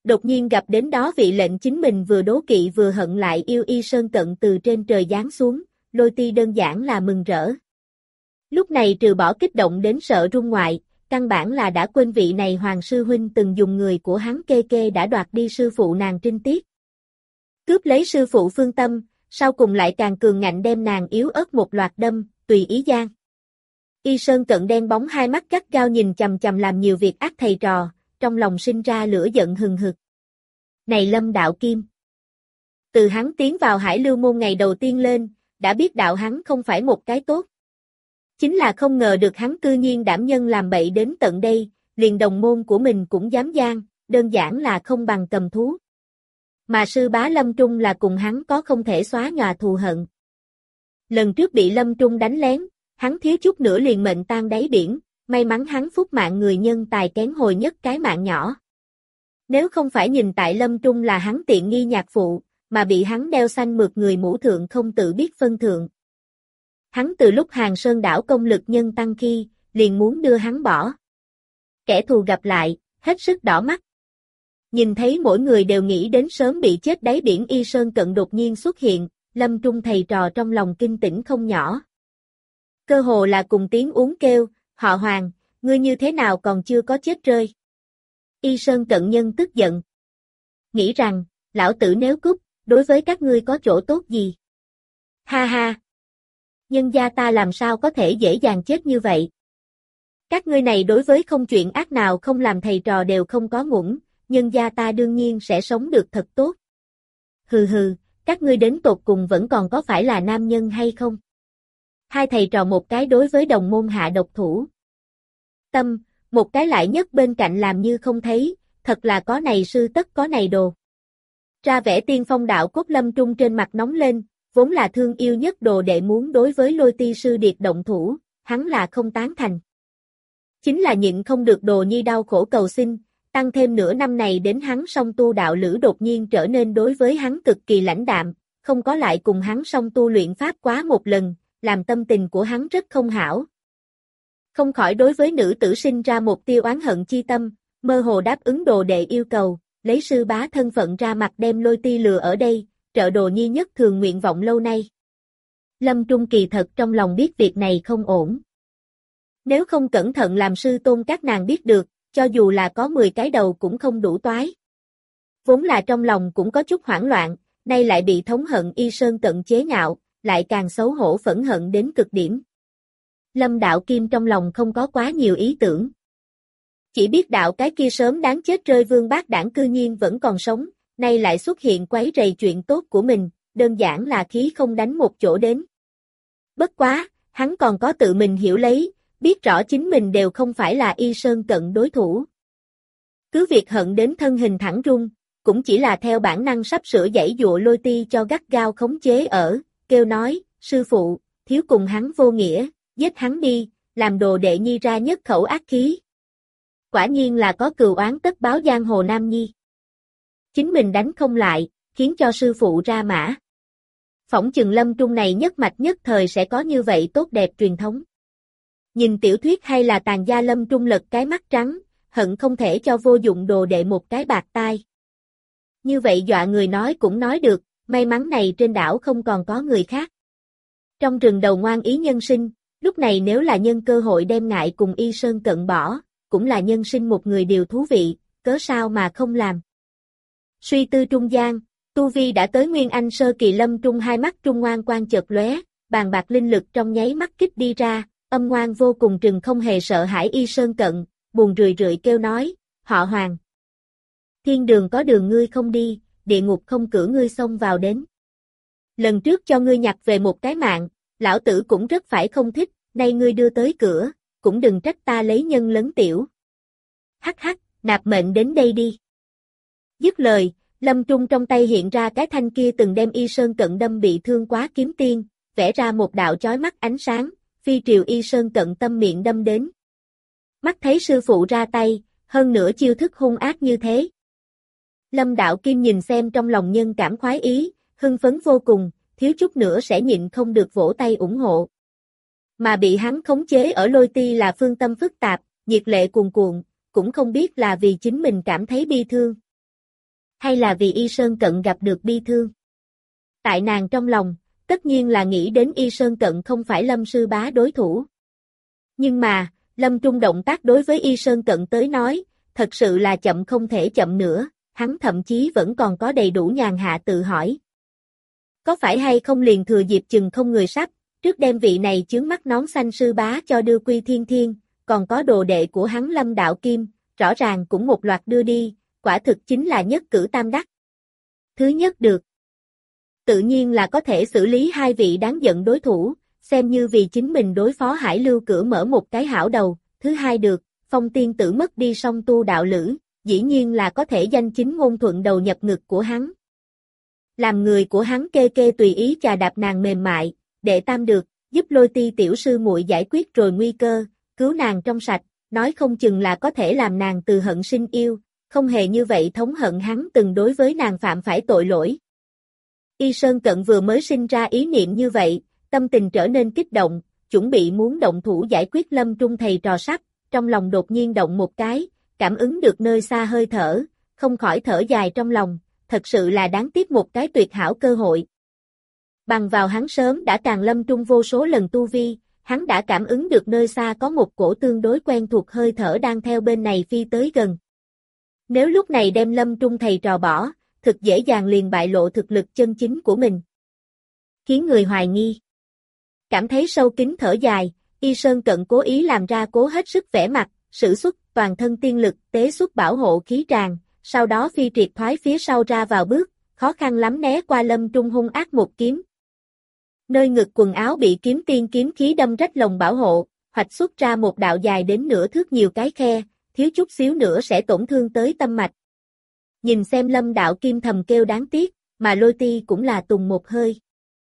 Đột nhiên gặp đến đó vị lệnh chính mình vừa đố kỵ vừa hận lại yêu Y Sơn Cận từ trên trời giáng xuống, Lôi Ti đơn giản là mừng rỡ. Lúc này trừ bỏ kích động đến sợ run ngoại, căn bản là đã quên vị này hoàng sư huynh từng dùng người của hắn kê kê đã đoạt đi sư phụ nàng Trinh Tiết. Cướp lấy sư phụ Phương Tâm, sau cùng lại càng cường ngạnh đem nàng yếu ớt một loạt đâm, tùy ý gian. Y Sơn Cận đen bóng hai mắt gắt gao nhìn chằm chằm làm nhiều việc ác thầy trò, trong lòng sinh ra lửa giận hừng hực. Này Lâm Đạo Kim! Từ hắn tiến vào Hải Lưu Môn ngày đầu tiên lên, đã biết đạo hắn không phải một cái tốt. Chính là không ngờ được hắn cư nhiên đảm nhân làm bậy đến tận đây, liền đồng môn của mình cũng dám gian, đơn giản là không bằng cầm thú. Mà sư bá Lâm Trung là cùng hắn có không thể xóa nhòa thù hận. Lần trước bị Lâm Trung đánh lén, hắn thiếu chút nữa liền mệnh tan đáy biển, may mắn hắn phúc mạng người nhân tài kén hồi nhất cái mạng nhỏ. Nếu không phải nhìn tại Lâm Trung là hắn tiện nghi nhạc phụ, mà bị hắn đeo xanh mượt người mũ thượng không tự biết phân thượng. Hắn từ lúc Hàng Sơn đảo công lực nhân tăng khi, liền muốn đưa hắn bỏ. Kẻ thù gặp lại, hết sức đỏ mắt. Nhìn thấy mỗi người đều nghĩ đến sớm bị chết đáy biển Y Sơn Cận đột nhiên xuất hiện, Lâm Trung thầy trò trong lòng kinh tĩnh không nhỏ. Cơ hồ là cùng tiếng uống kêu, họ Hoàng, ngươi như thế nào còn chưa có chết rơi. Y Sơn Cận nhân tức giận. Nghĩ rằng, lão tử nếu cút, đối với các ngươi có chỗ tốt gì? Ha ha! Nhân gia ta làm sao có thể dễ dàng chết như vậy? Các ngươi này đối với không chuyện ác nào không làm thầy trò đều không có ngủng, nhân gia ta đương nhiên sẽ sống được thật tốt. Hừ hừ, các ngươi đến tột cùng vẫn còn có phải là nam nhân hay không? Hai thầy trò một cái đối với đồng môn hạ độc thủ. Tâm, một cái lại nhất bên cạnh làm như không thấy, thật là có này sư tất có này đồ. Ra vẻ tiên phong đạo cốt Lâm Trung trên mặt nóng lên, vốn là thương yêu nhất đồ đệ muốn đối với Lôi Ti sư điệt động thủ, hắn là không tán thành. Chính là nhịn không được đồ nhi đau khổ cầu xin, tăng thêm nửa năm này đến hắn song tu đạo lữ đột nhiên trở nên đối với hắn cực kỳ lãnh đạm, không có lại cùng hắn song tu luyện pháp quá một lần, làm tâm tình của hắn rất không hảo. Không khỏi đối với nữ tử sinh ra một tia oán hận chi tâm, mơ hồ đáp ứng đồ đệ yêu cầu, lấy sư bá thân phận ra mặt đem Lôi Ti lừa ở đây, trợ đồ nhi nhất thường nguyện vọng lâu nay. Lâm Trung kỳ thật trong lòng biết việc này không ổn. Nếu không cẩn thận làm sư tôn các nàng biết được, cho dù là có 10 cái đầu cũng không đủ toái. Vốn là trong lòng cũng có chút hoảng loạn, nay lại bị thống hận Y Sơn Cận chế nhạo, lại càng xấu hổ phẫn hận đến cực điểm. Lâm Đạo Kim trong lòng không có quá nhiều ý tưởng. Chỉ biết đạo cái kia sớm đáng chết rơi Vương Bác Đảng cư nhiên vẫn còn sống, nay lại xuất hiện quấy rầy chuyện tốt của mình, đơn giản là khí không đánh một chỗ đến. Bất quá, hắn còn có tự mình hiểu lấy, biết rõ chính mình đều không phải là Y Sơn Cận đối thủ. Cứ việc hận đến thân hình thẳng run, cũng chỉ là theo bản năng sắp sửa giãy dụa Lôi Ti cho gắt gao khống chế ở, kêu nói, sư phụ, thiếu cùng hắn vô nghĩa, giết hắn đi, làm đồ đệ nhi ra nhất khẩu ác khí. Quả nhiên là có cừu oán tất báo giang hồ nam nhi. Chính mình đánh không lại, khiến cho sư phụ ra mã. Phỏng chừng Lâm Trung này nhất mạch nhất thời sẽ có như vậy tốt đẹp truyền thống. Nhìn tiểu thuyết hay là tàn gia Lâm Trung lật cái mắt trắng, hận không thể cho vô dụng đồ đệ một cái bạc tai. Như vậy dọa người nói cũng nói được, may mắn này trên đảo không còn có người khác. Trong rừng đầu ngoan ý nhân sinh, lúc này nếu là nhân cơ hội đem ngại cùng Y Sơn Cận bỏ, cũng là nhân sinh một người điều thú vị, cớ sao mà không làm. Suy tư trung gian, tu vi đã tới Nguyên Anh sơ kỳ Lâm Trung hai mắt trung ngoan quan chợt lóe, bàn bạc linh lực trong nháy mắt kích đi ra, âm ngoan vô cùng trừng không hề sợ hãi Y Sơn Cận, buồn rười rượi kêu nói, họ Hoàng. Thiên đường có đường ngươi không đi, địa ngục không cửa ngươi xông vào đến. Lần trước cho ngươi nhặt về một cái mạng, lão tử cũng rất phải không thích, nay ngươi đưa tới cửa, cũng đừng trách ta lấy nhân lấn tiểu. Hắc hắc, nạp mệnh đến đây đi. Dứt lời, Lâm Trung trong tay hiện ra cái thanh kia từng đem Y Sơn Cận đâm bị thương quá kiếm tiên, vẽ ra một đạo chói mắt ánh sáng, phi triều Y Sơn Cận tâm miệng đâm đến. Mắt thấy sư phụ ra tay, hơn nữa chiêu thức hung ác như thế. Lâm Đạo Kim nhìn xem trong lòng nhân cảm khoái ý, hưng phấn vô cùng, thiếu chút nữa sẽ nhịn không được vỗ tay ủng hộ. Mà bị hắn khống chế ở Lôi Ti là phương tâm phức tạp, nhiệt lệ cuồn cuộn, cũng không biết là vì chính mình cảm thấy bi thương. Hay là vì Y Sơn Cận gặp được bi thương? Tại nàng trong lòng, tất nhiên là nghĩ đến Y Sơn Cận không phải Lâm sư bá đối thủ. Nhưng mà, Lâm Trung động tác đối với Y Sơn Cận tới nói, thật sự là chậm không thể chậm nữa, hắn thậm chí vẫn còn có đầy đủ nhàn hạ tự hỏi. Có phải hay không liền thừa dịp chừng không người sắp, trước đem vị này chướng mắt nón xanh sư bá cho đưa Quy Thiên Thiên, còn có đồ đệ của hắn Lâm Đạo Kim, rõ ràng cũng một loạt đưa đi, quả thực chính là nhất cử tam đắc. Thứ nhất được. Tự nhiên là có thể xử lý hai vị đáng giận đối thủ, xem như vì chính mình đối phó Hải Lưu cửa mở một cái hảo đầu. Thứ hai được, Phong tiên tử mất đi song tu đạo lữ, dĩ nhiên là có thể danh chính ngôn thuận đầu nhập ngực của hắn. Làm người của hắn kê kê tùy ý chà đạp nàng mềm mại, đệ tam được, giúp Lôi Ti tiểu sư muội giải quyết rồi nguy cơ, cứu nàng trong sạch, nói không chừng là có thể làm nàng từ hận sinh yêu, không hề như vậy thống hận hắn từng đối với nàng phạm phải tội lỗi. Y Sơn Cận vừa mới sinh ra ý niệm như vậy, tâm tình trở nên kích động, chuẩn bị muốn động thủ giải quyết Lâm Trung thầy trò sắp, trong lòng đột nhiên động một cái, cảm ứng được nơi xa hơi thở, không khỏi thở dài trong lòng, thật sự là đáng tiếc một cái tuyệt hảo cơ hội. Bằng vào hắn sớm đã càng Lâm Trung vô số lần tu vi, hắn đã cảm ứng được nơi xa có một cổ tương đối quen thuộc hơi thở đang theo bên này phi tới gần. Nếu lúc này đem Lâm Trung thầy trò bỏ, thực dễ dàng liền bại lộ thực lực chân chính của mình. Khiến người hoài nghi. Cảm thấy sâu kín thở dài, Y Sơn Cận cố ý làm ra cố hết sức vẻ mặt, sử xuất toàn thân tiên lực tế xuất bảo hộ khí tràng, sau đó phi triệt thoái phía sau ra vào bước, khó khăn lắm né qua Lâm Trung hung ác một kiếm. Nơi ngực quần áo bị kiếm tiên kiếm khí đâm rách lồng bảo hộ, hoạch xuất ra một đạo dài đến nửa thước nhiều cái khe, thiếu chút xíu nữa sẽ tổn thương tới tâm mạch. Nhìn xem Lâm Đạo Kim thầm kêu đáng tiếc, mà Lôi Ti cũng là tùng một hơi.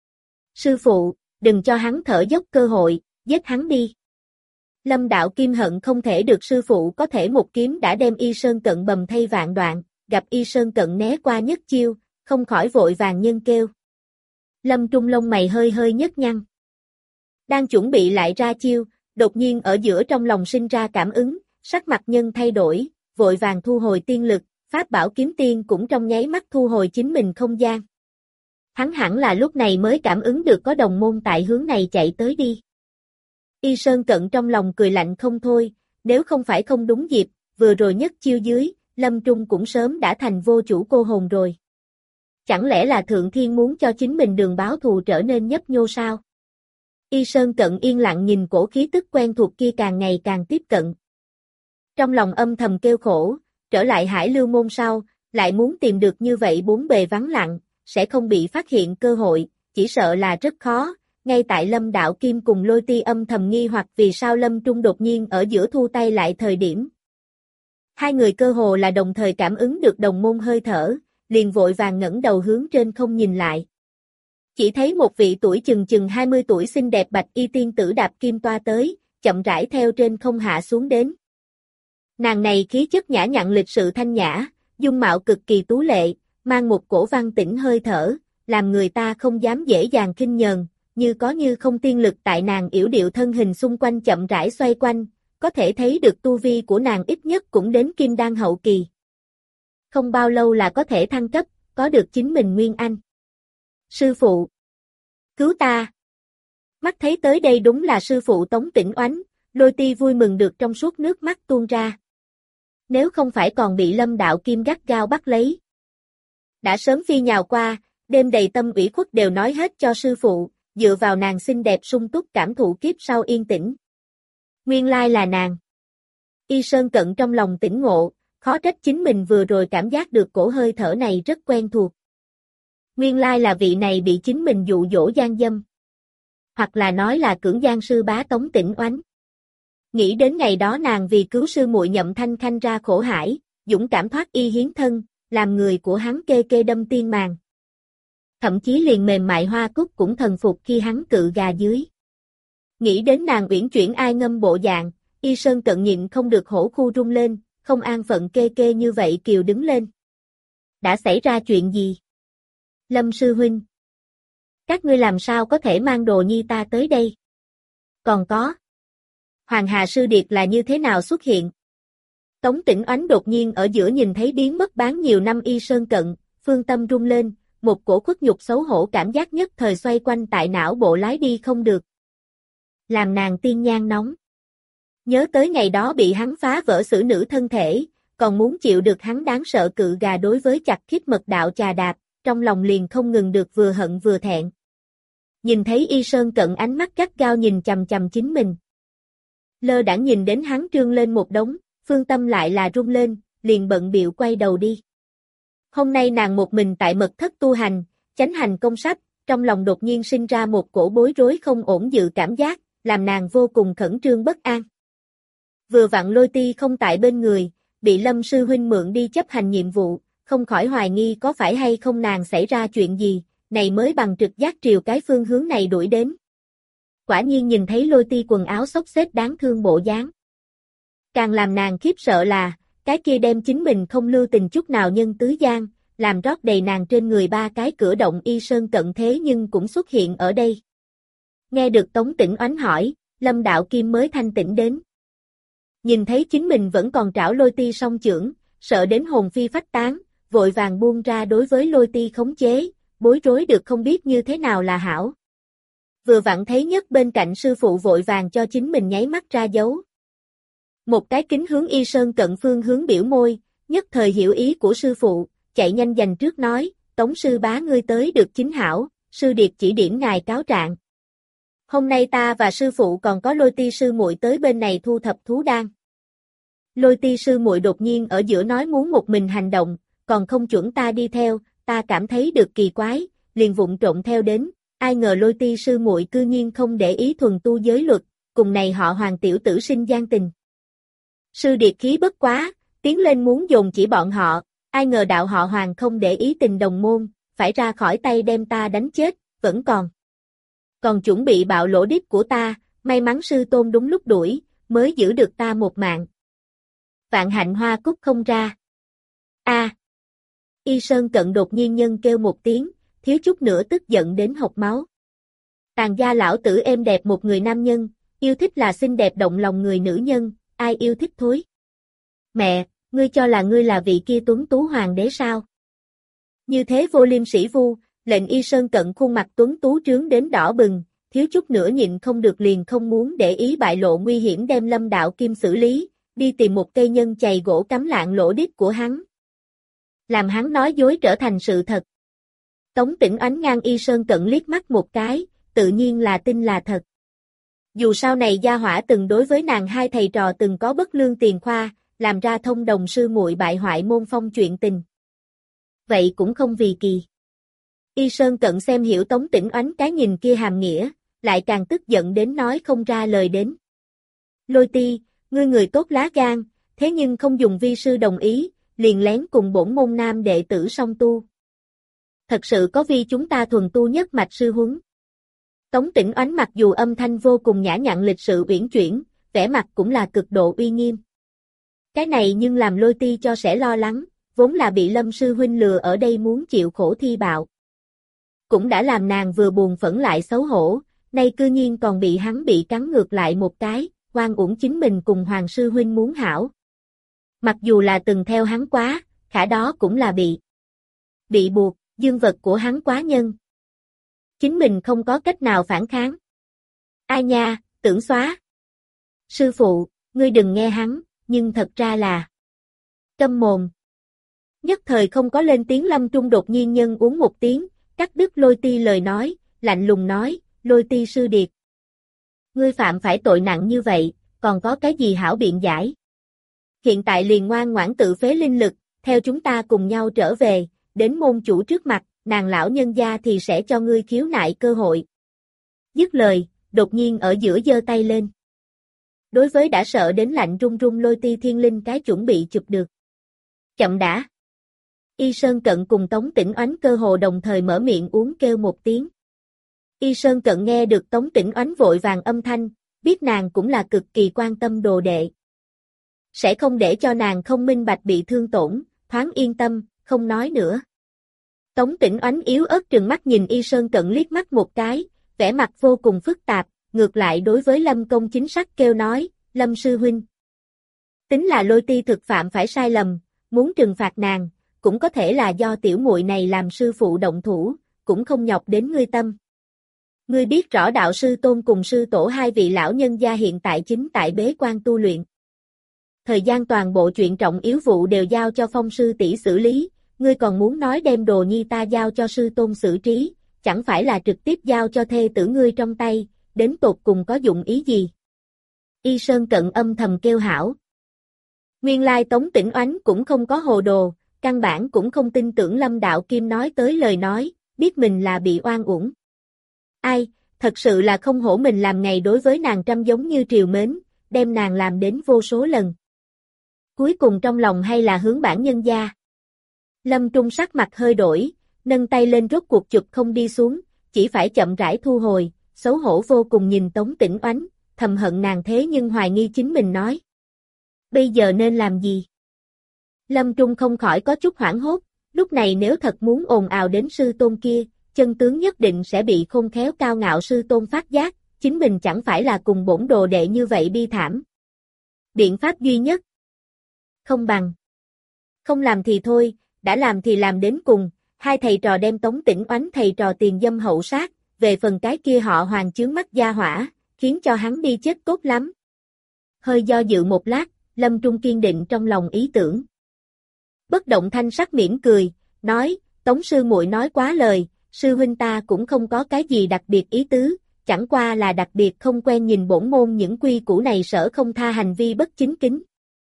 Sư phụ, đừng cho hắn thở dốc cơ hội, giết hắn đi. Lâm Đạo Kim hận không thể được sư phụ có thể một kiếm đã đem Y Sơn Cận bầm thay vạn đoạn, gặp Y Sơn Cận né qua nhất chiêu, không khỏi vội vàng nhân kêu. Lâm Trung lông mày hơi hơi nhấc nhăn. Đang chuẩn bị lại ra chiêu, đột nhiên ở giữa trong lòng sinh ra cảm ứng, sắc mặt nhân thay đổi, vội vàng thu hồi tiên lực, pháp bảo kiếm tiên cũng trong nháy mắt thu hồi chính mình không gian. Hắn hẳn là lúc này mới cảm ứng được có đồng môn tại hướng này chạy tới đi. Y Sơn Cận trong lòng cười lạnh không thôi, nếu không phải không đúng dịp, vừa rồi nhất chiêu dưới, Lâm Trung cũng sớm đã thành vô chủ cô hồn rồi. Chẳng lẽ là Thượng Thiên muốn cho chính mình đường báo thù trở nên nhấp nhô sao? Y Sơn Cận yên lặng nhìn cổ khí tức quen thuộc kia càng ngày càng tiếp cận. Trong lòng âm thầm kêu khổ, trở lại Hải Lưu môn sau, lại muốn tìm được như vậy bốn bề vắng lặng, sẽ không bị phát hiện cơ hội, chỉ sợ là rất khó. Ngay tại Lâm Đạo Kim cùng Lôi Ti âm thầm nghi hoặc vì sao Lâm Trung đột nhiên ở giữa thu tay lại thời điểm. Hai người cơ hồ là đồng thời cảm ứng được đồng môn hơi thở, liền vội vàng ngẩng đầu hướng trên không nhìn lại. Chỉ thấy một vị tuổi chừng 20 tuổi xinh đẹp bạch y tiên tử đạp kim toa tới, chậm rãi theo trên không hạ xuống đến. Nàng này khí chất nhã nhặn lịch sự thanh nhã, dung mạo cực kỳ tú lệ, mang một cổ văn tĩnh hơi thở, làm người ta không dám dễ dàng khinh nhờn, như có như không tiên lực tại nàng yểu điệu thân hình xung quanh chậm rãi xoay quanh, có thể thấy được tu vi của nàng ít nhất cũng đến kim đan hậu kỳ. Không bao lâu là có thể thăng cấp, có được chính mình nguyên anh. Sư phụ! Cứu ta! Mắt thấy tới đây đúng là sư phụ Tống Tĩnh Oánh, Lôi Ti vui mừng được trong suốt nước mắt tuôn ra. Nếu không phải còn bị Lâm Đạo Kim gắt gao bắt lấy. Đã sớm phi nhào qua, đêm đầy tâm ủy khuất đều nói hết cho sư phụ, dựa vào nàng xinh đẹp sung túc cảm thụ kiếp sau yên tĩnh. Nguyên lai là nàng. Y Sơn Cận trong lòng tỉnh ngộ, khó trách chính mình vừa rồi cảm giác được cổ hơi thở này rất quen thuộc. Nguyên lai là vị này bị chính mình dụ dỗ gian dâm. Hoặc là nói là cưỡng gian sư bá Tống Tĩnh Oánh. Nghĩ đến ngày đó nàng vì cứu sư muội Nhậm Thanh Khanh ra khổ hải, dũng cảm thoát y hiến thân, làm người của hắn kê kê đâm tiên màng. Thậm chí liền mềm mại hoa cúc cũng thần phục khi hắn cự gà dưới. Nghĩ đến nàng uyển chuyển ai ngâm bộ dạng, Y Sơn Cận nhịn không được hổ khu rung lên, không an phận kê kê như vậy kiều đứng lên. Đã xảy ra chuyện gì? Lâm sư huynh. Các ngươi làm sao có thể mang đồ nhi ta tới đây? Còn có. Hoàng Hà sư điệt là như thế nào xuất hiện? Tống Tĩnh Oánh đột nhiên ở giữa nhìn thấy biến mất bán nhiều năm Y Sơn Cận, phương tâm rung lên, một cổ khuất nhục xấu hổ cảm giác nhất thời xoay quanh tại não bộ lái đi không được. Làm nàng tiên nhang nóng. Nhớ tới ngày đó bị hắn phá vỡ xử nữ thân thể, còn muốn chịu được hắn đáng sợ cự gà đối với chặt khít mật đạo chà đạp, trong lòng liền không ngừng được vừa hận vừa thẹn. Nhìn thấy Y Sơn Cận ánh mắt gắt gao nhìn chằm chằm chính mình. Lơ đãng nhìn đến hắn trương lên một đống, phương tâm lại là rung lên, liền bận bịu quay đầu đi. Hôm nay nàng một mình tại mật thất tu hành, chánh hành công sách, trong lòng đột nhiên sinh ra một cổ bối rối không ổn dự cảm giác, làm nàng vô cùng khẩn trương bất an. Vừa vặn Lôi Ti không tại bên người, bị Lâm sư huynh mượn đi chấp hành nhiệm vụ, không khỏi hoài nghi có phải hay không nàng xảy ra chuyện gì, này mới bằng trực giác triều cái phương hướng này đuổi đến. Quả nhiên nhìn thấy Lôi Ti quần áo xốc xếch đáng thương bộ dáng. Càng làm nàng khiếp sợ là, cái kia đem chính mình không lưu tình chút nào nhân tứ gian, làm rót đầy nàng trên người ba cái cửa động Y Sơn Cận thế nhưng cũng xuất hiện ở đây. Nghe được Tống Tĩnh Oánh hỏi, Lâm Đạo Kim mới thanh tĩnh đến. Nhìn thấy chính mình vẫn còn trảo Lôi Ti song chưởng, sợ đến hồn phi phách tán, vội vàng buông ra đối với Lôi Ti khống chế, bối rối được không biết như thế nào là hảo. Vừa vặn thấy nhất bên cạnh sư phụ vội vàng cho chính mình nháy mắt ra dấu. Một cái kính hướng Y Sơn Cận phương hướng biểu môi, nhất thời hiểu ý của sư phụ, chạy nhanh dành trước nói, Tống sư bá ngươi tới được chính hảo, sư điệt chỉ điểm ngài cáo trạng. Hôm nay ta và sư phụ còn có Lôi Ti sư muội tới bên này thu thập thú đan. Lôi Ti sư muội đột nhiên ở giữa nói muốn một mình hành động, còn không chuẩn ta đi theo, ta cảm thấy được kỳ quái, liền vụng trộn theo đến, ai ngờ Lôi Ti sư muội cư nhiên không để ý thuần tu giới luật, cùng này họ Hoàng tiểu tử sinh gian tình. Sư điệt khí bất quá, tiến lên muốn dồn chỉ bọn họ, ai ngờ đạo họ Hoàng không để ý tình đồng môn, phải ra khỏi tay đem ta đánh chết, vẫn còn chuẩn bị bạo lỗ đít của ta, may mắn sư tôn đúng lúc đuổi, mới giữ được ta một mạng. Vạn hạnh hoa cúc không ra. Y Sơn Cận đột nhiên nhân kêu một tiếng, thiếu chút nữa tức giận đến hộc máu. Tàn gia lão tử êm đẹp một người nam nhân, yêu thích là xinh đẹp động lòng người nữ nhân, ai yêu thích thối. Mẹ, ngươi cho là ngươi là vị kia tuấn tú hoàng đế sao? Như thế vô liêm sỉ vu, lệnh Y Sơn Cận khuôn mặt tuấn tú trướng đến đỏ bừng, thiếu chút nữa nhịn không được liền không muốn để ý bại lộ nguy hiểm đem Lâm Đạo Kim xử lý, đi tìm một cây nhân chày gỗ cắm lạng lỗ đít của hắn. Làm hắn nói dối trở thành sự thật. Tống Tĩnh Oánh ngang Y Sơn Cận liếc mắt một cái, tự nhiên là tin là thật. Dù sau này gia hỏa từng đối với nàng hai thầy trò từng có bất lương tiền khoa, làm ra thông đồng sư muội bại hoại môn phong chuyện tình. Vậy cũng không vì kỳ. Y Sơn Cận xem hiểu Tống Tĩnh Oánh cái nhìn kia hàm nghĩa, lại càng tức giận đến nói không ra lời đến. Lôi Ti, ngươi người tốt lá gan, thế nhưng không dùng vi sư đồng ý, liền lén cùng bổn môn nam đệ tử song tu. Thật sự có vi chúng ta thuần tu nhất mạch sư huấn. Tống Tĩnh Oánh mặc dù âm thanh vô cùng nhã nhặn lịch sự uyển chuyển, vẻ mặt cũng là cực độ uy nghiêm. Cái này nhưng làm Lôi Ti cho sẽ lo lắng, vốn là bị Lâm sư huynh lừa ở đây muốn chịu khổ thi bạo. Cũng đã làm nàng vừa buồn phẫn lại xấu hổ, nay cư nhiên còn bị hắn bị cắn ngược lại một cái, oan uổng chính mình cùng Hoàng sư huynh muốn hảo. Mặc dù là từng theo hắn quá, khả đó cũng là bị buộc, dương vật của hắn quá nhân. Chính mình không có cách nào phản kháng. Ai nha, tưởng xóa. Sư phụ, ngươi đừng nghe hắn, nhưng thật ra là câm mồm. Nhất thời không có lên tiếng Lâm Trung đột nhiên nhân uống một tiếng, cắt đứt Lôi Ti lời nói, lạnh lùng nói, Lôi Ti sư điệt. Ngươi phạm phải tội nặng như vậy, còn có cái gì hảo biện giải? Hiện tại liền ngoan ngoãn tự phế linh lực, theo chúng ta cùng nhau trở về, đến môn chủ trước mặt, nàng lão nhân gia thì sẽ cho ngươi khiếu nại cơ hội. Dứt lời, đột nhiên ở giữa giơ tay lên. Đối với đã sợ đến lạnh run run Lôi Ti thiên linh cái chuẩn bị chụp được. Chậm đã. Y Sơn Cận cùng Tống Tĩnh Oánh cơ hồ đồng thời mở miệng uống kêu một tiếng. Y Sơn Cận nghe được Tống Tĩnh Oánh vội vàng âm thanh, biết nàng cũng là cực kỳ quan tâm đồ đệ. Sẽ không để cho nàng không minh bạch bị thương tổn, thoáng yên tâm, không nói nữa. Tống Tĩnh Oánh yếu ớt trừng mắt nhìn Y Sơn Cận liếc mắt một cái, vẻ mặt vô cùng phức tạp, ngược lại đối với Lâm Công chính xác kêu nói, Lâm sư huynh. Tính là Lôi Ti thực phạm phải sai lầm, muốn trừng phạt nàng, cũng có thể là do tiểu muội này làm sư phụ động thủ, cũng không nhọc đến ngươi tâm. Ngươi biết rõ đạo sư tôn cùng sư tổ hai vị lão nhân gia hiện tại chính tại bế quan tu luyện. Thời gian toàn bộ chuyện trọng yếu vụ đều giao cho Phong sư tỷ xử lý, ngươi còn muốn nói đem đồ nhi ta giao cho sư tôn xử trí, chẳng phải là trực tiếp giao cho thê tử ngươi trong tay, đến tột cùng có dụng ý gì? Y Sơn Cận âm thầm kêu hảo. Nguyên lai Tống Tĩnh Oánh cũng không có hồ đồ, căn bản cũng không tin tưởng Lâm Đạo Kim nói tới lời nói, biết mình là bị oan uổng. Ai, thật sự là không hổ mình làm ngày đối với nàng trăm giống như triều mến, đem nàng làm đến vô số lần. Cuối cùng trong lòng hay là hướng bản nhân gia. Lâm Trung sắc mặt hơi đổi, nâng tay lên rốt cuộc chụp không đi xuống, chỉ phải chậm rãi thu hồi, xấu hổ vô cùng nhìn Tống Tĩnh Oánh, thầm hận nàng thế nhưng hoài nghi chính mình nói. Bây giờ nên làm gì? Lâm Trung không khỏi có chút hoảng hốt, lúc này nếu thật muốn ồn ào đến sư tôn kia, chân tướng nhất định sẽ bị khôn khéo cao ngạo sư tôn phát giác, chính mình chẳng phải là cùng bổn đồ đệ như vậy bi thảm. Biện pháp duy nhất. Không bằng. Không làm thì thôi, đã làm thì làm đến cùng, hai thầy trò đem Tống Tĩnh Oánh thầy trò tiền dâm hậu sát, về phần cái kia họ Hoàng chướng mắt gia hỏa, khiến cho hắn đi chết tốt lắm. Hơi do dự một lát, Lâm Trung kiên định trong lòng ý tưởng. Bất động thanh sắc mỉm cười, nói, Tống sư muội nói quá lời, sư huynh ta cũng không có cái gì đặc biệt ý tứ, chẳng qua là đặc biệt không quen nhìn bổn môn những quy củ này sở không tha hành vi bất chính kính.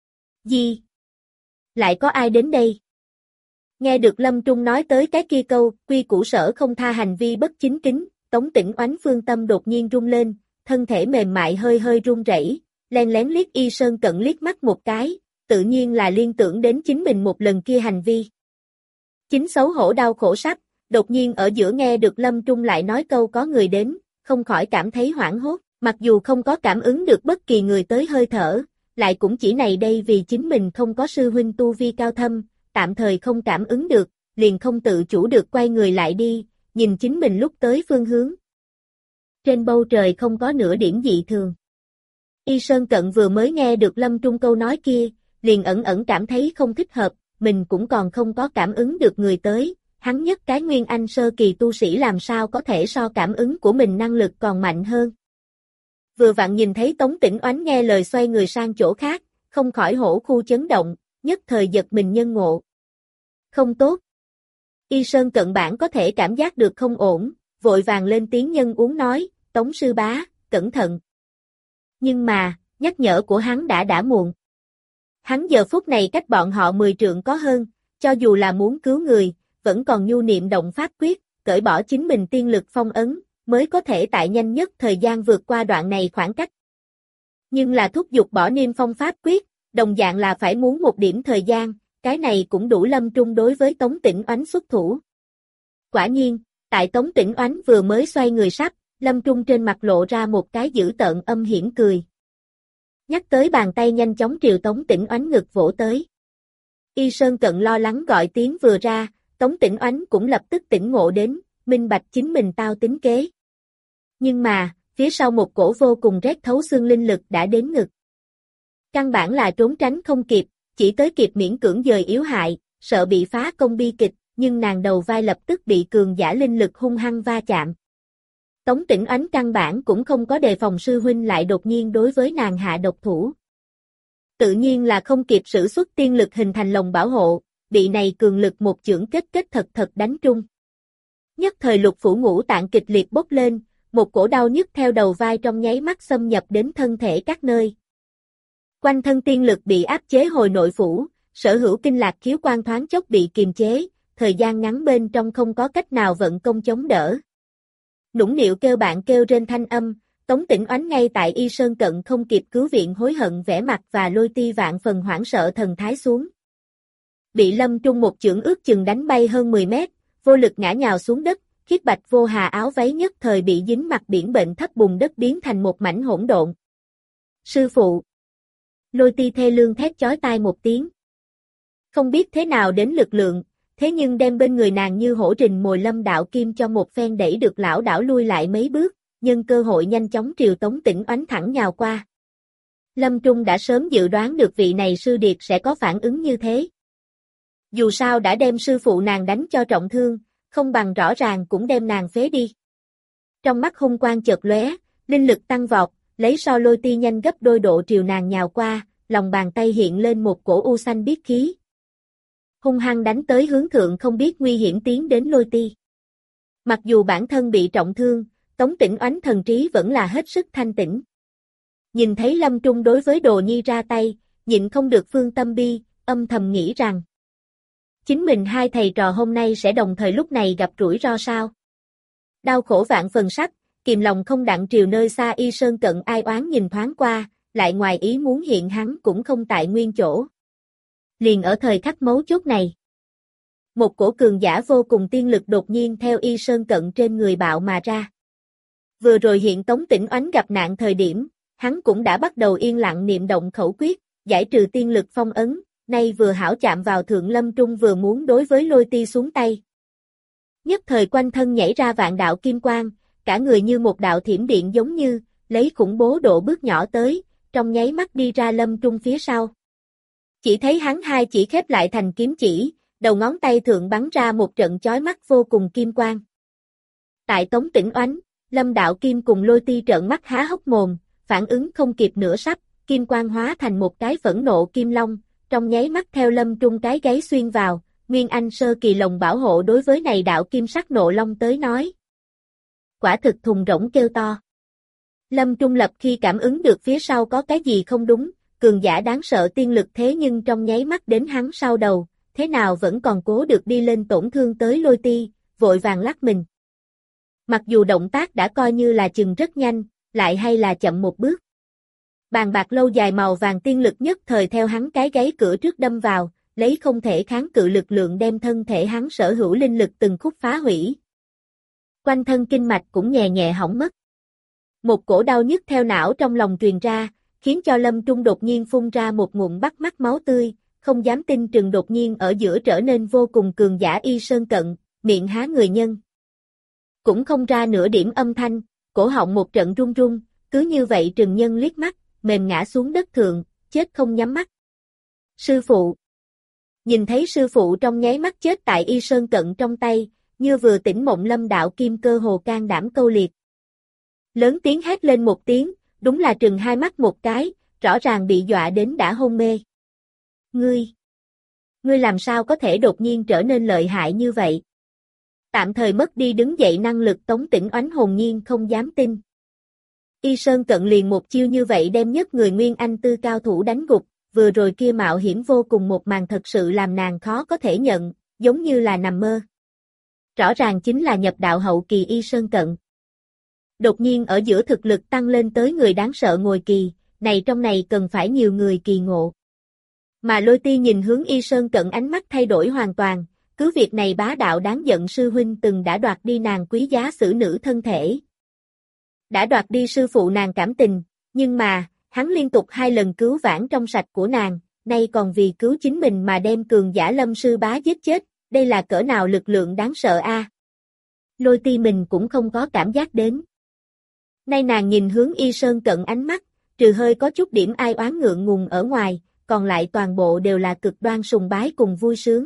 Gì? Lại có ai đến đây? Nghe được Lâm Trung nói tới cái kia câu, quy củ sở không tha hành vi bất chính kính, Tống Tĩnh Oánh phương tâm đột nhiên rung lên, thân thể mềm mại hơi hơi run rẩy, len lén liếc Y Sơn Cận liếc mắt một cái, tự nhiên là liên tưởng đến chính mình một lần kia hành vi. Chính xấu hổ đau khổ sắp, đột nhiên ở giữa nghe được Lâm Trung lại nói câu có người đến, không khỏi cảm thấy hoảng hốt, mặc dù không có cảm ứng được bất kỳ người tới hơi thở, lại cũng chỉ này đây vì chính mình không có sư huynh tu vi cao thâm, tạm thời không cảm ứng được, liền không tự chủ được quay người lại đi, nhìn chính mình lúc tới phương hướng. Trên bầu trời không có nửa điểm dị thường. Y Sơn Cận vừa mới nghe được Lâm Trung câu nói kia, liền ẩn ẩn cảm thấy không thích hợp, mình cũng còn không có cảm ứng được người tới, hắn nhất cái Nguyên Anh sơ kỳ tu sĩ làm sao có thể so cảm ứng của mình năng lực còn mạnh hơn. Vừa vặn nhìn thấy Tống Tĩnh Oánh nghe lời xoay người sang chỗ khác, không khỏi hổ khu chấn động, nhất thời giật mình nhân ngộ. Không tốt. Y Sơn Cận bản có thể cảm giác được không ổn, vội vàng lên tiếng nhân uống nói, Tống sư bá, cẩn thận. Nhưng mà, nhắc nhở của hắn đã muộn. Hắn giờ phút này cách bọn họ 10 trượng có hơn, cho dù là muốn cứu người, vẫn còn nhu niệm động pháp quyết, cởi bỏ chính mình tiên lực phong ấn, mới có thể tại nhanh nhất thời gian vượt qua đoạn này khoảng cách. Nhưng là thúc giục bỏ niêm phong pháp quyết, đồng dạng là phải muốn một điểm thời gian, cái này cũng đủ Lâm Trung đối với Tống Tĩnh Oánh xuất thủ. Quả nhiên, tại Tống Tĩnh Oánh vừa mới xoay người sắp, Lâm Trung trên mặt lộ ra một cái dữ tợn âm hiểm cười. Nhắc tới bàn tay nhanh chóng triều Tống Tĩnh Oánh ngực vỗ tới. Y Sơn Cận lo lắng gọi tiếng vừa ra, Tống Tĩnh Oánh cũng lập tức tỉnh ngộ đến, minh bạch chính mình tao tính kế. Nhưng mà, phía sau một cổ vô cùng rét thấu xương linh lực đã đến ngực. Căn bản là trốn tránh không kịp, chỉ tới kịp miễn cưỡng dời yếu hại, sợ bị phá công bi kịch, nhưng nàng đầu vai lập tức bị cường giả linh lực hung hăng va chạm. Tống Tĩnh Oánh căn bản cũng không có đề phòng sư huynh lại đột nhiên đối với nàng hạ độc thủ. Tự nhiên là không kịp sử xuất tiên lực hình thành lồng bảo hộ, bị này cường lực một chưởng kết thật đánh trúng. Nhất thời lục phủ ngũ tạng kịch liệt bốc lên, một cổ đau nhức theo đầu vai trong nháy mắt xâm nhập đến thân thể các nơi. Quanh thân tiên lực bị áp chế hồi nội phủ, sở hữu kinh lạc khiếu quan thoáng chốc bị kiềm chế, thời gian ngắn bên trong không có cách nào vận công chống đỡ. Nũng nịu kêu bạn kêu trên thanh âm, Tống Tĩnh Oánh ngay tại Y Sơn Cận không kịp cứu viện hối hận vẻ mặt và Lôi Ti vạn phần hoảng sợ thần thái xuống. Bị Lâm Trung một chưởng ước chừng đánh bay hơn 10 mét, vô lực ngã nhào xuống đất, khiết bạch vô hà áo váy nhất thời bị dính mặt biển bệnh thấp bùn đất biến thành một mảnh hỗn độn. Sư phụ! Lôi Ti thê lương thét chói tai một tiếng. Không biết thế nào đến lực lượng, thế nhưng đem bên người nàng như hổ rình mồi Lâm Đạo Kim cho một phen đẩy được lão đảo lui lại mấy bước, nhân cơ hội nhanh chóng triều Tống Tĩnh Oánh thẳng nhào qua. Lâm Trung đã sớm dự đoán được vị này sư điệt sẽ có phản ứng như thế. Dù sao đã đem sư phụ nàng đánh cho trọng thương, không bằng rõ ràng cũng đem nàng phế đi. Trong mắt hung quang chợt lóe, linh lực tăng vọt, lấy so lôi ti nhanh gấp đôi độ triều nàng nhào qua, lòng bàn tay hiện lên một cổ u xanh biếc khí. Hung hăng đánh tới hướng thượng không biết nguy hiểm tiến đến lôi ti. Mặc dù bản thân bị trọng thương, Tống Tĩnh Oánh thần trí vẫn là hết sức thanh tĩnh. Nhìn thấy Lâm Trung đối với Đồ Nhi ra tay, nhịn không được phương tâm bi, âm thầm nghĩ rằng chính mình hai thầy trò hôm nay sẽ đồng thời lúc này gặp rủi ro sao. Đau khổ vạn phần sắc, kìm lòng không đặng triều nơi xa Y Sơn Cận ai oán nhìn thoáng qua, lại ngoài ý muốn hiện hắn cũng không tại nguyên chỗ. Liền ở thời khắc mấu chốt này, một cổ cường giả vô cùng tiên lực đột nhiên theo Y Sơn Cận trên người bạo mà ra. Vừa rồi hiện Tống Tĩnh Oánh gặp nạn thời điểm, hắn cũng đã bắt đầu yên lặng niệm động khẩu quyết, giải trừ tiên lực phong ấn, nay vừa hảo chạm vào Thượng Lâm Trung vừa muốn đối với lôi ti xuống tay. Nhất thời quanh thân nhảy ra vạn đạo kim quang, cả người như một đạo thiểm điện giống như, lấy khủng bố độ bước nhỏ tới, trong nháy mắt đi ra Lâm Trung phía sau. Chỉ thấy hắn hai chỉ khép lại thành kiếm chỉ, đầu ngón tay thượng bắn ra một trận chói mắt vô cùng kim quang. Tại Tống Tĩnh Oánh, Lâm Đạo Kim cùng lôi ti trợn mắt há hốc mồm, phản ứng không kịp nửa sắp, kim quang hóa thành một cái phẫn nộ kim long, trong nháy mắt theo Lâm Trung cái gáy xuyên vào, Nguyên Anh sơ kỳ lồng bảo hộ đối với này đạo kim sắc nộ long tới nói. Quả thực thùng rỗng kêu to. Lâm Trung lập khi cảm ứng được phía sau có cái gì không đúng, cường giả đáng sợ tiên lực thế nhưng trong nháy mắt đến hắn sau đầu, thế nào vẫn còn cố được đi lên tổn thương tới lôi ti, vội vàng lắc mình. Mặc dù động tác đã coi như là chừng rất nhanh, lại hay là chậm một bước. Bàn bạc lâu dài màu vàng tiên lực nhất thời theo hắn cái gáy cửa trước đâm vào, lấy không thể kháng cự lực lượng đem thân thể hắn sở hữu linh lực từng khúc phá hủy. Quanh thân kinh mạch cũng nhẹ nhẹ hỏng mất. Một cổ đau nhức theo não trong lòng truyền ra, khiến cho Lâm Trung đột nhiên phun ra một ngụm bắt mắt máu tươi, không dám tin chừng đột nhiên ở giữa trở nên vô cùng cường giả Y Sơn Cận, miệng há người nhân. Cũng không ra nửa điểm âm thanh, cổ họng một trận run run, cứ như vậy trừng nhân liếc mắt, mềm ngã xuống đất thượng, chết không nhắm mắt. Sư phụ. Nhìn thấy sư phụ trong nháy mắt chết tại Y Sơn Cận trong tay, như vừa tỉnh mộng Lâm Đạo Kim cơ hồ can đảm câu liệt. Lớn tiếng hét lên một tiếng, đúng là trừng hai mắt một cái, rõ ràng bị dọa đến đã hôn mê. Ngươi làm sao có thể đột nhiên trở nên lợi hại như vậy? Tạm thời mất đi đứng dậy năng lực Tống Tĩnh Oánh hồn nhiên không dám tin. Y Sơn Cận liền một chiêu như vậy đem nhất người Nguyên Anh tư cao thủ đánh gục, vừa rồi kia mạo hiểm vô cùng một màn thật sự làm nàng khó có thể nhận, giống như là nằm mơ. Rõ ràng chính là nhập đạo hậu kỳ Y Sơn Cận. Đột nhiên ở giữa thực lực tăng lên tới người đáng sợ ngồi kỳ, này trong này cần phải nhiều người kỳ ngộ. Mà lôi ti nhìn hướng Y Sơn Cận ánh mắt thay đổi hoàn toàn, cứ việc này bá đạo đáng giận sư huynh từng đã đoạt đi nàng quý giá xử nữ thân thể. Đã đoạt đi sư phụ nàng cảm tình, nhưng mà, hắn liên tục 2 lần cứu vãn trong sạch của nàng, nay còn vì cứu chính mình mà đem cường giả Lâm sư bá giết chết, đây là cỡ nào lực lượng đáng sợ a. Lôi ti mình cũng không có cảm giác đến. Nay nàng nhìn hướng Y Sơn Cận ánh mắt, trừ hơi có chút điểm ai oán ngượng ngùng ở ngoài, còn lại toàn bộ đều là cực đoan sùng bái cùng vui sướng.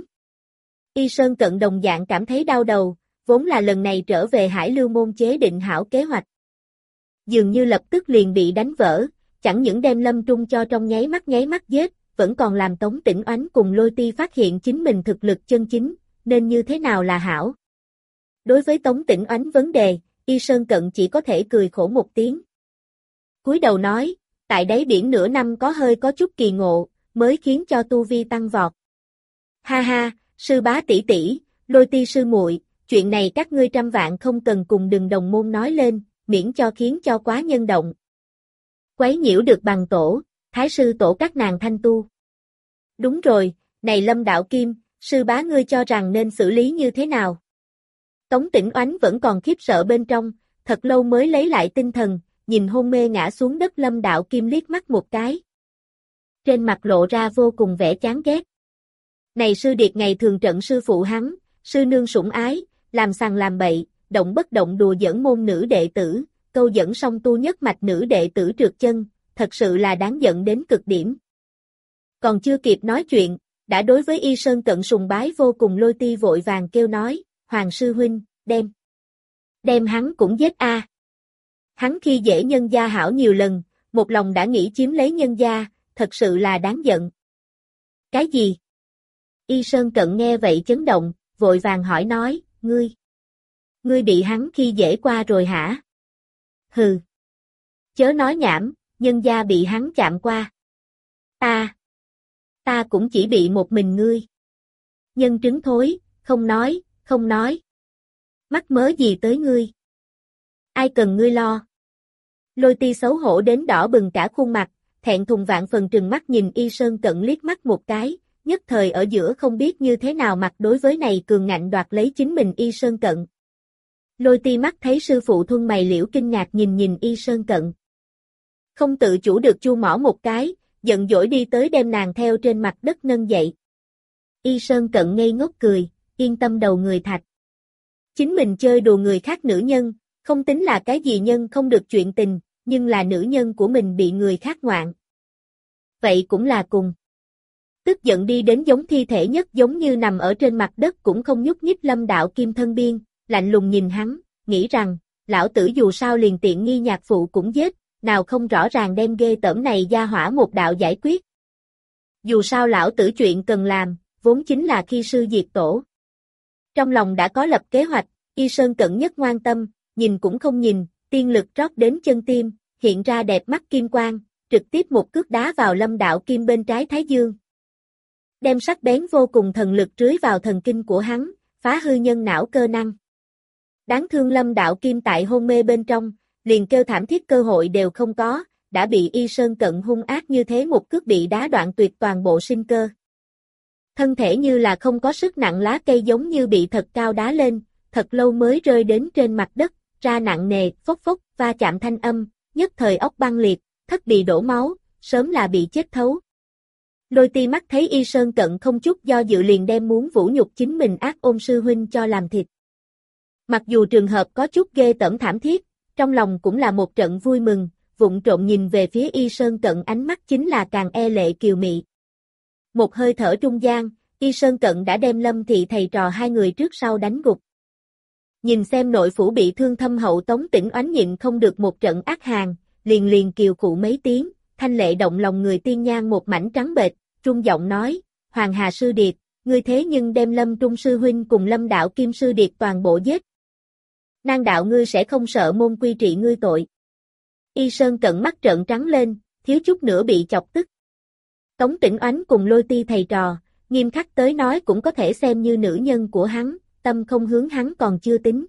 Y Sơn Cận đồng dạng cảm thấy đau đầu, vốn là lần này trở về Hải Lưu Môn chế định hảo kế hoạch. Dường như lập tức liền bị đánh vỡ, chẳng những đem Lâm Trung cho trong nháy mắt giết, vẫn còn làm Tống Tĩnh Oánh cùng lôi ti phát hiện chính mình thực lực chân chính, nên như thế nào là hảo. Đối với Tống Tĩnh Oánh vấn đề, Y Sơn Cận chỉ có thể cười khổ một tiếng. Cúi đầu nói, tại đáy biển nửa năm có hơi có chút kỳ ngộ, mới khiến cho tu vi tăng vọt. Ha ha, sư bá tỷ tỷ, lôi ti sư muội, chuyện này các ngươi trăm vạn không cần cùng Đừng đồng môn nói lên, miễn cho khiến cho quá nhân động. Quấy nhiễu được bằng tổ, thái sư tổ các nàng thanh tu. Đúng rồi, này Lâm Đạo Kim, sư bá ngươi cho rằng nên xử lý như thế nào? Tống Tĩnh Oánh vẫn còn khiếp sợ bên trong, thật lâu mới lấy lại tinh thần, nhìn hôn mê ngã xuống đất Lâm Đạo Kim liếc mắt một cái. Trên mặt lộ ra vô cùng vẻ chán ghét. Này sư điệt ngày thường trận sư phụ hắn, sư nương sủng ái, làm sằng làm bậy, động bất động đùa giỡn môn nữ đệ tử, câu dẫn song tu nhất mạch nữ đệ tử trượt chân, thật sự là đáng giận đến cực điểm. Còn chưa kịp nói chuyện, đã đối với Y Sơn Cận sùng bái vô cùng Lôi Ti vội vàng kêu nói, Hoàng sư huynh, đem hắn cũng giết a. Hắn khi dễ nhân gia hảo nhiều lần, một lòng đã nghĩ chiếm lấy nhân gia, thật sự là đáng giận. Cái gì? Y Sơn Cận nghe vậy chấn động, vội vàng hỏi nói, ngươi bị hắn khi dễ qua rồi hả? Hừ. Chớ nói nhảm, nhân gia bị hắn chạm qua. Ta cũng chỉ bị một mình ngươi. Nhân trứng thối, không nói. Mắc mớ gì tới ngươi? Ai cần ngươi lo? Lôi Ti xấu hổ đến đỏ bừng cả khuôn mặt, thẹn thùng vạn phần trừng mắt nhìn Y Sơn Cận liếc mắt một cái, nhất thời ở giữa không biết như thế nào mặt đối với này cường ngạnh đoạt lấy chính mình Y Sơn Cận. Lôi Ti mắt thấy sư phụ thuân mày liễu kinh ngạc nhìn Y Sơn Cận. Không tự chủ được chu mỏ một cái, giận dỗi đi tới đem nàng theo trên mặt đất nâng dậy. Y Sơn Cận ngây ngốc cười, yên tâm đầu người thạch. Chính mình chơi đùa người khác nữ nhân, không tính là cái gì nhân không được chuyện tình, nhưng là nữ nhân của mình bị người khác ngoạn. Vậy cũng là cùng. Tức giận đi đến giống thi thể nhất giống như nằm ở trên mặt đất cũng không nhúc nhích Lâm Đạo Kim thân biên, lạnh lùng nhìn hắn, nghĩ rằng, lão tử dù sao liền tiện nghi nhạc phụ cũng giết, nào không rõ ràng đem ghê tởm này gia hỏa một đạo giải quyết. Dù sao lão tử chuyện cần làm, vốn chính là khi sư diệt tổ. Trong lòng đã có lập kế hoạch, Y Sơn Cận nhất ngoan tâm, nhìn cũng không nhìn, tiên lực rót đến chân tim, hiện ra đẹp mắt kim quang, trực tiếp một cước đá vào Lâm Đạo Kim bên trái thái dương. Đem sắc bén vô cùng thần lực trưới vào thần kinh của hắn, phá hư nhân não cơ năng. Đáng thương Lâm Đạo Kim tại hôn mê bên trong, liền kêu thảm thiết cơ hội đều không có, đã bị Y Sơn Cận hung ác như thế một cước bị đá đoạn tuyệt toàn bộ sinh cơ. Thân thể như là không có sức nặng lá cây giống như bị thật cao đá lên, thật lâu mới rơi đến trên mặt đất, ra nặng nề, phốc phốc, va chạm thanh âm, nhất thời óc băng liệt, thất bị đổ máu, sớm là bị chết thấu. Lôi Ti mắt thấy Y Sơn Cận không chút do dự liền đem muốn vũ nhục chính mình ác ôn sư huynh cho làm thịt. Mặc dù trường hợp có chút ghê tởm thảm thiết, trong lòng cũng là một trận vui mừng, vụng trộm nhìn về phía Y Sơn Cận ánh mắt chính là càng e lệ kiều mị. Một hơi thở trung gian, Y Sơn Cận đã đem Lâm Thị thầy trò hai người trước sau đánh gục. Nhìn xem nội phủ bị thương thâm hậu Tống Tĩnh Oánh nhịn không được một trận ác hàn, liền kiều khụ mấy tiếng, thanh lệ động lòng người tiên nhang một mảnh trắng bệch, trung giọng nói, Hoàng Hà sư điệt, ngươi thế nhưng đem Lâm Trung sư huynh cùng Lâm Đạo Kim sư điệt toàn bộ giết. Nan đạo ngươi sẽ không sợ môn quy trị ngươi tội. Y Sơn Cận mắt trợn trắng lên, thiếu chút nữa bị chọc tức. Tống Tĩnh Oánh cùng Lôi Ti thầy trò, nghiêm khắc tới nói cũng có thể xem như nữ nhân của hắn, tâm không hướng hắn còn chưa tính.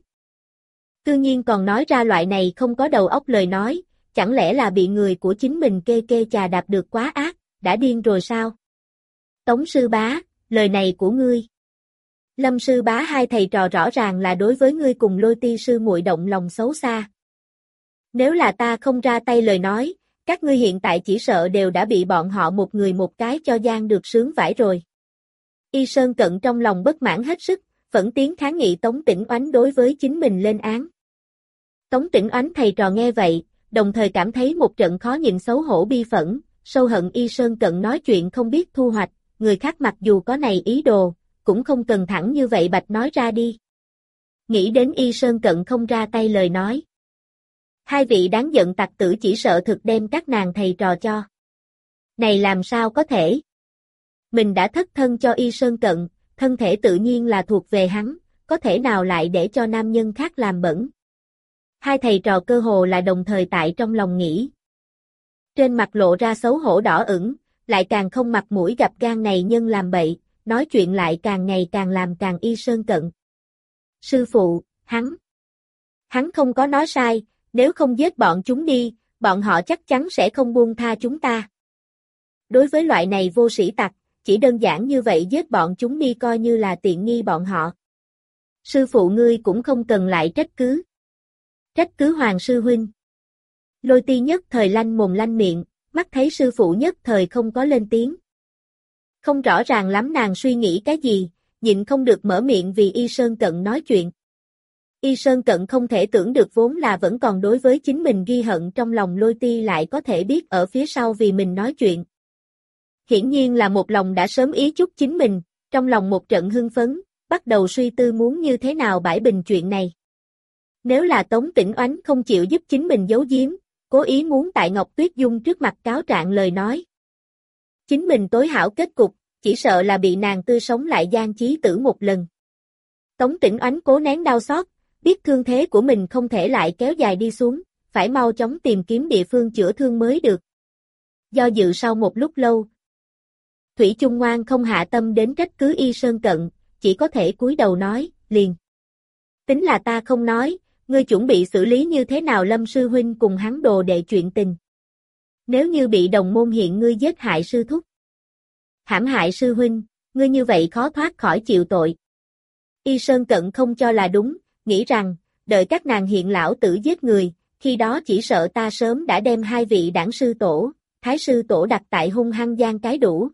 Tự nhiên còn nói ra loại này không có đầu óc lời nói, chẳng lẽ là bị người của chính mình kê chà đạp được quá ác, đã điên rồi sao? Tống sư bá, lời này của ngươi. Lâm sư bá hai thầy trò rõ ràng là đối với ngươi cùng Lôi Ti sư muội động lòng xấu xa. Nếu là ta không ra tay lời nói, các ngươi hiện tại chỉ sợ đều đã bị bọn họ một người một cái cho gian được sướng vãi rồi. Y Sơn Cận trong lòng bất mãn hết sức, phẫn tiếng kháng nghị Tống Tĩnh Oánh đối với chính mình lên án. Tống Tĩnh Oánh thầy trò nghe vậy, đồng thời cảm thấy một trận khó nhịn xấu hổ bi phẫn, sâu hận Y Sơn Cận nói chuyện không biết thu hoạch, người khác mặc dù có này ý đồ, cũng không cần thẳng như vậy bạch nói ra đi. Nghĩ đến Y Sơn Cận không ra tay lời nói. Hai vị đáng giận tặc tử chỉ sợ thực đem các nàng thầy trò cho. Này làm sao có thể? Mình đã thất thân cho Y Sơn Cận, thân thể tự nhiên là thuộc về hắn, có thể nào lại để cho nam nhân khác làm bẩn. Hai thầy trò cơ hồ là đồng thời tại trong lòng nghĩ. Trên mặt lộ ra xấu hổ đỏ ửng, lại càng không mặt mũi gặp gan này nhân làm bậy, nói chuyện lại càng ngày càng làm càng Y Sơn Cận. Sư phụ, hắn không có nói sai, nếu không giết bọn chúng đi, bọn họ chắc chắn sẽ không buông tha chúng ta. Đối với loại này vô sĩ tặc, chỉ đơn giản như vậy giết bọn chúng đi coi như là tiện nghi bọn họ. Sư phụ ngươi cũng không cần lại trách cứ. Trách cứ Hoàng sư huynh. Lôi Ti nhất thời lanh mồm lanh miệng, mắt thấy sư phụ nhất thời không có lên tiếng. Không rõ ràng lắm nàng suy nghĩ cái gì, nhịn không được mở miệng vì Y Sơn Cận nói chuyện. Y Sơn Cận không thể tưởng được vốn là vẫn còn đối với chính mình ghi hận trong lòng Lôi Ti lại có thể biết ở phía sau vì mình nói chuyện. Hiển nhiên là một lòng đã sớm ý chúc chính mình, trong lòng một trận hưng phấn, bắt đầu suy tư muốn như thế nào bãi bình chuyện này. Nếu là Tống Tĩnh Oánh không chịu giúp chính mình giấu giếm, cố ý muốn tại Ngọc Tuyết Dung trước mặt cáo trạng lời nói. Chính mình tối hảo kết cục, chỉ sợ là bị nàng tươi sống lại gian chí tử một lần. Tống Tĩnh Oánh cố nén đau xót, biết thương thế của mình không thể lại kéo dài đi xuống, phải mau chóng tìm kiếm địa phương chữa thương mới được. Do dự sau một lúc lâu, Thủy chung ngoan không hạ tâm đến trách cứ Y Sơn Cận, chỉ có thể cúi đầu nói, liền. Tính là ta không nói, ngươi chuẩn bị xử lý như thế nào Lâm sư huynh cùng hắn đồ đệ chuyện tình. Nếu như bị đồng môn hiện ngươi giết hại sư thúc, hãm hại sư huynh, ngươi như vậy khó thoát khỏi chịu tội. Y Sơn Cận không cho là đúng, nghĩ rằng, đợi các nàng hiện lão tử giết người, khi đó chỉ sợ ta sớm đã đem hai vị đảng sư tổ, thái sư tổ đặt tại hung hăng gian cái đủ.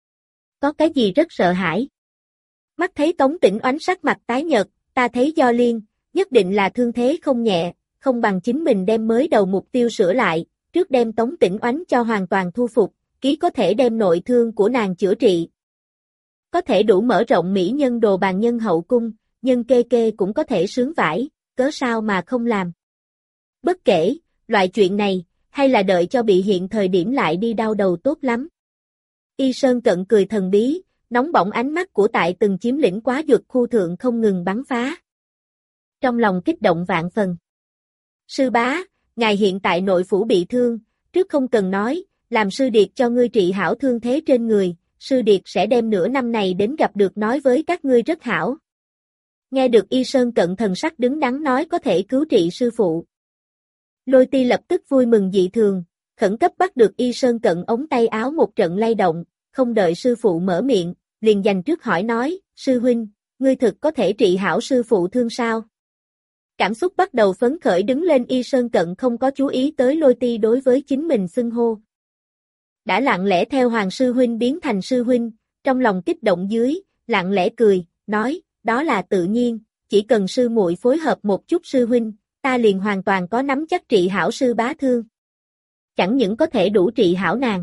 Có cái gì rất sợ hãi. Mắt thấy Tống Tĩnh Oánh sắc mặt tái nhợt, ta thấy do liên, nhất định là thương thế không nhẹ, không bằng chính mình đem mới đầu mục tiêu sửa lại, trước đem Tống Tĩnh Oánh cho hoàn toàn thu phục, ký có thể đem nội thương của nàng chữa trị. Có thể đủ mở rộng mỹ nhân đồ bàn nhân hậu cung, nhân kê kê cũng có thể sướng vải, cớ sao mà không làm. Bất kể, loại chuyện này, hay là đợi cho bị hiện thời điểm lại đi đau đầu tốt lắm. Y Sơn Cận cười thần bí, nóng bỏng ánh mắt của tại từng chiếm lĩnh quá duật khu thượng không ngừng bắn phá. Trong lòng kích động vạn phần. Sư bá, ngài hiện tại nội phủ bị thương, trước không cần nói, làm sư điệt cho ngươi trị hảo thương thế trên người, sư điệt sẽ đem nửa năm này đến gặp được nói với các ngươi rất hảo. Nghe được Y Sơn Cận thần sắc đứng đắn nói có thể cứu trị sư phụ. Lôi Ti lập tức vui mừng dị thường, khẩn cấp bắt được Y Sơn Cận ống tay áo một trận lay động, không đợi sư phụ mở miệng, liền dành trước hỏi nói, sư huynh, ngươi thực có thể trị hảo sư phụ thương sao? Cảm xúc bắt đầu phấn khởi đứng lên Y Sơn Cận không có chú ý tới Lôi Ti đối với chính mình xưng hô. Đã lặng lẽ theo Hoàng sư huynh biến thành sư huynh, trong lòng kích động dưới, lặng lẽ cười, nói, đó là tự nhiên, chỉ cần sư muội phối hợp một chút sư huynh, ta liền hoàn toàn có nắm chắc trị hảo sư bá thương. Chẳng những có thể đủ trị hảo nàng,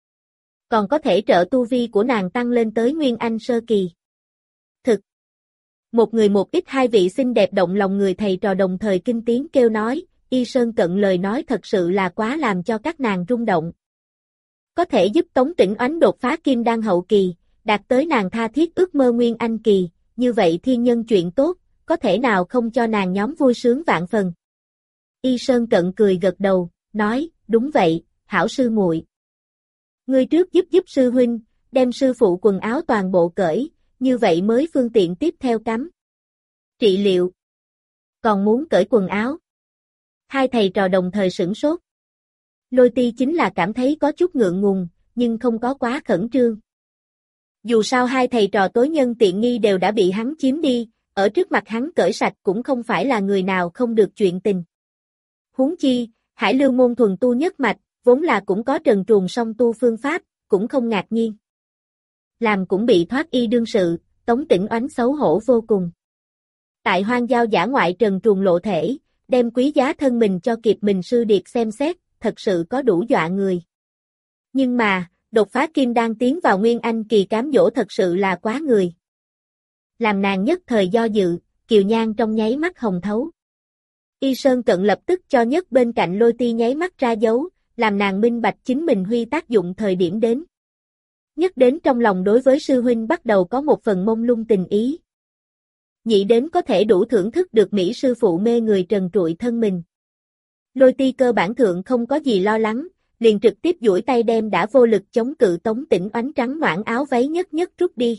còn có thể trợ tu vi của nàng tăng lên tới Nguyên Anh sơ kỳ. Thực, một người một ít hai vị xinh đẹp động lòng người thầy trò đồng thời kinh tiếng kêu nói, Y Sơn Cận lời nói thật sự là quá làm cho các nàng rung động. Có thể giúp Tống Tĩnh Oánh đột phá kim đan hậu kỳ, đạt tới nàng tha thiết ước mơ Nguyên Anh kỳ, như vậy thiên nhân chuyện tốt, có thể nào không cho nàng nhóm vui sướng vạn phần. Y Sơn Cận cười gật đầu, nói, đúng vậy, hảo sư muội. Ngươi trước giúp sư huynh, đem sư phụ quần áo toàn bộ cởi, như vậy mới phương tiện tiếp theo cắm. Trị liệu. Còn muốn cởi quần áo. Hai thầy trò đồng thời sửng sốt. Lôi Ti chính là cảm thấy có chút ngượng ngùng, nhưng không có quá khẩn trương. Dù sao hai thầy trò tối nhân tiện nghi đều đã bị hắn chiếm đi, ở trước mặt hắn cởi sạch cũng không phải là người nào không được chuyện tình. Huống chi, Hải Lưu môn thuần tu nhất mạch, vốn là cũng có trần truồng song tu phương pháp, cũng không ngạc nhiên. Làm cũng bị thoát y đương sự, Tống Tĩnh Oánh xấu hổ vô cùng. Tại hoang giao giả ngoại trần truồng lộ thể, đem quý giá thân mình cho kịp mình sư điệt xem xét, thật sự có đủ dọa người. Nhưng mà, đột phá kim đan tiến vào Nguyên Anh kỳ cám dỗ thật sự là quá người. Làm nàng nhất thời do dự, kiều nhan trong nháy mắt hồng thấu. Y Sơn Cận lập tức cho nhất bên cạnh Lôi Ti nháy mắt ra dấu, làm nàng minh bạch chính mình huy tác dụng thời điểm đến. Nhất đến trong lòng đối với sư huynh bắt đầu có một phần mông lung tình ý. Nhị đến có thể đủ thưởng thức được Mỹ sư phụ mê người trần trụi thân mình. Lôi Ti cơ bản thượng không có gì lo lắng, liền trực tiếp duỗi tay đem đã vô lực chống cự Tống Tĩnh Oánh trắng noãn áo váy nhất nhất rút đi.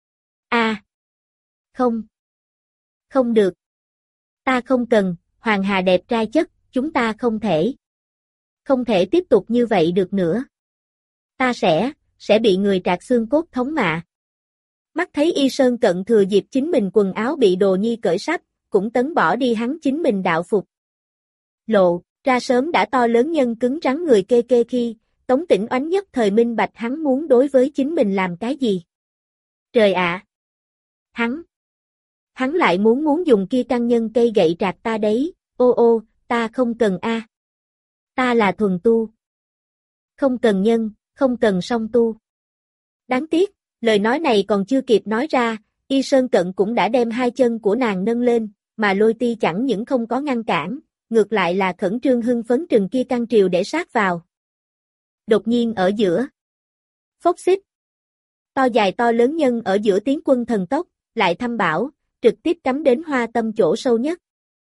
Không. Không được. Ta không cần, Hoàng Hà đẹp trai chất, chúng ta không thể. Không thể tiếp tục như vậy được nữa. Ta sẽ bị người trạc xương cốt thống mạ. Mắt thấy Y Sơn Cận thừa dịp chính mình quần áo bị Đồ Nhi cởi sắp, cũng tấn bỏ đi hắn chính mình đạo phục. Lộ ra sớm đã to lớn nhân cứng rắn người kê kê khi, Tống Tĩnh Oánh nhất thời minh bạch hắn muốn đối với chính mình làm cái gì. Trời ạ! Hắn lại muốn dùng kia căn nhân cây gậy trạc ta đấy, ô, ta không cần a. Ta là thuần tu. Không cần nhân, không cần song tu. Đáng tiếc, lời nói này còn chưa kịp nói ra, Y Sơn Cận cũng đã đem hai chân của nàng nâng lên, mà Lôi Ti chẳng những không có ngăn cản, ngược lại là khẩn trương hưng phấn trừng kia căn triều để sát vào. Đột nhiên ở giữa. Phốc xích. To dài to lớn nhân ở giữa tiến quân thần tốc, lại thăm bảo, trực tiếp cắm đến hoa tâm chỗ sâu nhất.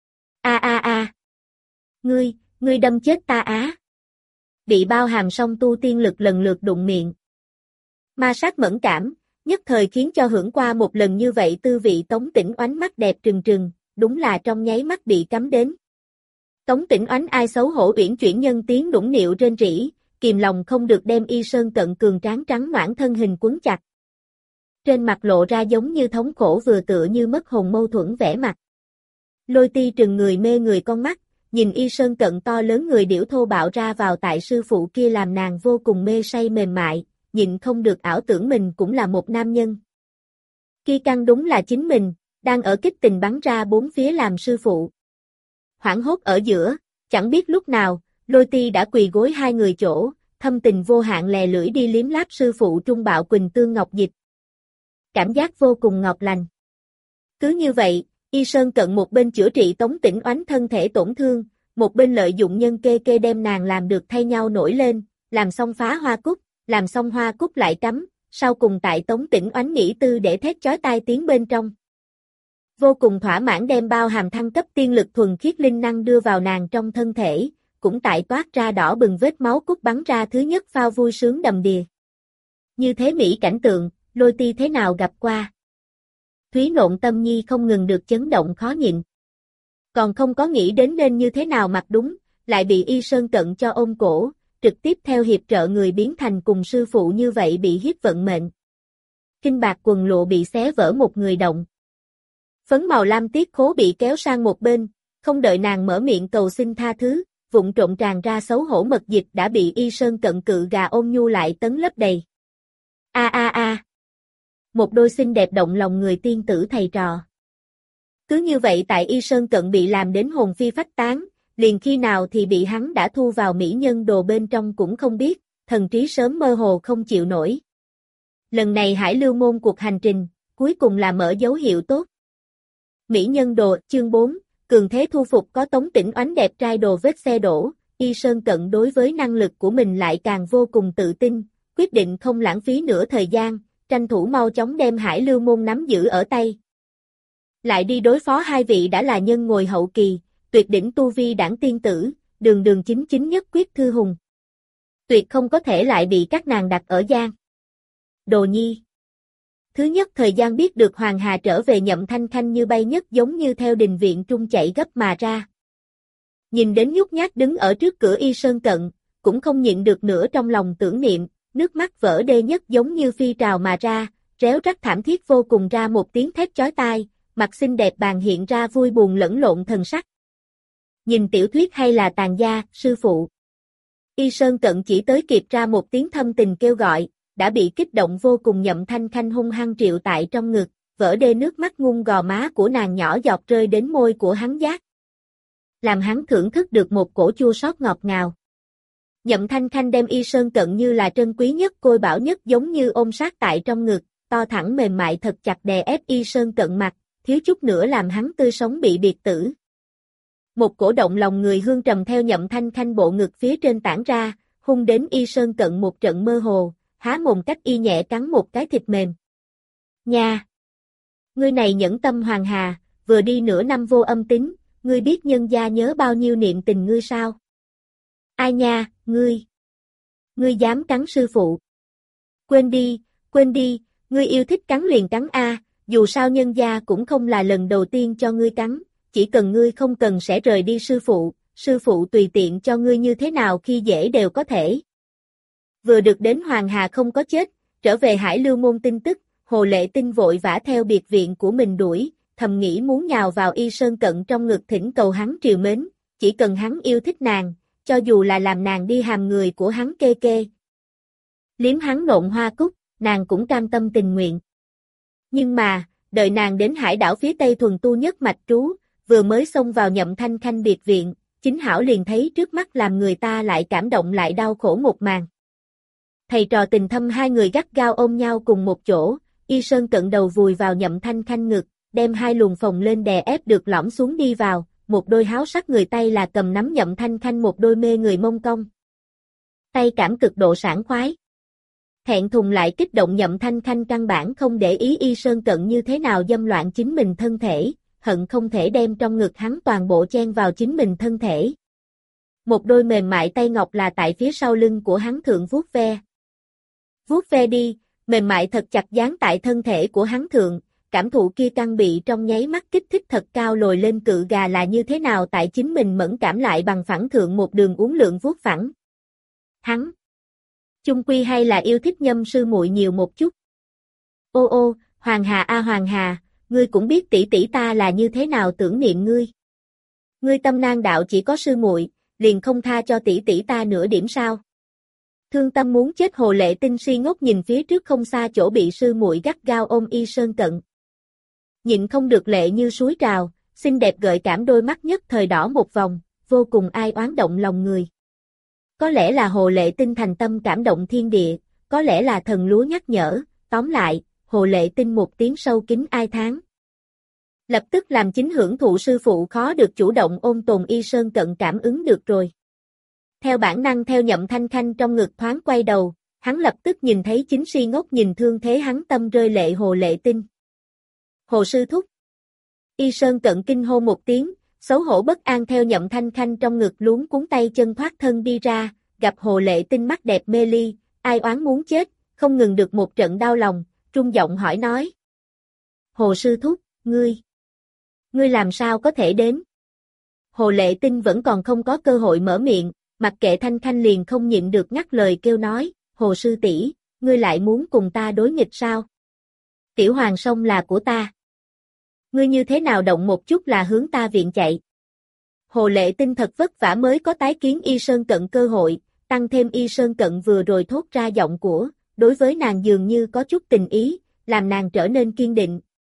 A. Ngươi đâm chết ta á. Bị bao hàm song tu tiên lực lần lượt đụng miệng. Ma sát mẫn cảm, nhất thời khiến cho hưởng qua một lần như vậy tư vị Tống Tĩnh Oánh mắt đẹp trừng trừng, đúng là trong nháy mắt bị cắm đến. Tống Tĩnh Oánh ai xấu hổ uyển chuyển nhân tiếng đũng nịu rên rỉ, kìm lòng không được đem Y Sơn Cận cường tráng trắng noãn thân hình quấn chặt. Trên mặt lộ ra giống như thống khổ vừa tựa như mất hồn mâu thuẫn vẻ mặt. Lôi Ti trừng người mê người con mắt, nhìn Y Sơn Cận to lớn người điểu thô bạo ra vào tại sư phụ kia làm nàng vô cùng mê say mềm mại, nhịn không được ảo tưởng mình cũng là một nam nhân. Kia căn đúng là chính mình, đang ở kích tình bắn ra bốn phía làm sư phụ. Hoảng hốt ở giữa, chẳng biết lúc nào, Lôi Ti đã quỳ gối hai người chỗ, thâm tình vô hạn lè lưỡi đi liếm láp sư phụ trung bạo quỳnh tương ngọc dịch. Cảm giác vô cùng ngọt lành. Cứ như vậy, Y Sơn Cận một bên chữa trị Tống Tĩnh Oánh thân thể tổn thương, một bên lợi dụng nhân kê đem nàng làm được thay nhau nổi lên, làm xong phá hoa cúc, làm xong hoa cúc lại cắm, sau cùng tại Tống Tĩnh Oánh nghĩ tư để thét chói tai tiếng bên trong. Vô cùng thỏa mãn đem bao hàm thăng cấp tiên lực thuần khiết linh năng đưa vào nàng trong thân thể, cũng tại toát ra đỏ bừng vết máu cúc bắn ra thứ nhất phao vui sướng đầm đìa. Như thế mỹ cảnh tượng, Lôi Ti thế nào gặp qua. Thúy Nộn tâm nhi không ngừng được chấn động khó nhịn. Còn không có nghĩ đến nên như thế nào mặc đúng, lại bị Y Sơn Cận cho ôm cổ, trực tiếp theo hiệp trợ người biến thành cùng sư phụ như vậy bị hiếp vận mệnh. Kinh bạc quần lụa bị xé vỡ một người động. Phấn màu lam tiết khố bị kéo sang một bên, không đợi nàng mở miệng cầu xin tha thứ, vụng trộn tràn ra xấu hổ mật dịch đã bị Y Sơn Cận cự gà ôm nhu lại tấn lấp đầy. A. Một đôi xinh đẹp động lòng người tiên tử thầy trò. Cứ như vậy tại Y Sơn Cận bị làm đến hồn phi phách tán, liền khi nào thì bị hắn đã thu vào mỹ nhân đồ bên trong cũng không biết, thần trí sớm mơ hồ không chịu nổi. Lần này Hải Lưu môn cuộc hành trình, cuối cùng là mở dấu hiệu tốt. Mỹ nhân đồ, chương 4, cường thế thu phục có Tống Tĩnh Oánh đẹp trai đồ vết xe đổ, Y Sơn Cận đối với năng lực của mình lại càng vô cùng tự tin, quyết định không lãng phí nửa thời gian, tranh thủ mau chóng đem Hải Lưu môn nắm giữ ở tay. Lại đi đối phó hai vị đã là nhân ngồi hậu kỳ, tuyệt đỉnh tu vi đảng tiên tử, đường chính nhất quyết thư hùng. Tuyệt không có thể lại bị các nàng đặt ở gian. Đồ nhi. Thứ nhất thời gian biết được Hoàng Hà trở về Nhậm Thanh Khanh như bay nhất giống như theo đình viện trung chạy gấp mà ra. Nhìn đến nhút nhát đứng ở trước cửa Y Sơn Cận, cũng không nhịn được nữa trong lòng tưởng niệm, nước mắt vỡ đê nhất giống như phi trào mà ra, réo rắt thảm thiết vô cùng ra một tiếng thét chói tai, mặt xinh đẹp bàn hiện ra vui buồn lẫn lộn thần sắc. Nhìn tiểu thuyết hay là tàn gia, sư phụ. Y Sơn Cận chỉ tới kịp ra một tiếng thâm tình kêu gọi, đã bị kích động vô cùng Nhậm Thanh Khanh hung hăng triệu tại trong ngực, vỡ đê nước mắt ngung gò má của nàng nhỏ giọt rơi đến môi của hắn giác. Làm hắn thưởng thức được một cổ chua xót ngọt ngào. Nhậm Thanh Khanh đem Y Sơn Cận như là trân quý nhất côi bảo nhất giống như ôm sát tại trong ngực, to thẳng mềm mại thật chặt đè ép Y Sơn Cận mặt, thiếu chút nữa làm hắn tươi sống bị biệt tử. Một cổ động lòng người hương trầm theo Nhậm Thanh Khanh bộ ngực phía trên tản ra, hung đến Y Sơn Cận một trận mơ hồ, há mồm cách y nhẹ cắn một cái thịt mềm. Nha! Ngươi này nhẫn tâm Hoàng Hà, vừa đi nửa năm vô âm tín, ngươi biết nhân gia nhớ bao nhiêu niệm tình ngươi sao? Ai nha, ngươi! Ngươi dám cắn sư phụ! Quên đi, ngươi yêu thích cắn liền cắn a, dù sao nhân gia cũng không là lần đầu tiên cho ngươi cắn, chỉ cần ngươi không cần sẽ rời đi sư phụ tùy tiện cho ngươi như thế nào khi dễ đều có thể. Vừa được đến Hoàng Hà không có chết, trở về Hải Lưu môn tin tức, Hồ Lệ Tinh vội vã theo biệt viện của mình đuổi, thầm nghĩ muốn nhào vào Y Sơn Cận trong ngực thỉnh cầu hắn triều mến, chỉ cần hắn yêu thích nàng, cho dù là làm nàng đi hàm người của hắn kê. Liếm hắn nộn hoa cúc, nàng cũng cam tâm tình nguyện. Nhưng mà, đợi nàng đến hải đảo phía tây thuần tu nhất mạch trú, vừa mới xông vào Nhậm Thanh Khanh biệt viện, chính hảo liền thấy trước mắt làm người ta lại cảm động lại đau khổ một màn. Thầy trò tình thâm hai người gắt gao ôm nhau cùng một chỗ, Y Sơn Cận đầu vùi vào Nhậm Thanh Khanh ngực, đem hai luồng phồng lên đè ép được lõm xuống đi vào, một đôi háo sắc người tay là cầm nắm Nhậm Thanh Khanh một đôi mê người mông cong. Tay cảm cực độ sảng khoái. Thẹn thùng lại kích động Nhậm Thanh Khanh căn bản không để ý Y Sơn Cận như thế nào dâm loạn chính mình thân thể, hận không thể đem trong ngực hắn toàn bộ chen vào chính mình thân thể. Một đôi mềm mại tay ngọc là tại phía sau lưng của hắn thượng vuốt ve. Vuốt ve đi, mềm mại thật chặt dán tại thân thể của hắn thượng, cảm thụ kia căng bị trong nháy mắt kích thích thật cao lồi lên cự gà là như thế nào tại chính mình mẫn cảm lại bằng phẳng thượng một đường uốn lượn vuốt phẳng. Hắn chung quy hay là yêu thích Nhâm sư muội nhiều một chút. Ô ô, Hoàng Hà a Hoàng Hà, ngươi cũng biết tỷ tỷ ta là như thế nào tưởng niệm ngươi. Ngươi tâm nan đạo chỉ có sư muội, liền không tha cho tỷ tỷ ta nửa điểm sao? Thương tâm muốn chết Hồ Lệ Tinh si ngốc nhìn phía trước không xa chỗ bị sư muội gắt gao ôm Y Sơn Cận. Nhịn không được lệ như suối trào, xinh đẹp gợi cảm đôi mắt nhất thời đỏ một vòng, vô cùng ai oán động lòng người. Có lẽ là Hồ Lệ Tinh thành tâm cảm động thiên địa, có lẽ là thần lúa nhắc nhở, tóm lại, Hồ Lệ Tinh một tiếng sâu kín ai thán. Lập tức làm chính hưởng thụ sư phụ khó được chủ động ôm tồn Y Sơn Cận cảm ứng được rồi. Theo bản năng theo Nhậm Thanh Khanh trong ngực thoáng quay đầu, hắn lập tức nhìn thấy chính si ngốc nhìn thương thế hắn tâm rơi lệ Hồ Lệ Tinh. Hồ sư thúc. Y Sơn Cận kinh hô một tiếng, xấu hổ bất an theo Nhậm Thanh Khanh trong ngực luống cuốn tay chân thoát thân đi ra, gặp Hồ Lệ Tinh mắt đẹp mê ly, ai oán muốn chết, không ngừng được một trận đau lòng, trung giọng hỏi nói. Hồ sư thúc, ngươi làm sao có thể đến? Hồ Lệ Tinh vẫn còn không có cơ hội mở miệng, mặc kệ Thanh Khanh liền không nhịn được ngắt lời kêu nói, Hồ sư tỷ, ngươi lại muốn cùng ta đối nghịch sao? Tiểu Hoàng Sông là của ta. Ngươi như thế nào động một chút là hướng ta viện chạy. Hồ Lệ Tinh thật vất vả mới có tái kiến Y Sơn Cận cơ hội, tăng thêm Y Sơn Cận vừa rồi thốt ra giọng của, đối với nàng dường như có chút tình ý, làm nàng trở nên kiên định.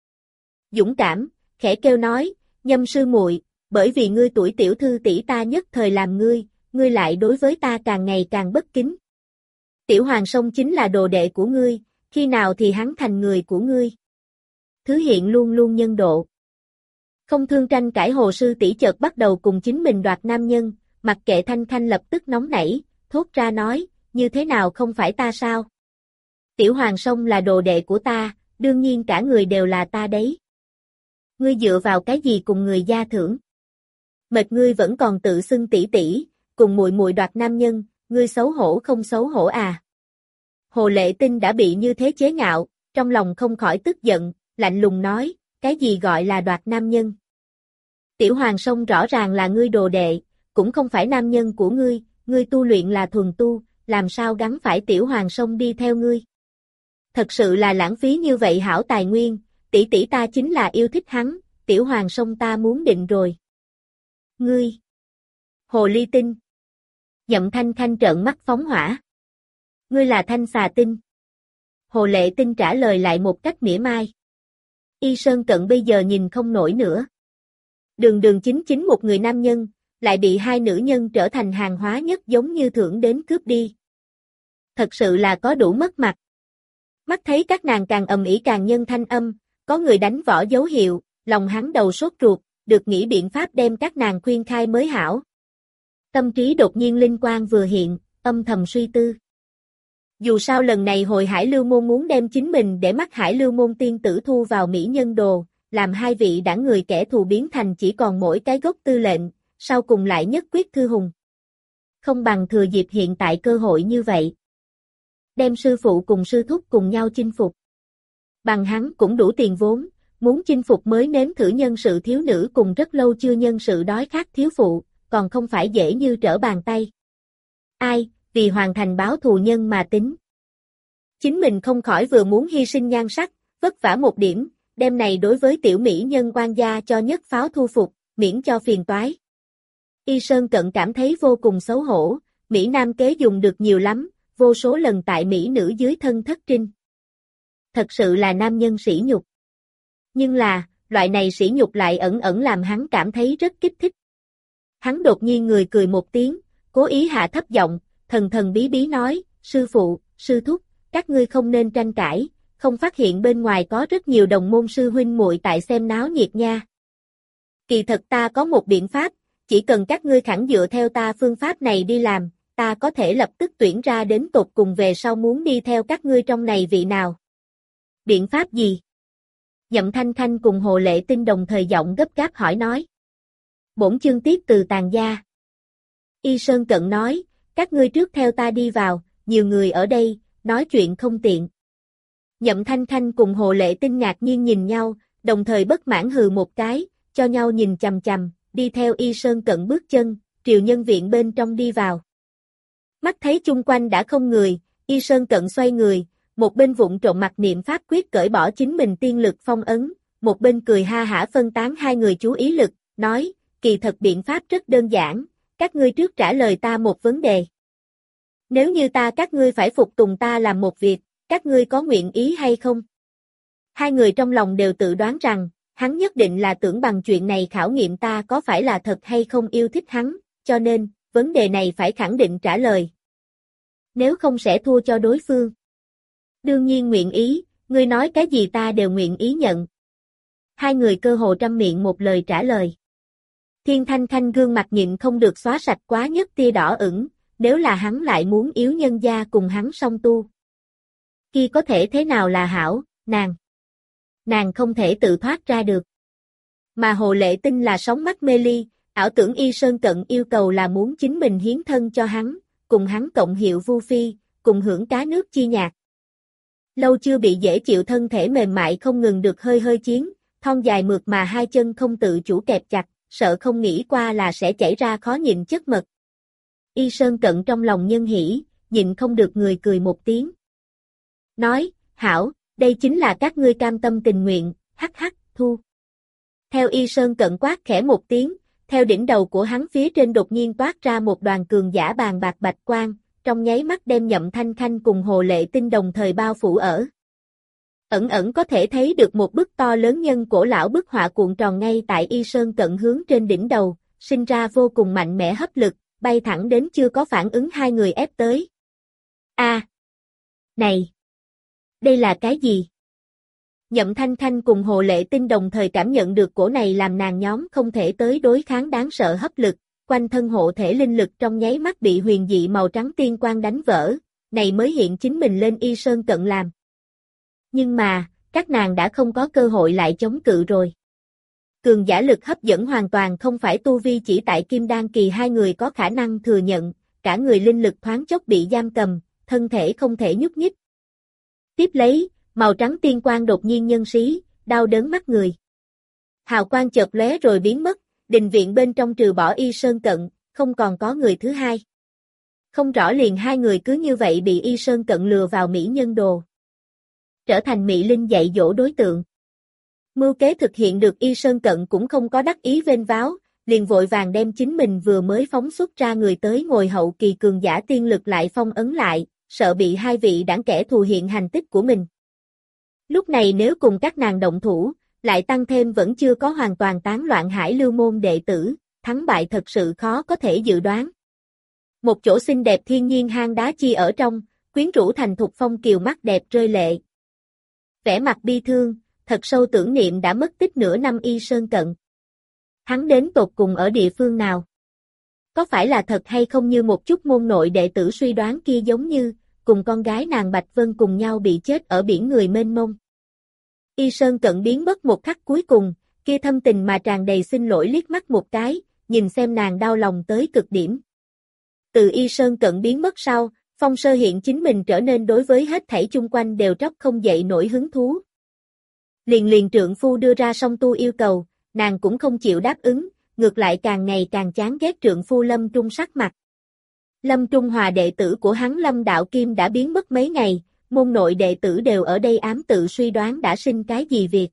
Dũng cảm, khẽ kêu nói, Nhâm sư muội, bởi vì ngươi tuổi tiểu thư tỷ ta nhất thời làm ngươi lại đối với ta càng ngày càng bất kính. Tiểu Hoàng Sông chính là đồ đệ của ngươi, khi nào thì hắn thành người của ngươi. Thứ hiện luôn luôn nhân độ. Không thương tranh cãi Hồ sư tỷ chợt bắt đầu cùng chính mình đoạt nam nhân, mặc kệ Thanh Khanh lập tức nóng nảy, thốt ra nói, như thế nào không phải ta sao? Tiểu Hoàng Sông là đồ đệ của ta, đương nhiên cả người đều là ta đấy. Ngươi dựa vào cái gì cùng người gia thưởng? Mệt ngươi vẫn còn tự xưng tỷ tỷ, cùng muội muội đoạt nam nhân, ngươi xấu hổ không xấu hổ à? Hồ Lệ Tinh đã bị như thế chế ngạo, trong lòng không khỏi tức giận, lạnh lùng nói, cái gì gọi là đoạt nam nhân? Tiểu Hoàng Sông rõ ràng là ngươi đồ đệ, cũng không phải nam nhân của ngươi tu luyện là thuần tu, làm sao gắn phải Tiểu Hoàng Sông đi theo ngươi? Thật sự là lãng phí như vậy hảo tài nguyên, tỷ tỷ ta chính là yêu thích hắn, Tiểu Hoàng Sông ta muốn định rồi. Ngươi! Hồ Ly Tinh! Nhậm Thanh Khanh trợn mắt phóng hỏa. Ngươi là Thanh Xà Tinh. Hồ Lệ Tinh trả lời lại một cách mỉa mai. Y Sơn Cận bây giờ nhìn không nổi nữa. Đường đường chính chính một người nam nhân, lại bị hai nữ nhân trở thành hàng hóa nhất giống như thưởng đến cướp đi. Thật sự là có đủ mất mặt. Mắt thấy các nàng càng ầm ĩ càng nhân thanh âm, có người đánh võ dấu hiệu, lòng hắn đầu sốt ruột, được nghĩ biện pháp đem các nàng khuyên khai mới hảo. Tâm trí đột nhiên linh quang vừa hiện, âm thầm suy tư. Dù sao lần này hội Hải Lưu Môn muốn đem chính mình để mắt Hải Lưu Môn tiên tử thu vào mỹ nhân đồ, làm hai vị đảng người kẻ thù biến thành chỉ còn mỗi cái gốc tư lệnh, sau cùng lại nhất quyết thư hùng. Không bằng thừa dịp hiện tại cơ hội như vậy. Đem sư phụ cùng sư thúc cùng nhau chinh phục. Bằng hắn cũng đủ tiền vốn, muốn chinh phục mới nếm thử nhân sự thiếu nữ cùng rất lâu chưa nhân sự đói khát thiếu phụ, còn không phải dễ như trở bàn tay. Ai, vì hoàn thành báo thù nhân mà tính. Chính mình không khỏi vừa muốn hy sinh nhan sắc, vất vả một điểm, đem này đối với tiểu mỹ nhân quan gia cho nhất pháo thu phục, miễn cho phiền toái. Y Sơn Cận cảm thấy vô cùng xấu hổ, Mỹ Nam kế dùng được nhiều lắm, vô số lần tại Mỹ nữ dưới thân thất trinh. Thật sự là nam nhân sỉ nhục. Nhưng là, loại này sỉ nhục lại ẩn ẩn làm hắn cảm thấy rất kích thích. Hắn đột nhiên người cười một tiếng, cố ý hạ thấp giọng, thần thần bí bí nói, sư phụ, sư thúc, các ngươi không nên tranh cãi, không phát hiện bên ngoài có rất nhiều đồng môn sư huynh muội tại xem náo nhiệt nha. Kỳ thật ta có một biện pháp, chỉ cần các ngươi khẳng dựa theo ta phương pháp này đi làm, ta có thể lập tức tuyển ra đến tột cùng về sau muốn đi theo các ngươi trong này vị nào. Biện pháp gì? Nhậm Thanh Thanh cùng Hồ Lệ Tinh đồng thời giọng gấp gáp hỏi nói. Bổn chương tiếp từ Tàn Gia. Y Sơn Cận nói, các ngươi trước theo ta đi vào, nhiều người ở đây, nói chuyện không tiện. Nhậm Thanh Thanh cùng Hồ Lệ Tinh ngạc nhiên nhìn nhau, đồng thời bất mãn hừ một cái, cho nhau nhìn chằm chằm, đi theo Y Sơn Cận bước chân, Triều Nhân Viện bên trong đi vào. Mắt thấy chung quanh đã không người, Y Sơn Cận xoay người, một bên vụng trộm mặc niệm pháp quyết cởi bỏ chính mình tiên lực phong ấn, một bên cười ha hả phân tán hai người chú ý lực, nói, kỳ thật biện pháp rất đơn giản, các ngươi trước trả lời ta một vấn đề. Nếu như các ngươi phải phục tùng ta làm một việc, các ngươi có nguyện ý hay không? Hai người trong lòng đều tự đoán rằng, hắn nhất định là tưởng bằng chuyện này khảo nghiệm ta có phải là thật hay không yêu thích hắn, cho nên, vấn đề này phải khẳng định trả lời. Nếu không sẽ thua cho đối phương. Đương nhiên nguyện ý, ngươi nói cái gì ta đều nguyện ý nhận. Hai người cơ hồ trăm miệng một lời trả lời. Thiên Thanh Thanh gương mặt nhịn không được xóa sạch quá nhất tia đỏ ửng, nếu là hắn lại muốn yếu nhân gia cùng hắn song tu. Kia có thể thế nào là hảo, nàng không thể tự thoát ra được. Mà Hồ Lệ Tinh là sóng mắt mê ly, ảo tưởng Y Sơn Cận yêu cầu là muốn chính mình hiến thân cho hắn, cùng hắn cộng hiệu vu phi, cùng hưởng cá nước chi nhạc. Lâu chưa bị dễ chịu thân thể mềm mại không ngừng được hơi hơi chiến, thon dài mượt mà hai chân không tự chủ kẹp chặt, sợ không nghĩ qua là sẽ chảy ra khó nhịn chất mật. Y Sơn Cận trong lòng nhân hỉ, nhịn không được người cười một tiếng. Nói, hảo, đây chính là các ngươi cam tâm tình nguyện, hắc hắc, thu. Theo Y Sơn Cận quát khẽ một tiếng, theo đỉnh đầu của hắn phía trên đột nhiên toát ra một đoàn cường giả bàn bạc bạch quang, trong nháy mắt đem Nhậm Thanh Thanh cùng Hồ Lệ Tinh đồng thời bao phủ ở. Ẩn ẩn có thể thấy được một bức to lớn nhân cổ lão bức họa cuộn tròn ngay tại Y Sơn Cận hướng trên đỉnh đầu, sinh ra vô cùng mạnh mẽ hấp lực, bay thẳng đến chưa có phản ứng hai người ép tới. Này! Đây là cái gì? Nhậm Thanh Thanh cùng Hồ Lệ Tinh đồng thời cảm nhận được cổ này làm nàng nhóm không thể tới đối kháng đáng sợ hấp lực, quanh thân hộ thể linh lực trong nháy mắt bị huyền dị màu trắng tiên quang đánh vỡ, này mới hiện chính mình lên Y Sơn Cận làm. Nhưng mà, các nàng đã không có cơ hội lại chống cự rồi. Cường giả lực hấp dẫn hoàn toàn không phải tu vi chỉ tại Kim Đan kỳ hai người có khả năng thừa nhận, cả người linh lực thoáng chốc bị giam cầm, thân thể không thể nhúc nhích. Tiếp lấy, màu trắng tiên quang đột nhiên nhân xí, đau đớn mắt người. Hào quang chợt lóe rồi biến mất, đình viện bên trong trừ bỏ Y Sơn Cận, không còn có người thứ hai. Không rõ liền hai người cứ như vậy bị Y Sơn Cận lừa vào mỹ nhân đồ. Trở thành mỹ linh dạy dỗ đối tượng. Mưu kế thực hiện được Y Sơn Cận cũng không có đắc ý vênh váo, liền vội vàng đem chính mình vừa mới phóng xuất ra người tới ngồi hậu kỳ cường giả tiên lực lại phong ấn lại, sợ bị hai vị đảng kẻ thù hiện hành tích của mình. Lúc này nếu cùng các nàng động thủ, lại tăng thêm vẫn chưa có hoàn toàn tán loạn Hải Lưu môn đệ tử, thắng bại thật sự khó có thể dự đoán. Một chỗ xinh đẹp thiên nhiên hang đá chi ở trong, quyến rũ thành thục phong kiều mắt đẹp rơi lệ. Vẻ mặt bi thương, thật sâu tưởng niệm đã mất tích nửa năm Y Sơn Cận. Hắn đến tột cùng ở địa phương nào? Có phải là thật hay không như một chút môn nội đệ tử suy đoán kia giống như, cùng con gái nàng Bạch Vân cùng nhau bị chết ở biển người mênh mông. Y Sơn Cận biến mất một khắc cuối cùng, kia thâm tình mà tràn đầy xin lỗi liếc mắt một cái, nhìn xem nàng đau lòng tới cực điểm. Từ Y Sơn Cận biến mất sau, Phong Sơ hiện chính mình trở nên đối với hết thảy chung quanh đều tróc không dậy nổi hứng thú. Liền trượng phu đưa ra song tu yêu cầu, nàng cũng không chịu đáp ứng, ngược lại càng ngày càng chán ghét trượng phu Lâm Trung sắc mặt. Lâm Trung Hòa đệ tử của hắn Lâm Đạo Kim đã biến mất mấy ngày, môn nội đệ tử đều ở đây ám tự suy đoán đã sinh cái gì việc.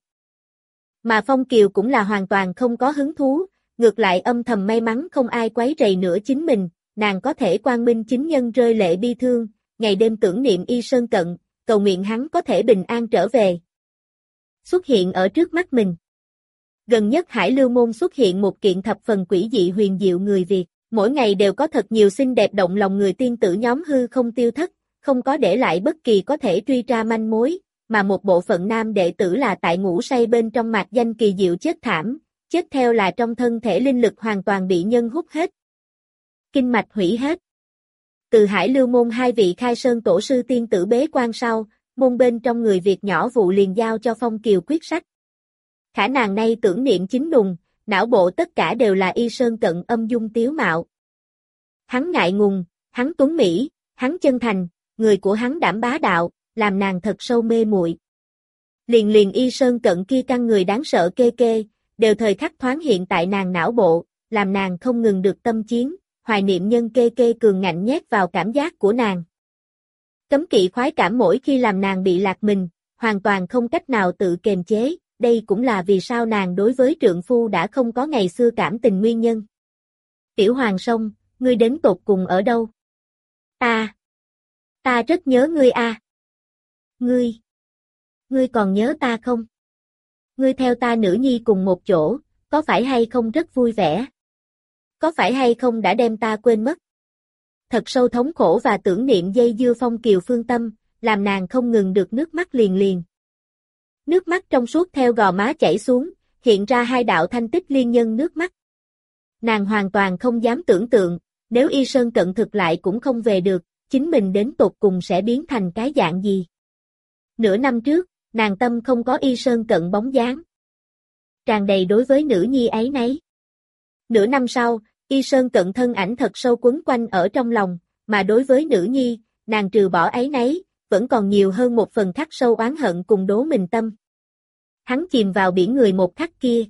Mà Phong Kiều cũng là hoàn toàn không có hứng thú, ngược lại âm thầm may mắn không ai quấy rầy nữa chính mình, nàng có thể quang minh chính nhân rơi lệ bi thương, ngày đêm tưởng niệm Y Sơn Cận, cầu nguyện hắn có thể bình an trở về. xuất hiện ở trước mắt mình. Gần nhất Hải Lưu Môn xuất hiện một kiện thập phần quỷ dị huyền diệu người Việt, mỗi ngày đều có thật nhiều xinh đẹp động lòng người tiên tử nhóm hư không tiêu thất, không có để lại bất kỳ có thể truy tra manh mối, mà một bộ phận nam đệ tử là tại ngủ say bên trong mạc danh kỳ diệu chết thảm, chết theo là trong thân thể linh lực hoàn toàn bị nhân hút hết. Kinh mạch hủy hết. Từ Hải Lưu Môn hai vị khai sơn tổ sư tiên tử bế quan sau, môn bên trong người Việt nhỏ vụ liền giao cho Phong Kiều quyết sách. Khả nàng nay tưởng niệm chính đùng, não bộ tất cả đều là Y Sơn Cận âm dung tiếu mạo. Hắn ngại ngùng, hắn tuấn mỹ, hắn chân thành, người của hắn đảm bá đạo, làm nàng thật sâu mê muội. Liền Y Sơn Cận kia căn người đáng sợ kê kê, đều thời khắc thoáng hiện tại nàng não bộ, làm nàng không ngừng được tâm chiến, hoài niệm nhân kê kê cường ngạnh nhét vào cảm giác của nàng. Cấm kỵ khoái cảm mỗi khi làm nàng bị lạc mình, hoàn toàn không cách nào tự kiềm chế, đây cũng là vì sao nàng đối với trượng phu đã không có ngày xưa cảm tình nguyên nhân. Tiểu Hoàng Sông, ngươi đến tột cùng ở đâu? Ta rất nhớ ngươi a. Ngươi còn nhớ ta không? Ngươi theo ta nữ nhi cùng một chỗ, có phải hay không rất vui vẻ? Có phải hay không đã đem ta quên mất? Thật sâu thống khổ và tưởng niệm dây dưa Phong Kiều phương tâm, làm nàng không ngừng được nước mắt liền. Nước mắt trong suốt theo gò má chảy xuống, hiện ra hai đạo thanh tích liên nhân nước mắt. Nàng hoàn toàn không dám tưởng tượng, nếu Y Sơn Cận thực lại cũng không về được, chính mình đến tột cùng sẽ biến thành cái dạng gì. Nửa năm trước, nàng tâm không có Y Sơn Cận bóng dáng. Tràn đầy đối với nữ nhi ấy nấy. Nửa năm sau, Y Sơn Cận thân ảnh thật sâu quấn quanh ở trong lòng, mà đối với nữ nhi, nàng trừ bỏ ấy nấy, vẫn còn nhiều hơn một phần khắc sâu oán hận cùng đố mình tâm. Hắn chìm vào biển người một khắc kia.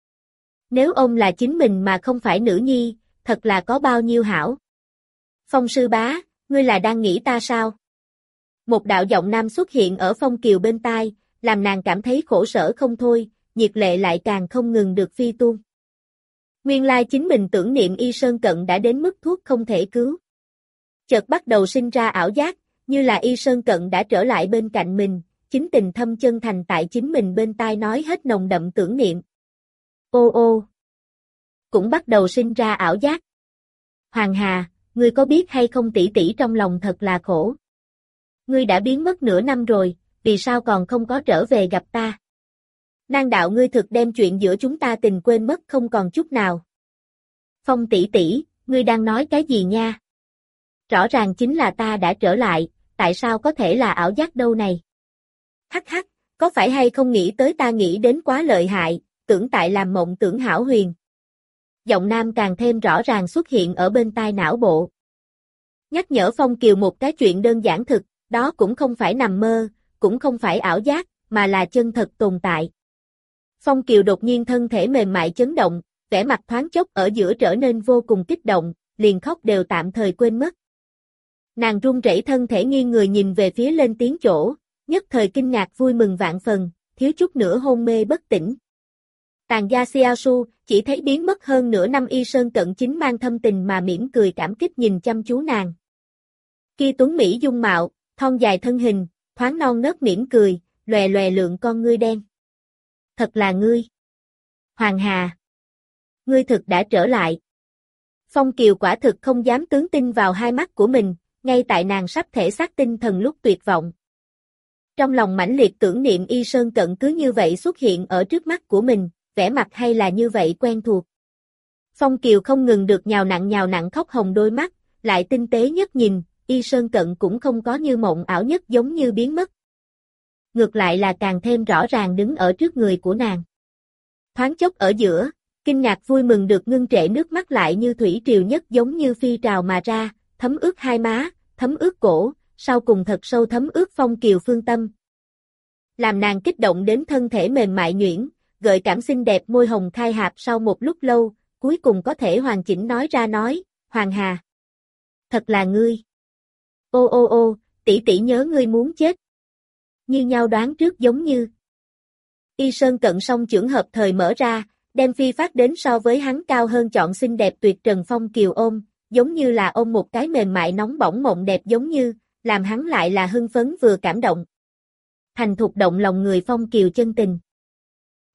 Nếu ông là chính mình mà không phải nữ nhi, thật là có bao nhiêu hảo. Phong sư bá, ngươi là đang nghĩ ta sao? Một đạo giọng nam xuất hiện ở Phong Kiều bên tai, làm nàng cảm thấy khổ sở không thôi, nhiệt lệ lại càng không ngừng được phi tuôn. Nguyên lai chính mình tưởng niệm Y Sơn Cận đã đến mức thuốc không thể cứu. Chợt bắt đầu sinh ra ảo giác, như là Y Sơn Cận đã trở lại bên cạnh mình, chính tình thâm chân thành tại chính mình bên tai nói hết nồng đậm tưởng niệm. Ô. Cũng bắt đầu sinh ra ảo giác. Hoàng Hà, ngươi có biết hay không tỷ tỷ trong lòng thật là khổ. Ngươi đã biến mất nửa năm rồi, vì sao còn không có trở về gặp ta? Nang đạo ngươi thực đem chuyện giữa chúng ta tình quên mất không còn chút nào. Phong tỷ tỷ, ngươi đang nói cái gì nha? Rõ ràng chính là ta đã trở lại, tại sao có thể là ảo giác đâu này? Hắc, có phải hay không nghĩ tới ta nghĩ đến quá lợi hại, tưởng tại làm mộng tưởng hão huyền. Giọng nam càng thêm rõ ràng xuất hiện ở bên tai não bộ. Nhắc nhở Phong Kiều một cái chuyện đơn giản thực, đó cũng không phải nằm mơ, cũng không phải ảo giác, mà là chân thật tồn tại. Phong Kiều đột nhiên thân thể mềm mại chấn động, vẻ mặt thoáng chốc ở giữa trở nên vô cùng kích động, liền khóc đều tạm thời quên mất. Nàng run rẩy thân thể nghiêng người nhìn về phía lên tiếng chỗ, nhất thời kinh ngạc vui mừng vạn phần, thiếu chút nữa hôn mê bất tỉnh. Tàn gia Xiaosu chỉ thấy biến mất hơn nửa năm Y Sơn Cận chính mang thâm tình mà mỉm cười cảm kích nhìn chăm chú nàng. Kia tuấn mỹ dung mạo, thon dài thân hình, thoáng non nớt mỉm cười, lòe lòe lượng con ngươi đen. Thật là ngươi. Hoàng Hà. Ngươi thực đã trở lại. Phong Kiều quả thực không dám tướng tin vào hai mắt của mình, ngay tại nàng sắp thể xác tinh thần lúc tuyệt vọng. Trong lòng mãnh liệt tưởng niệm Y Sơn Cận cứ như vậy xuất hiện ở trước mắt của mình, vẻ mặt hay là như vậy quen thuộc. Phong Kiều không ngừng được nhào nặn khóc hồng đôi mắt, lại tinh tế nhất nhìn, Y Sơn Cận cũng không có như mộng ảo nhất giống như biến mất. Ngược lại là càng thêm rõ ràng đứng ở trước người của nàng. Thoáng chốc ở giữa, kinh ngạc vui mừng được ngưng trệ nước mắt lại như thủy triều nhất giống như phi trào mà ra, thấm ướt hai má, thấm ướt cổ, sau cùng thật sâu thấm ướt Phong Kiều phương tâm. Làm nàng kích động đến thân thể mềm mại nhuyễn, gợi cảm xinh đẹp môi hồng khai hạp sau một lúc lâu, cuối cùng có thể hoàn chỉnh nói ra nói, Hoàng Hà. Thật là ngươi. Ô, tỷ tỷ nhớ ngươi muốn chết. Như nhau đoán trước giống như. Y Sơn Cận song chưởng hợp thời mở ra, đem phi phát đến so với hắn cao hơn chọn xinh đẹp tuyệt trần Phong Kiều ôm, giống như là ôm một cái mềm mại nóng bỏng mộng đẹp giống như, làm hắn lại là hưng phấn vừa cảm động. Thành thục động lòng người Phong Kiều chân tình.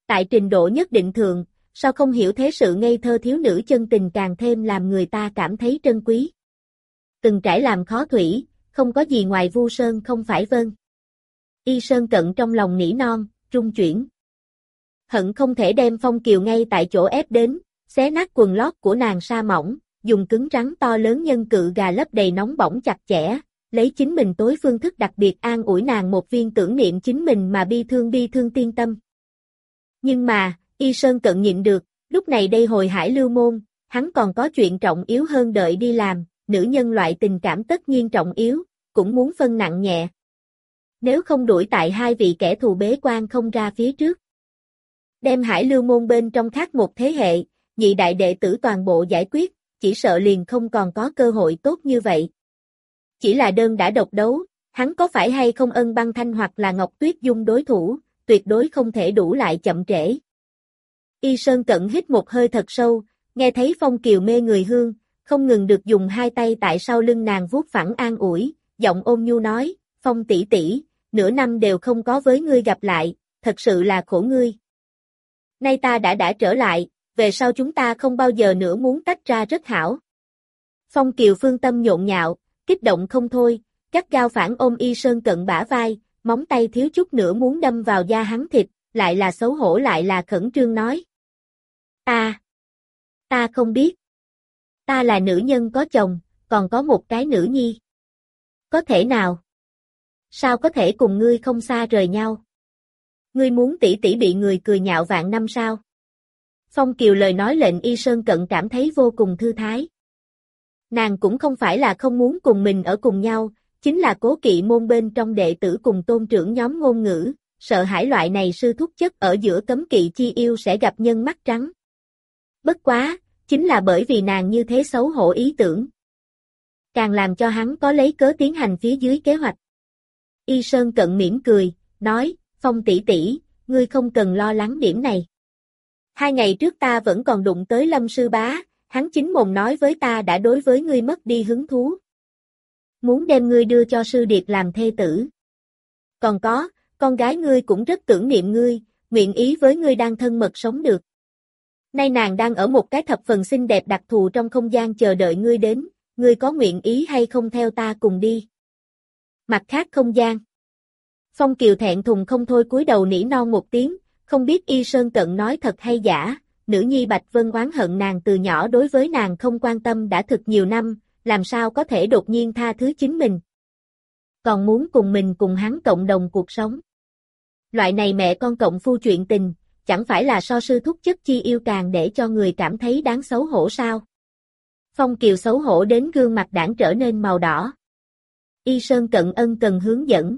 Tại trình độ nhất định thượng, sao không hiểu thế sự ngây thơ thiếu nữ chân tình càng thêm làm người ta cảm thấy trân quý. Từng trải làm khó thủy, không có gì ngoài Vu Sơn không phải vâng. Y Sơn Cận trong lòng nỉ non, trung chuyển. Hận không thể đem Phong Kiều ngay tại chỗ ép đến, xé nát quần lót của nàng sa mỏng, dùng cứng rắn to lớn nhân cự gà lấp đầy nóng bỏng chặt chẽ, lấy chính mình tối phương thức đặc biệt an ủi nàng một viên tưởng niệm chính mình mà bi thương tiên tâm. Nhưng mà, Y Sơn Cận nhịn được, lúc này đây hồi Hải Lưu Môn, hắn còn có chuyện trọng yếu hơn đợi đi làm, nữ nhân loại tình cảm tất nhiên trọng yếu, cũng muốn phân nặng nhẹ. Nếu không đuổi tại hai vị kẻ thù bế quan không ra phía trước. Đem Hải Lưu Môn bên trong khác một thế hệ, nhị đại đệ tử toàn bộ giải quyết, chỉ sợ liền không còn có cơ hội tốt như vậy. Chỉ là đơn đã độc đấu, hắn có phải hay không Ân Băng Thanh hoặc là Ngọc Tuyết Dung đối thủ, tuyệt đối không thể đủ lại chậm trễ. Y Sơn Cận hít một hơi thật sâu, nghe thấy Phong Kiều mê người hương, không ngừng được dùng hai tay tại sau lưng nàng vuốt phẳng an ủi, giọng ôn nhu nói, Phong tỷ tỷ, nửa năm đều không có với ngươi gặp lại, thật sự là khổ ngươi. Nay ta đã trở lại, về sau chúng ta không bao giờ nữa muốn tách ra rất hảo. Phong Kiều phương tâm nhộn nhạo, kích động không thôi, gắt gao phản ôm Y Sơn Cận bả vai, móng tay thiếu chút nữa muốn đâm vào da hắn thịt, lại là xấu hổ lại là khẩn trương nói. Ta không biết. Ta là nữ nhân có chồng, còn có một cái nữ nhi. Có thể nào? Sao có thể cùng ngươi không xa rời nhau? Ngươi muốn tỷ tỷ bị người cười nhạo vạn năm sao? Phong Kiều lời nói lệnh Y Sơn Cận cảm thấy vô cùng thư thái. Nàng cũng không phải là không muốn cùng mình ở cùng nhau, chính là cố kỵ môn bên trong đệ tử cùng tôn trưởng nhóm ngôn ngữ, sợ hãi loại này sư thúc chất ở giữa cấm kỵ chi yêu sẽ gặp nhân mắt trắng. Bất quá, chính là bởi vì nàng như thế xấu hổ ý tưởng. Càng làm cho hắn có lấy cớ tiến hành phía dưới kế hoạch. Y Sơn Cận mỉm cười, nói, Phong tỷ tỷ, ngươi không cần lo lắng điểm này. 2 ngày trước ta vẫn còn đụng tới Lâm sư bá, hắn chính mồm nói với ta đã đối với ngươi mất đi hứng thú. Muốn đem ngươi đưa cho sư điệt làm thê tử. Còn có, con gái ngươi cũng rất tưởng niệm ngươi, nguyện ý với ngươi đang thân mật sống được. Nay nàng đang ở một cái thập phần xinh đẹp đặc thù trong không gian chờ đợi ngươi đến, ngươi có nguyện ý hay không theo ta cùng đi. Mặt khác không gian. Phong Kiều thẹn thùng không thôi cúi đầu nỉ non một tiếng, không biết Y Sơn Cận nói thật hay giả, nữ nhi Bạch Vân oán hận nàng từ nhỏ đối với nàng không quan tâm đã thực nhiều năm, làm sao có thể đột nhiên tha thứ chính mình. Còn muốn cùng mình cùng hắn cộng đồng cuộc sống. Loại này mẹ con cộng phu chuyện tình, chẳng phải là so sư thúc chất chi yêu càng để cho người cảm thấy đáng xấu hổ sao. Phong Kiều xấu hổ đến gương mặt đãng trở nên màu đỏ. Y Sơn Cận ân cần hướng dẫn.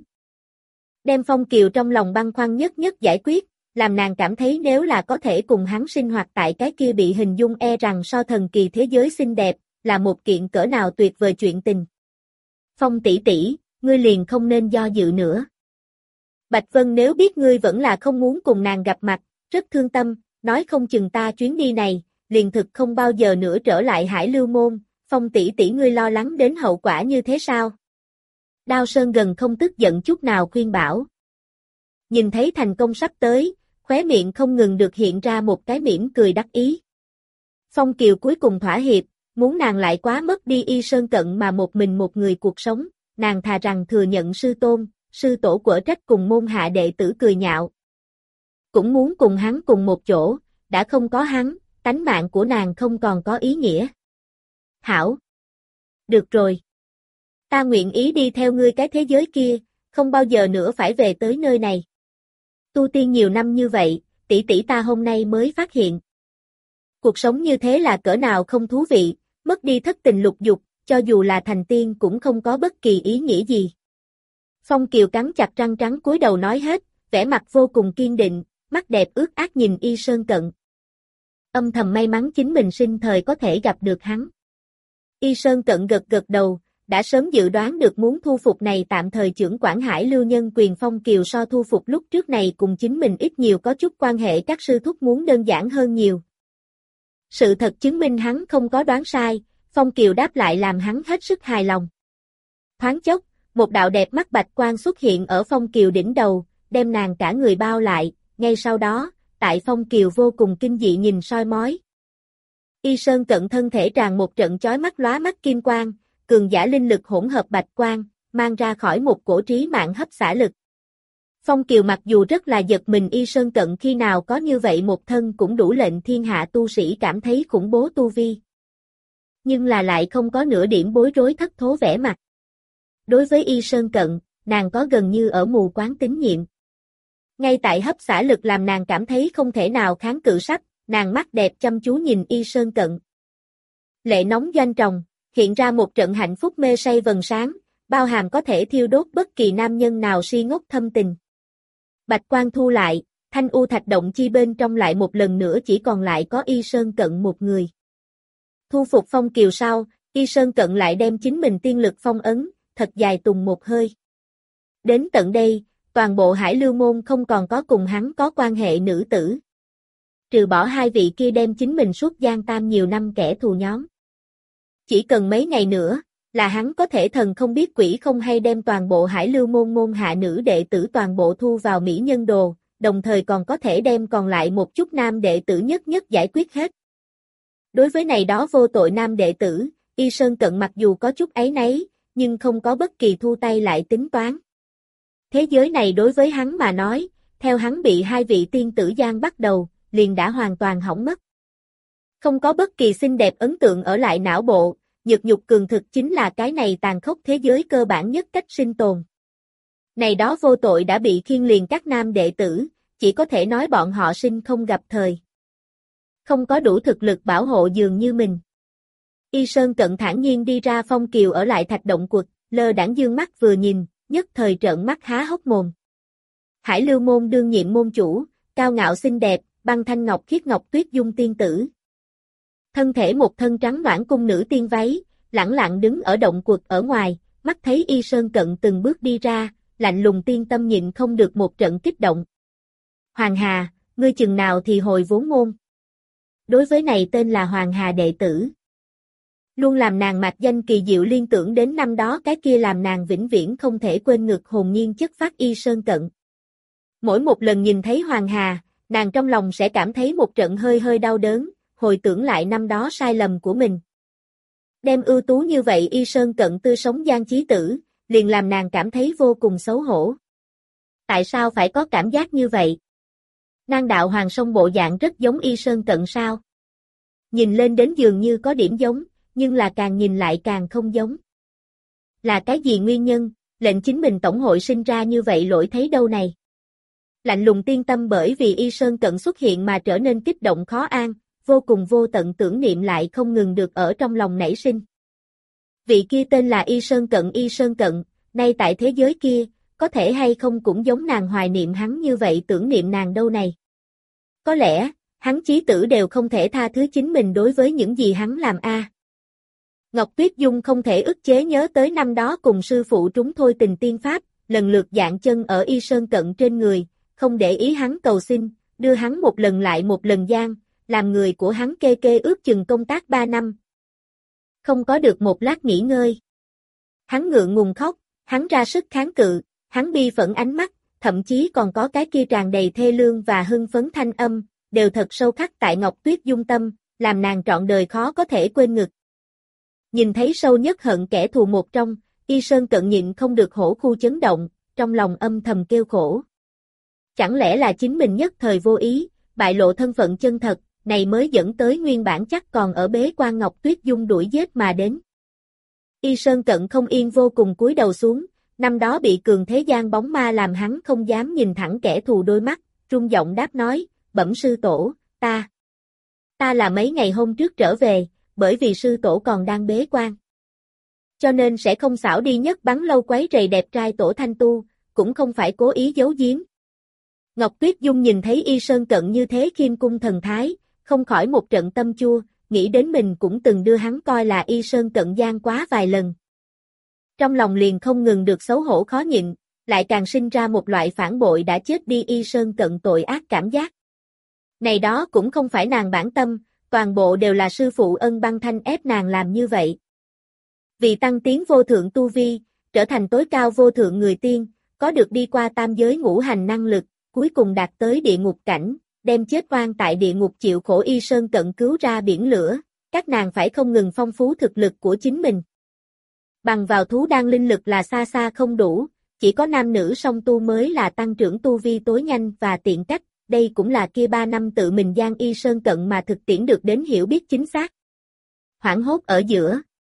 Đem Phong Kiều trong lòng băn khoăn nhất giải quyết, làm nàng cảm thấy nếu là có thể cùng hắn sinh hoạt tại cái kia bị hình dung e rằng so thần kỳ thế giới xinh đẹp, là một kiện cỡ nào tuyệt vời chuyện tình. Phong tỷ tỷ, ngươi liền không nên do dự nữa. Bạch Vân nếu biết ngươi vẫn là không muốn cùng nàng gặp mặt, rất thương tâm, nói không chừng ta chuyến đi này, liền thực không bao giờ nữa trở lại Hải Lưu Môn, Phong tỷ tỷ ngươi lo lắng đến hậu quả như thế sao? Đao Sơn gần không tức giận chút nào khuyên bảo. Nhìn thấy thành công sắp tới, khóe miệng không ngừng được hiện ra một cái mỉm cười đắc ý. Phong Kiều cuối cùng thỏa hiệp, muốn nàng lại quá mất đi Y Sơn Cận mà một mình một người cuộc sống, nàng thà rằng thừa nhận sư tôn, sư tổ quở trách cùng môn hạ đệ tử cười nhạo. Cũng muốn cùng hắn cùng một chỗ, đã không có hắn, tánh mạng của nàng không còn có ý nghĩa. Hảo! Được rồi! Ta nguyện ý đi theo ngươi cái thế giới kia, không bao giờ nữa phải về tới nơi này. Tu tiên nhiều năm như vậy, tỷ tỷ ta hôm nay mới phát hiện. Cuộc sống như thế là cỡ nào không thú vị, mất đi thất tình lục dục, cho dù là thành tiên cũng không có bất kỳ ý nghĩa gì. Phong Kiều cắn chặt răng trắng cúi đầu nói hết, vẻ mặt vô cùng kiên định, mắt đẹp ướt át nhìn Y Sơn Cận. Âm thầm may mắn chính mình sinh thời có thể gặp được hắn. Y Sơn Cận gật đầu, đã sớm dự đoán được muốn thu phục này tạm thời trưởng quản Hải Lưu nhân quyền Phong Kiều so thu phục lúc trước này cùng chính mình ít nhiều có chút quan hệ các sư thúc muốn đơn giản hơn nhiều. Sự thật chứng minh hắn không có đoán sai, Phong Kiều đáp lại làm hắn hết sức hài lòng. Thoáng chốc, một đạo đẹp mắt bạch quang xuất hiện ở Phong Kiều đỉnh đầu, đem nàng cả người bao lại, ngay sau đó, tại Phong Kiều vô cùng kinh dị nhìn soi mói. Y Sơn Cận thân thể tràn một trận chói mắt lóa mắt kim quang, cường giả linh lực hỗn hợp bạch quang, mang ra khỏi một cổ trí mạng hấp xả lực. Phong Kiều mặc dù rất là giật mình Y Sơn Cận khi nào có như vậy một thân cũng đủ lệnh thiên hạ tu sĩ cảm thấy khủng bố tu vi. Nhưng là lại không có nửa điểm bối rối thất thố vẻ mặt. Đối với Y Sơn Cận, nàng có gần như ở mù quáng tín nhiệm. Ngay tại hấp xả lực làm nàng cảm thấy không thể nào kháng cự sắp, nàng mắt đẹp chăm chú nhìn Y Sơn Cận. Lệ nóng doanh tròng, hiện ra một trận hạnh phúc mê say vầng sáng, bao hàm có thể thiêu đốt bất kỳ nam nhân nào si ngốc thâm tình. Bạch quang thu lại, thanh u thạch động chi bên trong lại một lần nữa chỉ còn lại có Y Sơn Cận một người. Thu phục Phong Kiều sau, Y Sơn Cận lại đem chính mình tiên lực phong ấn, thật dài tùng một hơi. Đến tận đây, toàn bộ Hải Lưu Môn không còn có cùng hắn có quan hệ nữ tử. Trừ bỏ hai vị kia đem chính mình suốt giang tam nhiều năm kẻ thù nhóm. Chỉ cần mấy ngày nữa, là hắn có thể thần không biết quỷ không hay đem toàn bộ Hải Lưu Môn môn hạ nữ đệ tử toàn bộ thu vào mỹ nhân đồ, đồng thời còn có thể đem còn lại một chút nam đệ tử nhất nhất giải quyết hết. Đối với này đó vô tội nam đệ tử, Y Sơn Cận mặc dù có chút áy náy, nhưng không có bất kỳ thu tay lại tính toán. Thế giới này đối với hắn mà nói, theo hắn bị hai vị tiên tử gian bắt đầu, liền đã hoàn toàn hỏng mất. Không có bất kỳ xinh đẹp ấn tượng ở lại não bộ, nhược nhục cường thực chính là cái này tàn khốc thế giới cơ bản nhất cách sinh tồn. Này đó vô tội đã bị khiêng liền các nam đệ tử, chỉ có thể nói bọn họ sinh không gặp thời. Không có đủ thực lực bảo hộ dường như mình. Y Sơn Cận thản nhiên đi ra Phong Kiều ở lại thạch động quật, lơ đãng dương mắt vừa nhìn, nhất thời trợn mắt há hốc mồm. Hải Lưu Môn đương nhiệm môn chủ, cao ngạo xinh đẹp, băng thanh ngọc khiết ngọc tuyết dung tiên tử. Thân thể một thân trắng noãn cung nữ tiên váy, lẳng lặng đứng ở động quật ở ngoài, mắt thấy Y Sơn Cận từng bước đi ra, lạnh lùng tiên tâm nhịn không được một trận kích động. Hoàng Hà, ngươi chừng nào thì hồi vốn môn. Đối với này tên là Hoàng Hà đệ tử. Luôn làm nàng mạc danh kỳ diệu liên tưởng đến năm đó cái kia làm nàng vĩnh viễn không thể quên ngực hồn nhiên chất phát Y Sơn Cận. Mỗi một lần nhìn thấy Hoàng Hà, nàng trong lòng sẽ cảm thấy một trận hơi hơi đau đớn, hồi tưởng lại năm đó sai lầm của mình. Đem ưu tú như vậy Y Sơn Cận tươi sống gian chí tử, liền làm nàng cảm thấy vô cùng xấu hổ. Tại sao phải có cảm giác như vậy? Nàng đạo hoàng sông bộ dạng rất giống Y Sơn Cận sao? Nhìn lên đến dường như có điểm giống, nhưng là càng nhìn lại càng không giống. Là cái gì nguyên nhân, lệnh chính mình tổng hội sinh ra như vậy lỗi thấy đâu này? Lạnh lùng tiên tâm bởi vì Y Sơn Cận xuất hiện mà trở nên kích động khó an, vô cùng vô tận tưởng niệm lại không ngừng được ở trong lòng nảy sinh. Vị kia tên là Y Sơn Cận, nay tại thế giới kia, có thể hay không cũng giống nàng hoài niệm hắn như vậy tưởng niệm nàng đâu này. Có lẽ, hắn chí tử đều không thể tha thứ chính mình đối với những gì hắn làm a. Ngọc Tuyết Dung không thể ức chế nhớ tới năm đó cùng sư phụ trúng thôi tình tiên pháp, lần lượt dạng chân ở Y Sơn Cận trên người, không để ý hắn cầu xin, đưa hắn một lần lại một lần gian, làm người của hắn kê kê ước chừng công tác 3 năm. Không có được một lát nghỉ ngơi. Hắn ngượng ngùng khóc, hắn ra sức kháng cự, hắn bi phẫn ánh mắt, thậm chí còn có cái kia tràn đầy thê lương và hưng phấn thanh âm, đều thật sâu khắc tại Ngọc Tuyết Dung tâm, làm nàng trọn đời khó có thể quên ngực. Nhìn thấy sâu nhất hận kẻ thù một trong, Y Sơn Cận nhịn không được hổ khu chấn động, trong lòng âm thầm kêu khổ. Chẳng lẽ là chính mình nhất thời vô ý, bại lộ thân phận chân thật, này mới dẫn tới nguyên bản chắc còn ở bế quan Ngọc Tuyết Dung đuổi giết mà đến. Y Sơn Cận không yên vô cùng cúi đầu xuống, năm đó bị cường thế gian bóng ma làm hắn không dám nhìn thẳng kẻ thù đôi mắt, run giọng đáp nói, bẩm sư tổ, ta là mấy ngày hôm trước trở về, bởi vì sư tổ còn đang bế quan. Cho nên sẽ không xảo đi nhất bắn lâu quấy rầy đẹp trai tổ thanh tu, cũng không phải cố ý giấu giếm. Ngọc Tuyết Dung nhìn thấy Y Sơn Cận như thế khiêm cung thần thái, không khỏi một trận tâm chua, nghĩ đến mình cũng từng đưa hắn coi là Y Sơn Cận gian quá vài lần. Trong lòng liền không ngừng được xấu hổ khó nhịn, lại càng sinh ra một loại phản bội đã chết đi Y Sơn Cận tội ác cảm giác. Này đó cũng không phải nàng bản tâm, toàn bộ đều là sư phụ Ân Băng Thanh ép nàng làm như vậy. Vì tăng tiến vô thượng tu vi, trở thành tối cao vô thượng người tiên, có được đi qua tam giới ngũ hành năng lực, cuối cùng đạt tới địa ngục cảnh, đem chết oan tại địa ngục chịu khổ Y Sơn Cận cứu ra biển lửa, các nàng phải không ngừng phong phú thực lực của chính mình. Bằng vào thú đan linh lực là xa xa không đủ, chỉ có nam nữ song tu mới là tăng trưởng tu vi tối nhanh và tiện cách, đây cũng là kia 3 năm tự mình gian Y Sơn Cận mà thực tiễn được đến hiểu biết chính xác. Hoảng hốt ở giữa.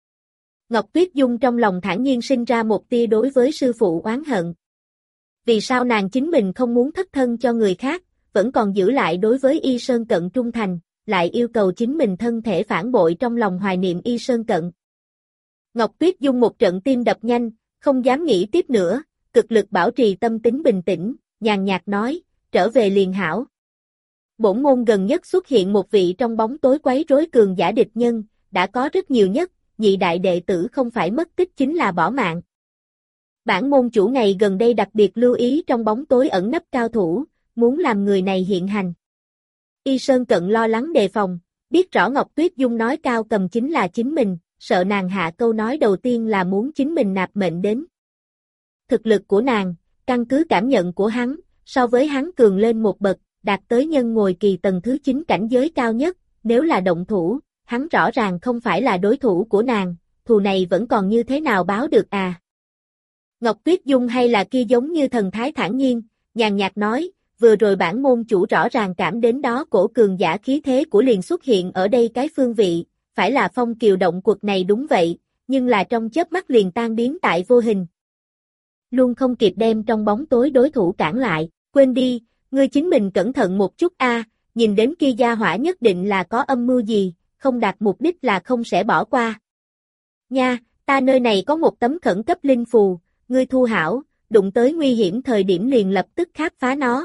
Ngọc Tuyết Dung trong lòng thản nhiên sinh ra một tia đối với sư phụ oán hận. Vì sao nàng chính mình không muốn thất thân cho người khác, vẫn còn giữ lại đối với Y Sơn Cận trung thành, lại yêu cầu chính mình thân thể phản bội trong lòng hoài niệm Y Sơn Cận. Ngọc Tuyết Dung một trận tim đập nhanh, không dám nghĩ tiếp nữa, cực lực bảo trì tâm tính bình tĩnh, nhàn nhạt nói, trở về liền hảo. Bổn môn gần nhất xuất hiện một vị trong bóng tối quấy rối cường giả địch nhân, đã có rất nhiều nhất, nhị đại đệ tử không phải mất tích chính là bỏ mạng. Bản môn chủ ngày gần đây đặc biệt lưu ý trong bóng tối ẩn nấp cao thủ, muốn làm người này hiện hành. Y Sơn Cận lo lắng đề phòng, biết rõ Ngọc Tuyết Dung nói cao cầm chính là chính mình, sợ nàng hạ câu nói đầu tiên là muốn chính mình nạp mệnh đến. Thực lực của nàng, căn cứ cảm nhận của hắn, so với hắn cường lên một bậc, đạt tới nhân ngồi kỳ tầng thứ 9 cảnh giới cao nhất, nếu là động thủ, hắn rõ ràng không phải là đối thủ của nàng, thù này vẫn còn như thế nào báo được à. Ngọc Tuyết Dung hay là kia giống như thần thái thản nhiên, nhàn nhạt nói, vừa rồi bản môn chủ rõ ràng cảm đến đó cổ cường giả khí thế của liền xuất hiện ở đây cái phương vị, phải là phong kiều động quật này đúng vậy, nhưng là trong chớp mắt liền tan biến tại vô hình. Luôn không kịp đem trong bóng tối đối thủ cản lại, quên đi, ngươi chính mình cẩn thận một chút a, nhìn đến kia gia hỏa nhất định là có âm mưu gì, không đạt mục đích là không sẽ bỏ qua. Nha, ta nơi này có một tấm khẩn cấp linh phù, ngươi thu hảo, đụng tới nguy hiểm thời điểm liền lập tức khám phá nó.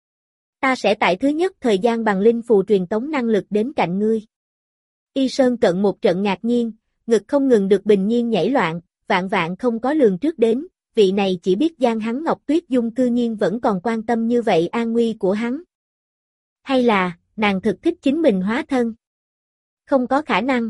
Ta sẽ tại thứ nhất thời gian bằng linh phù truyền tống năng lực đến cạnh ngươi. Y Sơn Cận một trận ngạc nhiên, ngực không ngừng được bình nhiên nhảy loạn, vạn vạn không có lường trước đến, vị này chỉ biết gian hắn Ngọc Tuyết Dung cư nhiên vẫn còn quan tâm như vậy an nguy của hắn. Hay là, nàng thực thích chính mình hóa thân? Không có khả năng.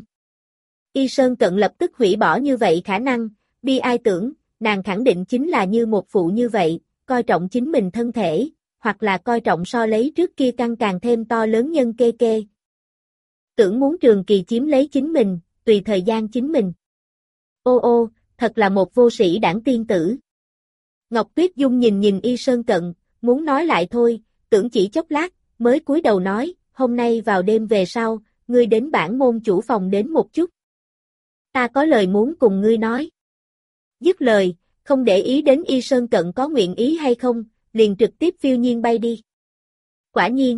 Y Sơn Cận lập tức hủy bỏ như vậy khả năng, bi ai tưởng, nàng khẳng định chính là như một phụ như vậy, coi trọng chính mình thân thể, hoặc là coi trọng so lấy trước kia căn càng thêm to lớn nhân kê kê. Tưởng muốn trường kỳ chiếm lấy chính mình, tùy thời gian chính mình. Ô ô, thật là một vô sĩ đảng tiên tử. Ngọc Tuyết Dung nhìn nhìn Y Sơn Cận, muốn nói lại thôi, tưởng chỉ chốc lát, mới cúi đầu nói, hôm nay vào đêm về sau, ngươi đến bản môn chủ phòng đến một chút. Ta có lời muốn cùng ngươi nói. Dứt lời, không để ý đến Y Sơn Cận có nguyện ý hay không, liền trực tiếp phiêu nhiên bay đi. Quả nhiên.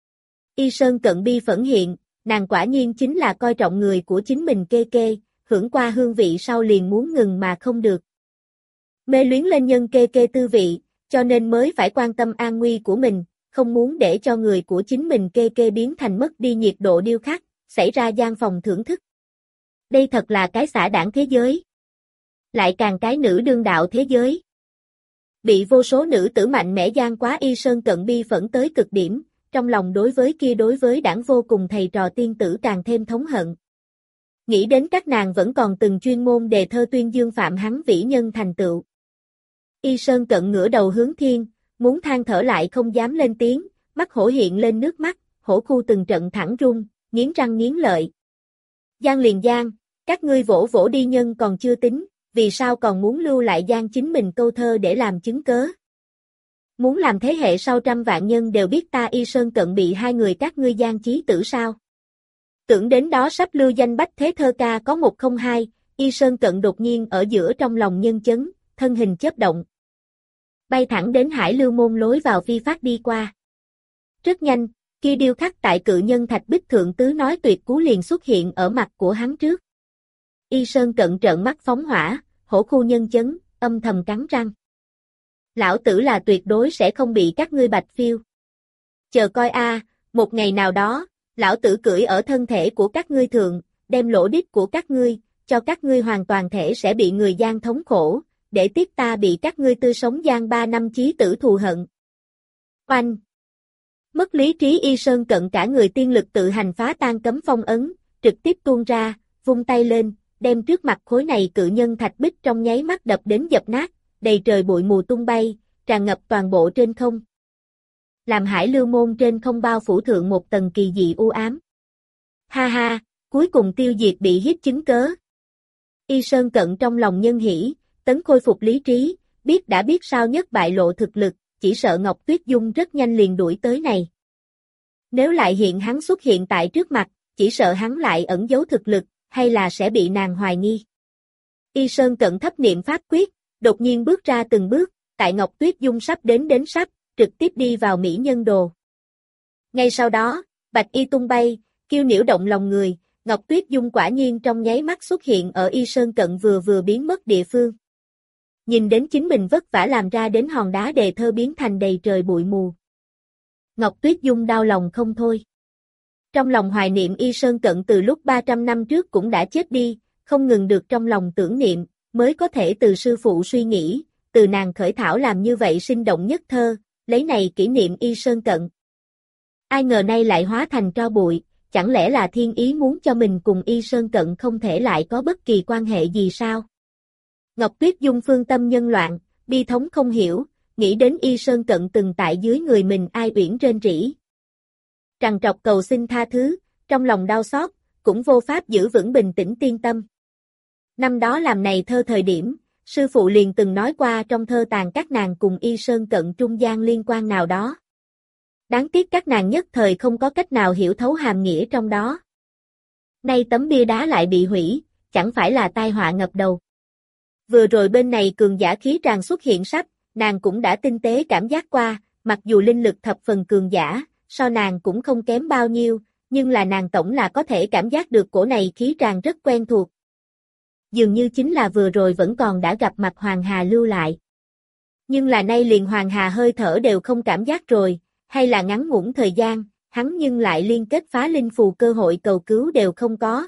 Y Sơn Cận bi phẫn hiện, nàng quả nhiên chính là coi trọng người của chính mình kê kê, hưởng qua hương vị sau liền muốn ngừng mà không được. Mê luyến lên nhân kê kê tư vị, cho nên mới phải quan tâm an nguy của mình, không muốn để cho người của chính mình kê kê biến thành mất đi nhiệt độ điêu khắc, xảy ra gian phòng thưởng thức. Đây thật là cái xả đảng thế giới. Lại càng cái nữ đương đạo thế giới. Bị vô số nữ tử mạnh mẽ gian quá Y Sơn Cận bi phẫn tới cực điểm, trong lòng đối với đảng vô cùng thầy trò tiên tử càng thêm thống hận. Nghĩ đến các nàng vẫn còn từng chuyên môn đề thơ tuyên dương phạm hắn vĩ nhân thành tựu. Y Sơn Cận ngửa đầu hướng thiên, muốn than thở lại không dám lên tiếng, mắt hổ hiện lên nước mắt, hổ khu từng trận thẳng run, nghiến răng nghiến lợi. Giang liền giang, các ngươi vỗ vỗ đi nhân còn chưa tính, vì sao còn muốn lưu lại giang chính mình câu thơ để làm chứng cớ. Muốn làm thế hệ sau trăm vạn nhân đều biết ta Y Sơn Cận bị hai người các ngươi giang chí tử sao. Tưởng đến đó sắp lưu danh bách thế thơ ca có 102, Y Sơn Cận đột nhiên ở giữa trong lòng nhân chấn, thân hình chớp động. Bay thẳng đến Hải Lưu môn lối vào phi phát đi qua. Rất nhanh, kia điêu khắc tại cự nhân thạch bích thượng tứ nói tuyệt cú liền xuất hiện ở mặt của hắn trước. Y Sơn Cận trợn mắt phóng hỏa, hổ khu nhân chấn, âm thầm cắn răng. Lão tử là tuyệt đối sẽ không bị các ngươi bạch phiêu. Chờ coi a, một ngày nào đó, lão tử cưỡi ở thân thể của các ngươi thượng, đem lỗ đít của các ngươi, cho các ngươi hoàn toàn thể sẽ bị người gian thống khổ, để tiếp ta bị các ngươi tươi sống gian 3 năm chí tử thù hận. Oanh! Mất lý trí Y Sơn Cận cả người tiên lực tự hành phá tan cấm phong ấn, trực tiếp tuôn ra, vung tay lên, đem trước mặt khối này cự nhân thạch bích trong nháy mắt đập đến dập nát, đầy trời bụi mù tung bay, tràn ngập toàn bộ trên không. Làm Hải Lưu môn trên không bao phủ thượng một tầng kỳ dị u ám. Ha ha, cuối cùng tiêu diệt bị hiếp chứng cớ. Y Sơn Cận trong lòng nhân hỉ, tấn khôi phục lý trí, đã biết sao nhất bại lộ thực lực, chỉ sợ Ngọc Tuyết Dung rất nhanh liền đuổi tới này. Nếu lại hiện hắn xuất hiện tại trước mặt, chỉ sợ hắn lại ẩn giấu thực lực, hay là sẽ bị nàng hoài nghi. Y Sơn Cận thấp niệm pháp quyết, đột nhiên bước ra từng bước, tại Ngọc Tuyết Dung sắp đến sắp, trực tiếp đi vào mỹ nhân đồ. Ngay sau đó, bạch y tung bay, kiêu nhiễu động lòng người, Ngọc Tuyết Dung quả nhiên trong nháy mắt xuất hiện ở Y Sơn Cận vừa biến mất địa phương. Nhìn đến chính mình vất vả làm ra đến hòn đá đề thơ biến thành đầy trời bụi mù. Ngọc Tuyết Dung đau lòng không thôi. Trong lòng hoài niệm Y Sơn Cận từ lúc 300 năm trước cũng đã chết đi, không ngừng được trong lòng tưởng niệm, mới có thể từ sư phụ suy nghĩ, từ nàng khởi thảo làm như vậy sinh động nhất thơ, lấy này kỷ niệm Y Sơn Cận. Ai ngờ nay lại hóa thành tro bụi, chẳng lẽ là thiên ý muốn cho mình cùng Y Sơn Cận không thể lại có bất kỳ quan hệ gì sao? Ngọc Tuyết Dung phương tâm nhân loạn, bi thống không hiểu, nghĩ đến Y Sơn Cận từng tại dưới người mình ai uyển rên rỉ. Trằn trọc cầu xin tha thứ, trong lòng đau xót, cũng vô pháp giữ vững bình tĩnh tiên tâm. Năm đó làm này thơ thời điểm, sư phụ liền từng nói qua trong thơ tàn các nàng cùng Y Sơn Cận trung gian liên quan nào đó. Đáng tiếc các nàng nhất thời không có cách nào hiểu thấu hàm nghĩa trong đó. Nay tấm bia đá lại bị hủy, chẳng phải là tai họa ngập đầu. Vừa rồi bên này cường giả khí tràn xuất hiện sắp, nàng cũng đã tinh tế cảm giác qua, mặc dù linh lực thập phần cường giả, so nàng cũng không kém bao nhiêu, nhưng là nàng tổng là có thể cảm giác được cổ này khí tràn rất quen thuộc. Dường như chính là vừa rồi vẫn còn đã gặp mặt Hoàng Hà lưu lại. Nhưng là nay liền Hoàng Hà hơi thở đều không cảm giác rồi, hay là ngắn ngủn thời gian, hắn nhưng lại liên kết phá linh phù cơ hội cầu cứu đều không có.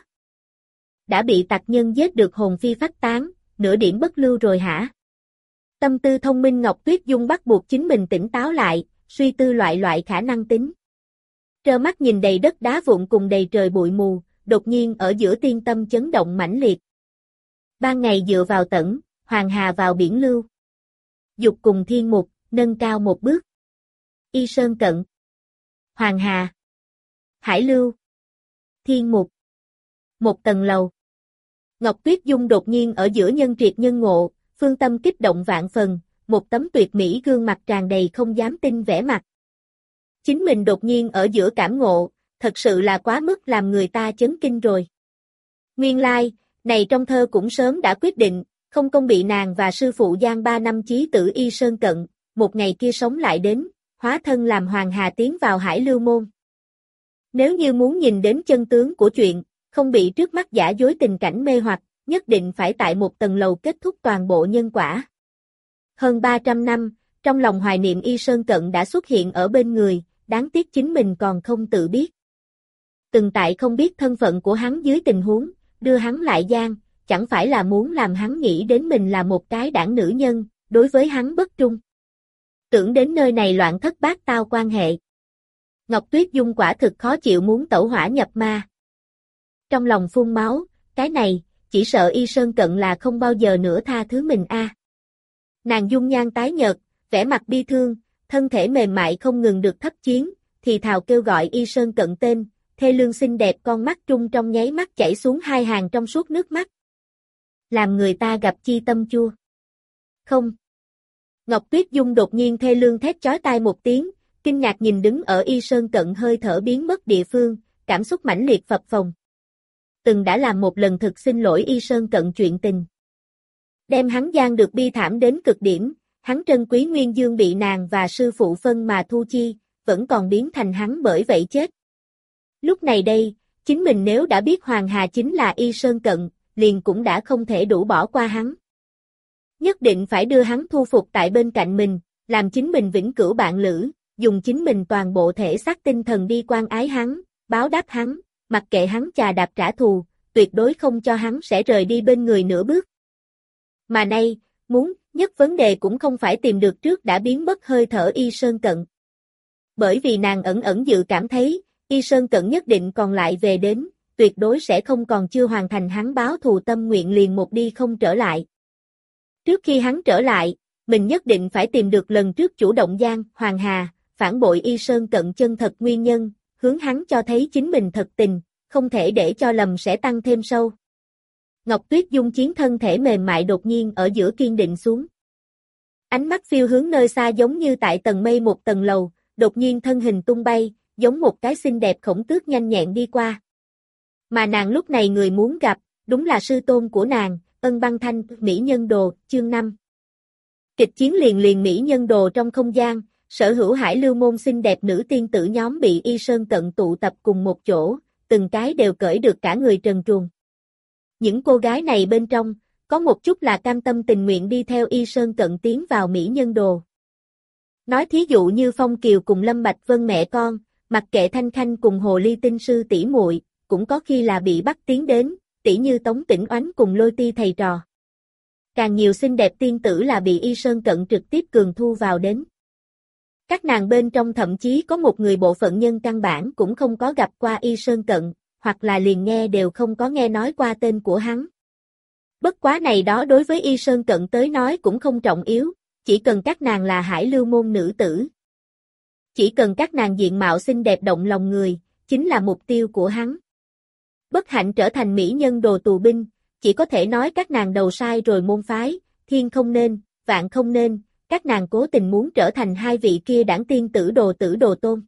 Đã bị tặc nhân giết được hồn phi phách tán, nửa điểm bất lưu rồi hả? Tâm tư thông minh Ngọc Tuyết Dung bắt buộc chính mình tỉnh táo lại, suy tư loại khả năng tính. Trơ mắt nhìn đầy đất đá vụn cùng đầy trời bụi mù, đột nhiên ở giữa tiên tâm chấn động mãnh liệt. Ban ngày dựa vào tẩn, Hoàng Hà vào biển lưu. Dục cùng thiên mục, nâng cao một bước. Y Sơn Cận, Hoàng Hà, Hải Lưu, Thiên Mục. Một tầng lầu. Ngọc Tuyết Dung đột nhiên ở giữa nhân triệt nhân ngộ, phương tâm kích động vạn phần, một tấm tuyệt mỹ gương mặt tràn đầy không dám tin vẻ mặt. Chính mình đột nhiên ở giữa cảm ngộ, thật sự là quá mức làm người ta chấn kinh rồi. Nguyên lai, này trong thơ cũng sớm đã quyết định, không công bị nàng và sư phụ Giang 3 năm chí tử Y Sơn Cận, một ngày kia sống lại đến, hóa thân làm Hoàng Hà tiến vào Hải Lưu môn. Nếu như muốn nhìn đến chân tướng của chuyện, không bị trước mắt giả dối tình cảnh mê hoặc, nhất định phải tại một tầng lầu kết thúc toàn bộ nhân quả. Hơn 300 năm, trong lòng hoài niệm Y Sơn Cận đã xuất hiện ở bên người, đáng tiếc chính mình còn không tự biết. Từng tại không biết thân phận của hắn dưới tình huống, đưa hắn lại giang, chẳng phải là muốn làm hắn nghĩ đến mình là một cái đảng nữ nhân, đối với hắn bất trung. Tưởng đến nơi này loạn thất bát tao quan hệ. Ngọc Tuyết Dung quả thực khó chịu muốn tẩu hỏa nhập ma. Trong lòng phun máu, cái này, chỉ sợ Y Sơn Cận là không bao giờ nữa tha thứ mình a. Nàng dung nhan tái nhợt, vẻ mặt bi thương, thân thể mềm mại không ngừng được thấp chiến, thì thào kêu gọi Y Sơn Cận tên, thê lương xinh đẹp con mắt trung trong nháy mắt chảy xuống hai hàng trong suốt nước mắt. Làm người ta gặp chi tâm chua. Không. Ngọc Tuyết Dung đột nhiên thê lương thét chói tai một tiếng, kinh ngạc nhìn đứng ở Y Sơn Cận hơi thở biến mất địa phương, cảm xúc mãnh liệt phập phồng. Từng đã làm một lần thực xin lỗi Y Sơn Cận chuyện tình. Đem hắn gian được bi thảm đến cực điểm, hắn trân quý nguyên dương bị nàng và sư phụ phân mà thu chi, vẫn còn biến thành hắn bởi vậy chết. Lúc này đây, chính mình nếu đã biết Hoàng Hà chính là Y Sơn Cận, liền cũng đã không thể đủ bỏ qua hắn. Nhất định phải đưa hắn thu phục tại bên cạnh mình, làm chính mình vĩnh cửu bạn lữ, dùng chính mình toàn bộ thể xác tinh thần đi quan ái hắn, báo đáp hắn, mặc kệ hắn chà đạp trả thù, tuyệt đối không cho hắn sẽ rời đi bên người nửa bước. Mà nay, muốn nhất vấn đề cũng không phải tìm được trước đã biến mất hơi thở Y Sơn Cận. Bởi vì nàng ẩn ẩn dự cảm thấy, Y Sơn Cận nhất định còn lại về đến, tuyệt đối sẽ không còn chưa hoàn thành hắn báo thù tâm nguyện liền một đi không trở lại. Trước khi hắn trở lại, mình nhất định phải tìm được lần trước chủ động giang Hoàng Hà, phản bội Y Sơn Cận chân thật nguyên nhân, hướng hắn cho thấy chính mình thật tình, không thể để cho lầm sẽ tăng thêm sâu. Ngọc Tuyết Dung chiến thân thể mềm mại đột nhiên ở giữa kiên định xuống. Ánh mắt phiêu hướng nơi xa giống như tại tầng mây một tầng lầu, đột nhiên thân hình tung bay, giống một cái xinh đẹp khổng tước nhanh nhẹn đi qua. Mà nàng lúc này người muốn gặp, đúng là sư tôn của nàng, Ân Băng Thanh, Mỹ Nhân Đồ, chương 5. Kịch chiến liền Mỹ Nhân Đồ trong không gian, sở hữu Hải Lưu môn xinh đẹp nữ tiên tử nhóm bị Y Sơn Cận tụ tập cùng một chỗ, từng cái đều cởi được cả người trần truồng. Những cô gái này bên trong, có một chút là cam tâm tình nguyện đi theo Y Sơn Cận tiến vào Mỹ Nhân Đồ. Nói thí dụ như Phong Kiều cùng Lâm Bạch Vân mẹ con, mặc kệ Thanh Khanh cùng Hồ Ly Tinh sư tỷ muội, cũng có khi là bị bắt tiến đến, tỷ như Tống Tĩnh Oánh cùng Lôi Ti thầy trò. Càng nhiều xinh đẹp tiên tử là bị Y Sơn Cận trực tiếp cường thu vào đến. Các nàng bên trong thậm chí có một người bộ phận nhân căn bản cũng không có gặp qua Y Sơn Cận, hoặc là liền nghe đều không có nghe nói qua tên của hắn. Bất quá này đó đối với Y Sơn Cận tới nói cũng không trọng yếu, chỉ cần các nàng là Hải Lưu môn nữ tử. Chỉ cần các nàng diện mạo xinh đẹp động lòng người, chính là mục tiêu của hắn. Bất hạnh trở thành Mỹ Nhân Đồ tù binh, chỉ có thể nói các nàng đầu sai rồi môn phái, thiên không nên, vạn không nên, các nàng cố tình muốn trở thành hai vị kia đảng tiên tử Đồ Tôn.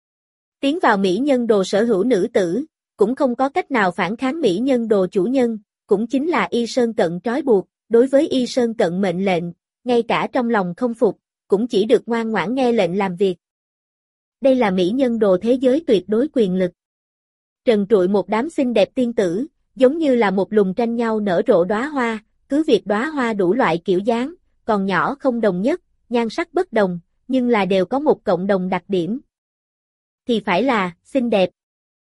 Tiến vào Mỹ Nhân Đồ sở hữu nữ tử, cũng không có cách nào phản kháng Mỹ Nhân Đồ chủ nhân, cũng chính là Y Sơn Cận trói buộc, đối với Y Sơn Cận mệnh lệnh, ngay cả trong lòng không phục, cũng chỉ được ngoan ngoãn nghe lệnh làm việc. Đây là Mỹ Nhân Đồ thế giới tuyệt đối quyền lực. Trần trụi một đám xinh đẹp tiên tử, giống như là một lùng tranh nhau nở rộ đóa hoa, cứ việc đóa hoa đủ loại kiểu dáng, còn nhỏ không đồng nhất, nhan sắc bất đồng, nhưng là đều có một cộng đồng đặc điểm. Thì phải là, xinh đẹp.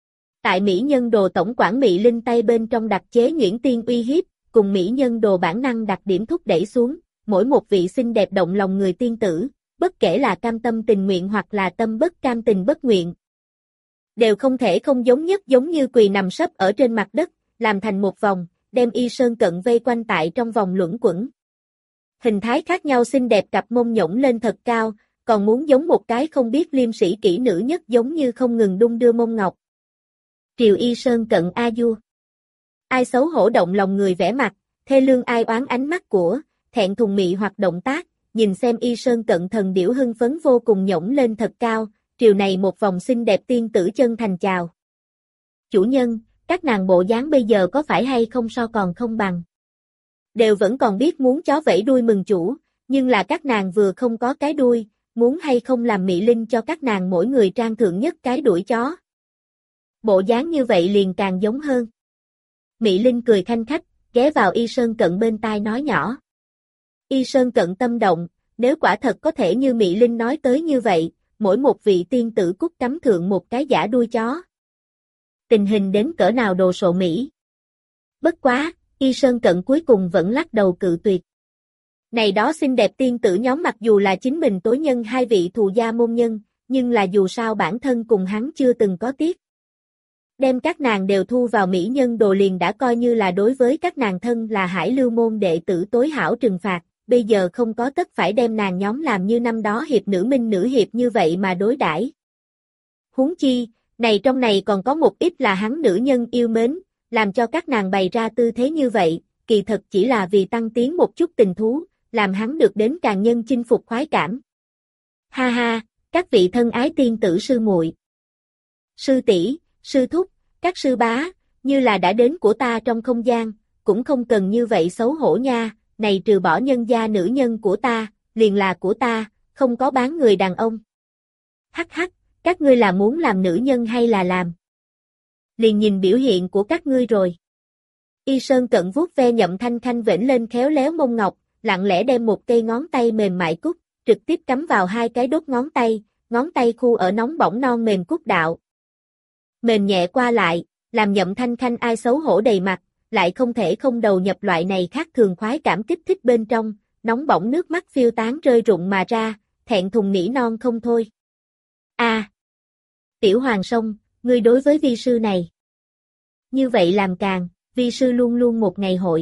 Tại Mỹ Nhân Đồ tổng quản Mỹ Linh tay bên trong đặc chế nhuyễn tiên uy hiếp, cùng Mỹ Nhân Đồ bản năng đặc điểm thúc đẩy xuống, mỗi một vị xinh đẹp động lòng người tiên tử, bất kể là cam tâm tình nguyện hoặc là tâm bất cam tình bất nguyện, đều không thể không giống nhất giống như quỳ nằm sấp ở trên mặt đất, làm thành một vòng, đem Y Sơn Cận vây quanh tại trong vòng luẩn quẩn. Hình thái khác nhau xinh đẹp cặp mông nhổng lên thật cao, còn muốn giống một cái không biết liêm sĩ kỹ nữ nhất giống như không ngừng đung đưa mông ngọc. Triều Y Sơn Cận a du. Ai xấu hổ động lòng người vẻ mặt, thê lương ai oán ánh mắt của, thẹn thùng mị hoặc động tác, nhìn xem Y Sơn Cận thần điểu hưng phấn vô cùng nhổng lên thật cao, triều này một vòng xinh đẹp tiên tử chân thành chào. Chủ nhân, các nàng bộ dáng bây giờ có phải hay không so còn không bằng. Đều vẫn còn biết muốn chó vẫy đuôi mừng chủ, nhưng là các nàng vừa không có cái đuôi, muốn hay không làm Mỹ Linh cho các nàng mỗi người trang thượng nhất cái đuổi chó. Bộ dáng như vậy liền càng giống hơn. Mỹ Linh cười khanh khách, ghé vào Y Sơn Cận bên tai nói nhỏ. Y Sơn Cận tâm động, nếu quả thật có thể như Mỹ Linh nói tới như vậy, mỗi một vị tiên tử cút cắm thượng một cái giả đuôi chó. Tình hình đến cỡ nào đồ sộ Mỹ. Bất quá, Y Sơn Cận cuối cùng vẫn lắc đầu cự tuyệt. Này đó xinh đẹp tiên tử nhóm mặc dù là chính mình tối nhân hai vị thù gia môn nhân, nhưng là dù sao bản thân cùng hắn chưa từng có tiếc. Đem các nàng đều thu vào Mỹ Nhân Đồ liền đã coi như là đối với các nàng thân là Hải Lưu môn đệ tử tối hảo trừng phạt, bây giờ không có tất phải đem nàng nhóm làm như năm đó hiệp nữ minh nữ hiệp như vậy mà đối đãi. Huống chi, này trong này còn có một ít là hắn nữ nhân yêu mến, làm cho các nàng bày ra tư thế như vậy, kỳ thật chỉ là vì tăng tiến một chút tình thú, làm hắn được đến càng nhân chinh phục khoái cảm. Ha ha, các vị thân ái tiên tử sư muội, sư tỷ, sư thúc, các sư bá, như là đã đến của ta trong không gian, cũng không cần như vậy xấu hổ nha, này trừ bỏ nhân gia nữ nhân của ta, liền là của ta, không có bán người đàn ông. Hắc hắc, các ngươi là muốn làm nữ nhân hay là làm? Liền nhìn biểu hiện của các ngươi rồi. Y Sơn Cận vuốt ve Nhậm Thanh Khanh vểnh lên khéo léo mông ngọc, lặng lẽ đem một cây ngón tay mềm mại cúc, trực tiếp cắm vào hai cái đốt ngón tay khu ở nóng bỏng non mềm cúc đạo. Mềm nhẹ qua lại, làm Nhậm Thanh Khanh ai xấu hổ đầy mặt, lại không thể không đầu nhập loại này khác thường khoái cảm kích thích bên trong, nóng bỏng nước mắt phiêu tán rơi rụng mà ra, thẹn thùng nỉ non không thôi. A, Tiểu Hoàng Sông, ngươi đối với vi sư này. Như vậy làm càng, vi sư luôn luôn một ngày hội.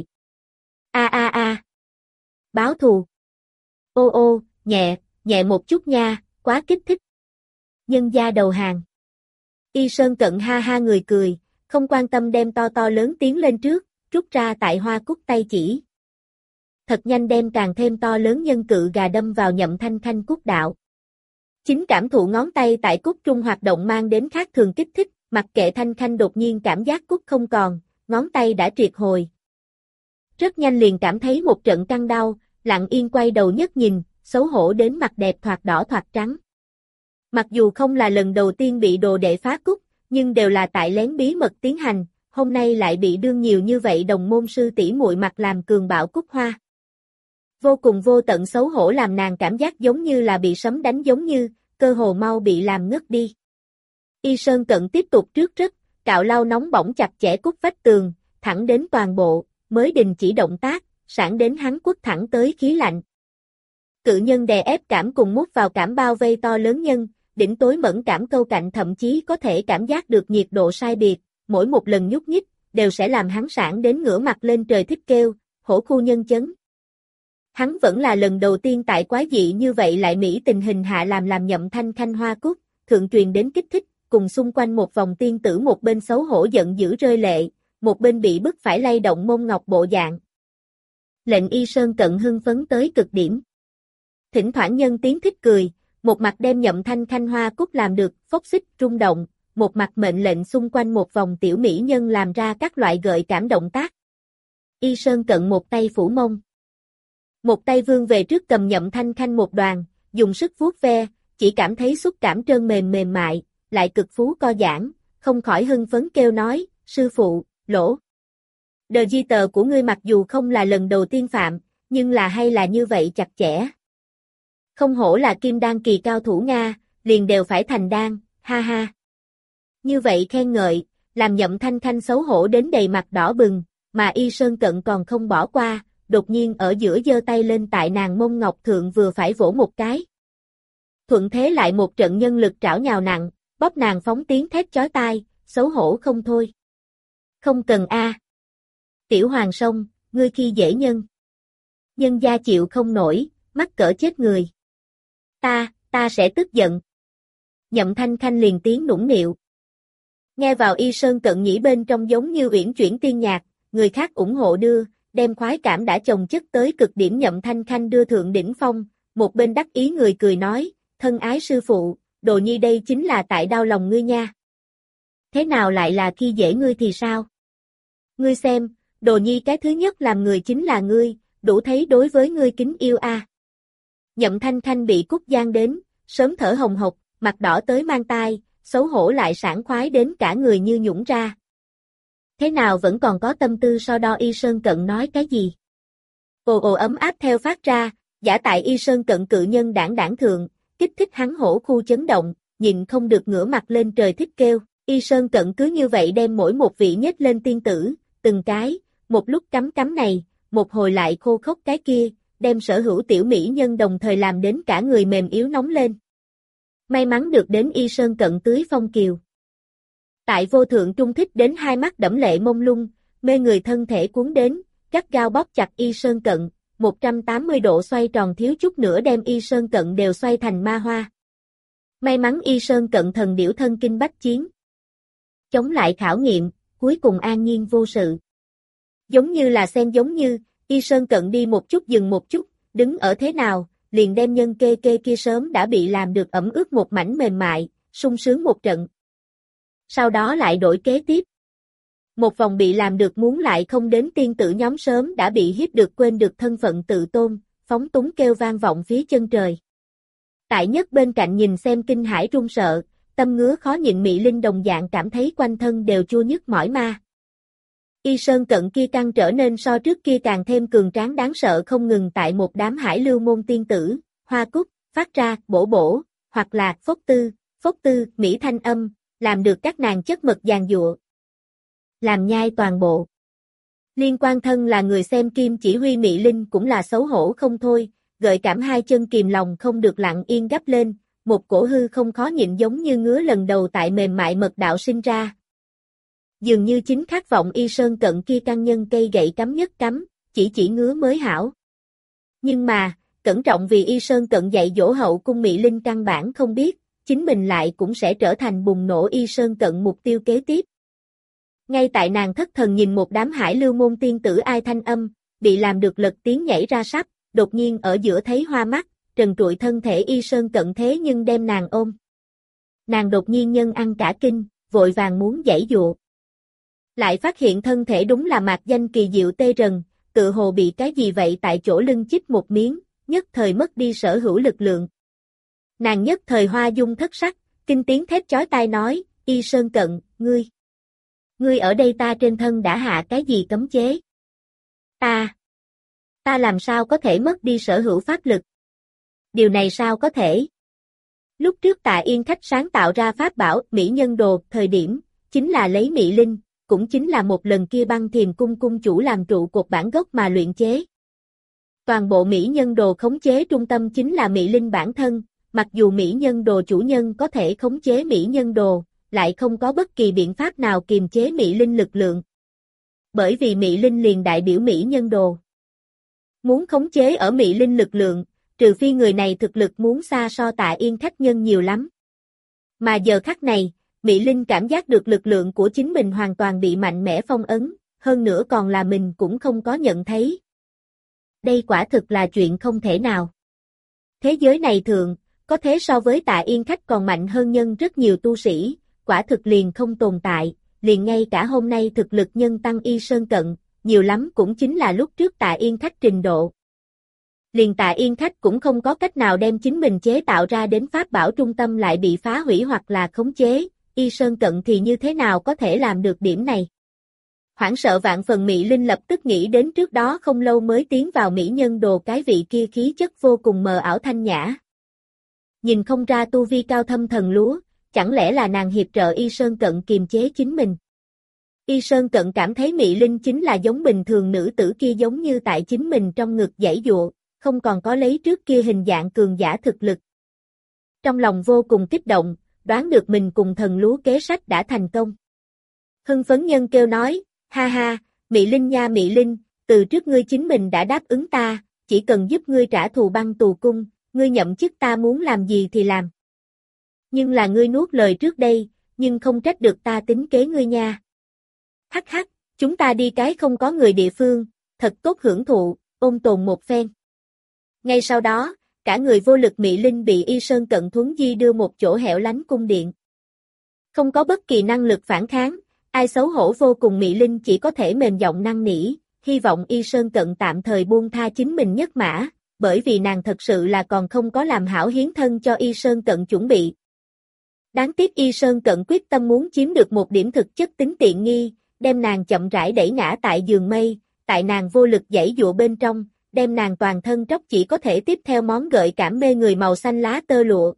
A. Báo thù. Ô, nhẹ một chút nha, quá kích thích. Nhân gia đầu hàng. Y Sơn Cận ha ha người cười, không quan tâm đem to to lớn tiến lên trước, rút ra tại hoa cúc tay chỉ. Thật nhanh đem càng thêm to lớn nhân cự gà đâm vào Nhậm Thanh Khanh cúc đạo. Chính cảm thụ ngón tay tại cúc trung hoạt động mang đến khác thường kích thích, mặc kệ Thanh Khanh đột nhiên cảm giác cúc không còn, ngón tay đã triệt hồi. Rất nhanh liền cảm thấy một trận căng đau, lặng yên quay đầu nhất nhìn, xấu hổ đến mặt đẹp thoạt đỏ thoạt trắng. Mặc dù không là lần đầu tiên bị đồ đệ phá cúc, nhưng đều là tại lén bí mật tiến hành, hôm nay lại bị đương nhiều như vậy đồng môn sư tỷ muội mặt làm cường bạo cúc hoa. Vô cùng vô tận xấu hổ làm nàng cảm giác giống như là bị sấm đánh giống như, cơ hồ mau bị làm ngất đi. Y Sơn Cận tiếp tục trước rất, cạo lau nóng bỏng chặt chẽ cúc vách tường, thẳng đến toàn bộ, mới đình chỉ động tác, sảng đến hắn quất thẳng tới khí lạnh. Cự nhân đè ép cảm cùng mút vào cảm bao vây to lớn nhân, đỉnh tối mẫn cảm câu cạnh thậm chí có thể cảm giác được nhiệt độ sai biệt, mỗi một lần nhúc nhích, đều sẽ làm hắn sảng đến ngửa mặt lên trời thích kêu, hổ khu nhân chấn. Hắn vẫn là lần đầu tiên tại quái dị như vậy lại mỹ tình hình hạ làm Nhậm Thanh Khanh hoa cúc, thượng truyền đến kích thích, cùng xung quanh một vòng tiên tử một bên xấu hổ giận dữ rơi lệ, một bên bị bức phải lay động mông ngọc bộ dạng. Lệnh Y Sơn Cận hưng phấn tới cực điểm. Thỉnh thoảng nhân tiếng thích cười, một mặt đem Nhậm Thanh Khanh hoa cúc làm được phốc xích rung động, một mặt mệnh lệnh xung quanh một vòng tiểu mỹ nhân làm ra các loại gợi cảm động tác. Y Sơn Cận một tay phủ mông, một tay vươn về trước cầm Nhậm Thanh Khanh một đoàn, dùng sức vuốt ve, chỉ cảm thấy xúc cảm trơn mềm mềm mại, lại cực phú co giãn, không khỏi hưng phấn kêu nói, sư phụ, lỗ. Đờ di tờ của ngươi mặc dù không là lần đầu tiên phạm, nhưng là hay là như vậy chặt chẽ. Không hổ là kim đan kỳ cao thủ Nga, liền đều phải thành đan, ha ha. Như vậy khen ngợi, làm Nhậm Thanh Khanh xấu hổ đến đầy mặt đỏ bừng, mà Y Sơn Cận còn không bỏ qua, đột nhiên ở giữa giơ tay lên tại nàng mông ngọc thượng vừa phải vỗ một cái. Thuận thế lại một trận nhân lực trảo nhào nặng, bóp nàng phóng tiếng thét chói tai, xấu hổ không thôi. Không cần a. Tiểu Hoàng Sông, ngươi khi dễ nhân. Nhân gia chịu không nổi, mắc cỡ chết người. Ta sẽ tức giận. Nhậm Thanh Khanh liền tiếng nũng nịu. Nghe vào Y Sơn Cận nhĩ bên trong giống như uyển chuyển tiên nhạc, người khác ủng hộ đưa, đem khoái cảm đã chồng chất tới cực điểm Nhậm Thanh Khanh đưa thượng đỉnh phong, một bên đắc ý người cười nói, thân ái sư phụ, đồ nhi đây chính là tại đau lòng ngươi nha. Thế nào lại là khi dễ ngươi thì sao? Ngươi xem, đồ nhi cái thứ nhất làm người chính là ngươi, đủ thấy đối với ngươi kính yêu a. Nhậm Thanh Khanh bị cúc giang đến, sớm thở hồng hộc, mặt đỏ tới mang tai, xấu hổ lại sảng khoái đến cả người như nhũng ra. Thế nào vẫn còn có tâm tư so đo Y Sơn Cận nói cái gì? Ồ ồ ấm áp theo phát ra, giả tại Y Sơn Cận cự nhân đảng thượng, kích thích hắn hổ khu chấn động, nhìn không được ngửa mặt lên trời thích kêu. Y Sơn Cận cứ như vậy đem mỗi một vị nhếch lên tiên tử, từng cái, một lúc cắm này, một hồi lại khô khốc cái kia, đem sở hữu tiểu mỹ nhân đồng thời làm đến cả người mềm yếu nóng lên. May mắn được đến Y Sơn Cận tưới phong kiều. Tại vô thượng trung thích đến hai mắt đẫm lệ mông lung, mê người thân thể cuốn đến, gắt gao bóp chặt Y Sơn Cận, 180 độ xoay tròn thiếu chút nữa đem Y Sơn Cận đều xoay thành ma hoa. May mắn Y Sơn Cận thần điểu thân kinh bách chiến. Chống lại khảo nghiệm, cuối cùng an nhiên vô sự. Giống như là sen giống như, Y Sơn Cận đi một chút dừng một chút, đứng ở thế nào, liền đem nhân kê kia sớm đã bị làm được ẩm ướt một mảnh mềm mại, sung sướng một trận. Sau đó lại đổi kế tiếp. Một vòng bị làm được muốn lại không đến tiên tử nhóm sớm đã bị hiếp được quên được thân phận tự tôn, phóng túng kêu vang vọng phía chân trời. Tại nhất bên cạnh nhìn xem kinh hãi run sợ, tâm ngứa khó nhịn Mị Linh đồng dạng cảm thấy quanh thân đều chua nhức mỏi ma. Y Sơn Cận kia căng trở nên so trước kia càng thêm cường tráng đáng sợ không ngừng tại một đám hải lưu môn tiên tử, hoa cúc, phát ra, bổ, hoặc là phốc tư, mỹ thanh âm, làm được các nàng chất mật giàn giụa. Làm nhai toàn bộ. Liên quan thân là người xem kim chỉ huy Mị Linh cũng là xấu hổ không thôi, gợi cảm hai chân kìm lòng không được lặng yên gấp lên, một cổ hư không khó nhịn giống như ngứa lần đầu tại mềm mại mật đạo sinh ra. Dường như chính khát vọng Y Sơn Cận kia căn nhân cây gậy cắm nhất cắm, chỉ ngứa mới hảo. Nhưng mà, cẩn trọng vì Y Sơn Cận dạy dỗ hậu cung Mị Linh căn bản không biết, chính mình lại cũng sẽ trở thành bùng nổ Y Sơn Cận mục tiêu kế tiếp. Ngay tại nàng thất thần nhìn một đám hải lưu môn tiên tử ai thanh âm, bị làm được lật tiếng nhảy ra sắp, đột nhiên ở giữa thấy hoa mắt, trần trụi thân thể Y Sơn Cận thế nhưng đem nàng ôm. Nàng đột nhiên nhân ăn cả kinh, vội vàng muốn giãy dụa. Lại phát hiện thân thể đúng là mạc danh kỳ diệu tê rần, tự hồ bị cái gì vậy tại chỗ lưng chích một miếng, nhất thời mất đi sở hữu lực lượng. Nàng nhất thời hoa dung thất sắc, kinh tiếng thét chói tai nói, Y Sơn Cận, ngươi ở đây ta trên thân đã hạ cái gì cấm chế? Ta làm sao có thể mất đi sở hữu pháp lực? Điều này sao có thể? Lúc trước Tạ Yên Khách sáng tạo ra pháp bảo Mỹ Nhân Đồ thời điểm, chính là lấy Mỹ Linh, cũng chính là một lần kia Băng Thiềm Cung cung chủ làm trụ cột bản gốc mà luyện chế. Toàn bộ Mỹ Nhân Đồ khống chế trung tâm chính là Mỹ Linh bản thân, mặc dù Mỹ Nhân Đồ chủ nhân có thể khống chế Mỹ Nhân Đồ, lại không có bất kỳ biện pháp nào kiềm chế Mỹ Linh lực lượng. Bởi vì Mỹ Linh liền đại biểu Mỹ Nhân Đồ. Muốn khống chế ở Mỹ Linh lực lượng, trừ phi người này thực lực muốn xa so Tạ Yên Khách nhân nhiều lắm. Mà giờ khắc này, Mỹ Linh cảm giác được lực lượng của chính mình hoàn toàn bị mạnh mẽ phong ấn, hơn nữa còn là mình cũng không có nhận thấy. Đây quả thực là chuyện không thể nào. Thế giới này thường, có thế so với Tạ Yên Khách còn mạnh hơn nhân rất nhiều tu sĩ, quả thực liền không tồn tại, liền ngay cả hôm nay thực lực nhân tăng Y Sơn Cận, nhiều lắm cũng chính là lúc trước Tạ Yên Khách trình độ. Liền Tạ Yên Khách cũng không có cách nào đem chính mình chế tạo ra đến pháp bảo trung tâm lại bị phá hủy hoặc là khống chế, Y Sơn Cận thì như thế nào có thể làm được điểm này. Hoảng sợ vạn phần Mỹ Linh lập tức nghĩ đến trước đó không lâu mới tiến vào Mỹ Nhân Đồ cái vị kia khí chất vô cùng mờ ảo thanh nhã. Nhìn không ra tu vi cao thâm thần lúa, chẳng lẽ là nàng hiệp trợ Y Sơn Cận kiềm chế chính mình. Y Sơn Cận cảm thấy Mỹ Linh chính là giống bình thường nữ tử kia giống như tại chính mình trong ngực giãy giụa, không còn có lấy trước kia hình dạng cường giả thực lực. Trong lòng vô cùng kích động, đoán được mình cùng thần lúa kế sách đã thành công. Hưng phấn nhân kêu nói, ha ha, Mỹ Linh nha Mỹ Linh, từ trước ngươi chính mình đã đáp ứng ta, chỉ cần giúp ngươi trả thù Băng Tù Cung, ngươi nhậm chức ta muốn làm gì thì làm. Nhưng là ngươi nuốt lời trước đây, nhưng không trách được ta tính kế ngươi nha. Hắc hắc, chúng ta đi cái không có người địa phương, thật tốt hưởng thụ, ôn tồn một phen. Ngay sau đó, cả người vô lực Mỹ Linh bị Y Sơn Cận thuấn di đưa một chỗ hẻo lánh cung điện. Không có bất kỳ năng lực phản kháng, ai xấu hổ vô cùng Mỹ Linh chỉ có thể mềm giọng năn nỉ, hy vọng Y Sơn Cận tạm thời buông tha chính mình nhất mã, bởi vì nàng thật sự là còn không có làm hảo hiến thân cho Y Sơn Cận chuẩn bị. Đáng tiếc Y Sơn Cận quyết tâm muốn chiếm được một điểm thực chất tính tiện nghi, đem nàng chậm rãi đẩy ngã tại giường mây, tại nàng vô lực giãy giụa bên trong, đem nàng toàn thân tróc chỉ có thể tiếp theo món gợi cảm mê người màu xanh lá tơ lụa.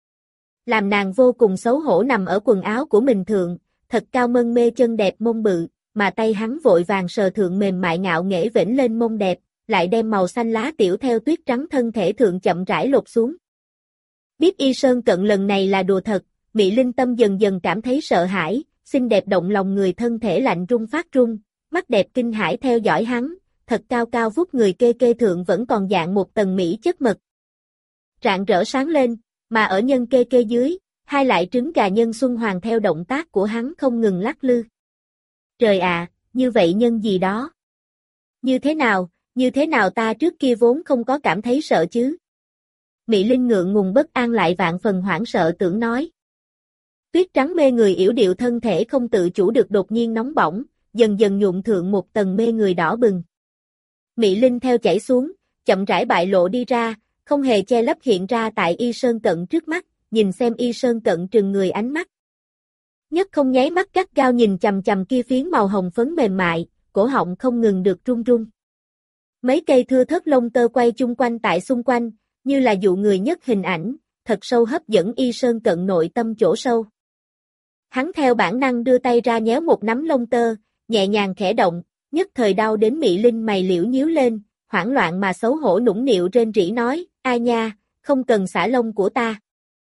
Làm nàng vô cùng xấu hổ nằm ở quần áo của mình thượng, thật cao mân mê chân đẹp mông bự, mà tay hắn vội vàng sờ thượng mềm mại ngạo nghễ vểnh lên mông đẹp, lại đem màu xanh lá tiểu theo tuyết trắng thân thể thượng chậm rãi lột xuống. Biết Y Sơn Cận lần này là đùa thật, Mỹ Linh tâm dần dần cảm thấy sợ hãi, xinh đẹp động lòng người thân thể lạnh run phát run, mắt đẹp kinh hãi theo dõi hắn, thật cao cao vút người kê kê thượng vẫn còn dạng một tầng mỹ chất mật. Rạng rỡ sáng lên, mà ở nhân kê kê dưới, hai lại trứng gà nhân xuân hoàng theo động tác của hắn không ngừng lắc lư. Trời ạ, như vậy nhân gì đó? Như thế nào ta trước kia vốn không có cảm thấy sợ chứ? Mỹ Linh ngượng ngùng bất an lại vạn phần hoảng sợ tưởng nói. Tuyết trắng mê người yểu điệu thân thể không tự chủ được đột nhiên nóng bỏng, dần dần nhuộm thượng một tầng mê người đỏ bừng. Mỹ Linh theo chảy xuống, chậm rãi bại lộ đi ra, không hề che lấp hiện ra tại Y Sơn Cận trước mắt, nhìn xem Y Sơn Cận trừng người ánh mắt. Nhất không nháy mắt gắt gao nhìn chằm chằm kia phiến màu hồng phấn mềm mại, cổ họng không ngừng được run run. Mấy cây thưa thớt lông tơ quay chung quanh tại xung quanh, như là dụ người nhất hình ảnh, thật sâu hấp dẫn Y Sơn Cận nội tâm chỗ sâu. Hắn theo bản năng đưa tay ra nhéo một nắm lông tơ, nhẹ nhàng khẽ động, nhất thời đau đến Mỹ Linh mày liễu nhíu lên, hoảng loạn mà xấu hổ nũng nịu rên rỉ nói, ai nha, không cần xả lông của ta.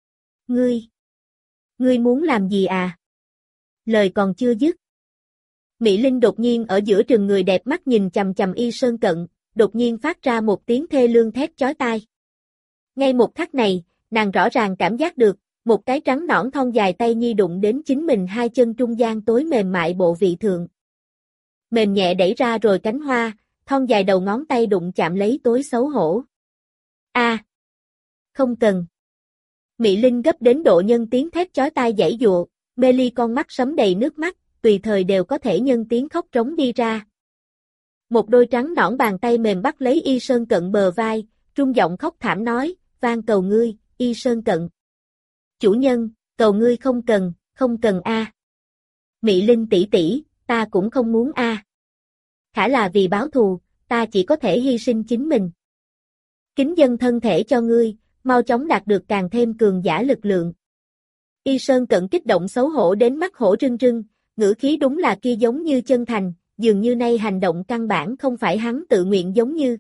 Ngươi muốn làm gì à? Lời còn chưa dứt. Mỹ Linh đột nhiên ở giữa rừng người đẹp mắt nhìn chằm chằm Y Sơn Cận, đột nhiên phát ra một tiếng thê lương thét chói tai. Ngay một khắc này, nàng rõ ràng cảm giác được, Một cái trắng nõn thon dài tay nhi đụng đến chính mình hai chân trung gian tối mềm mại bộ vị thượng. Mềm nhẹ đẩy ra rồi cánh hoa, thon dài đầu ngón tay đụng chạm lấy tối xấu hổ. A, không cần. Mị Linh gấp đến độ nhân tiếng thét chói tai giãy giụa, mê ly con mắt sấm đầy nước mắt, tùy thời đều có thể nhân tiếng khóc trống đi ra. Một đôi trắng nõn bàn tay mềm bắt lấy Y Sơn Cận bờ vai, trung giọng khóc thảm nói, van cầu ngươi, Y Sơn Cận. Chủ nhân, cầu ngươi không cần a. Mị Linh tỷ tỷ, ta cũng không muốn a. Khả là vì báo thù, ta chỉ có thể hy sinh chính mình. Kính dâng thân thể cho ngươi, mau chóng đạt được càng thêm cường giả lực lượng. Y Sơn Cận kích động xấu hổ đến mắt hổ rưng rưng, ngữ khí đúng là kia giống như chân thành, dường như nay hành động căn bản không phải hắn tự nguyện giống như.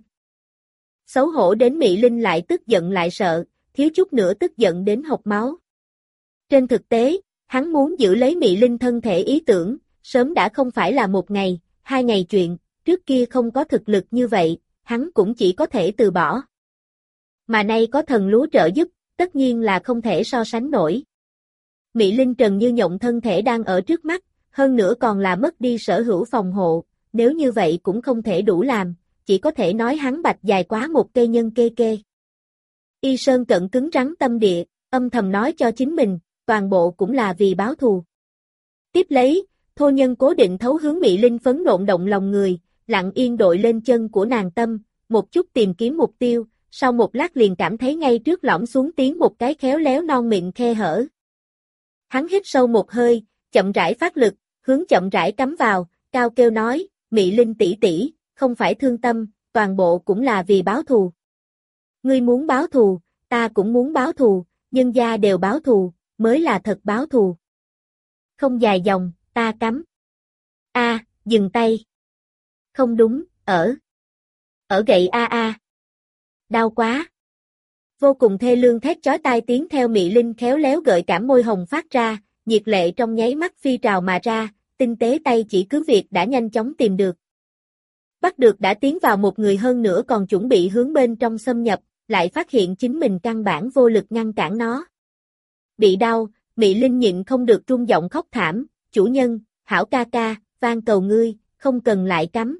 Xấu hổ đến Mị Linh lại tức giận lại sợ, thiếu chút nữa tức giận đến hộc máu. Trên thực tế, hắn muốn giữ lấy Mị Linh thân thể ý tưởng, sớm đã không phải là một ngày, 2 ngày chuyện, trước kia không có thực lực như vậy, hắn cũng chỉ có thể từ bỏ. Mà nay có thần lúa trợ giúp, tất nhiên là không thể so sánh nổi. Mị Linh trần như nhộng thân thể đang ở trước mắt, hơn nữa còn là mất đi sở hữu phòng hộ, nếu như vậy cũng không thể đủ làm, chỉ có thể nói hắn bạch dài quá một cây nhân kê kê. Y Sơn Cận cứng rắn tâm địa, âm thầm nói cho chính mình, toàn bộ cũng là vì báo thù. Tiếp lấy, thô nhân cố định thấu hướng Mị Linh phấn nộn động lòng người, lặng yên đội lên chân của nàng tâm, một chút tìm kiếm mục tiêu, sau một lát liền cảm thấy ngay trước lõm xuống tiến một cái khéo léo non mịn khe hở. Hắn hít sâu một hơi, chậm rãi phát lực, hướng chậm rãi cắm vào, cao kêu nói, Mị Linh tỷ tỷ, không phải thương tâm, toàn bộ cũng là vì báo thù. Ngươi muốn báo thù, ta cũng muốn báo thù, nhân gia đều báo thù, mới là thật báo thù. Không dài dòng, ta cắm. A, dừng tay. Không đúng, ở gậy a. Đau quá. Vô cùng thê lương thét chói tai tiếng theo Mị Linh khéo léo gợi cảm môi hồng phát ra, nhiệt lệ trong nháy mắt phi trào mà ra, tinh tế tay chỉ cứ việc đã nhanh chóng tìm được. Bắt được đã tiến vào một người hơn nữa còn chuẩn bị hướng bên trong xâm nhập, lại phát hiện chính mình căn bản vô lực ngăn cản nó. Bị đau, Mị Linh nhịn không được run giọng khóc thảm, chủ nhân, hảo ca ca, van cầu ngươi, không cần lại cắm.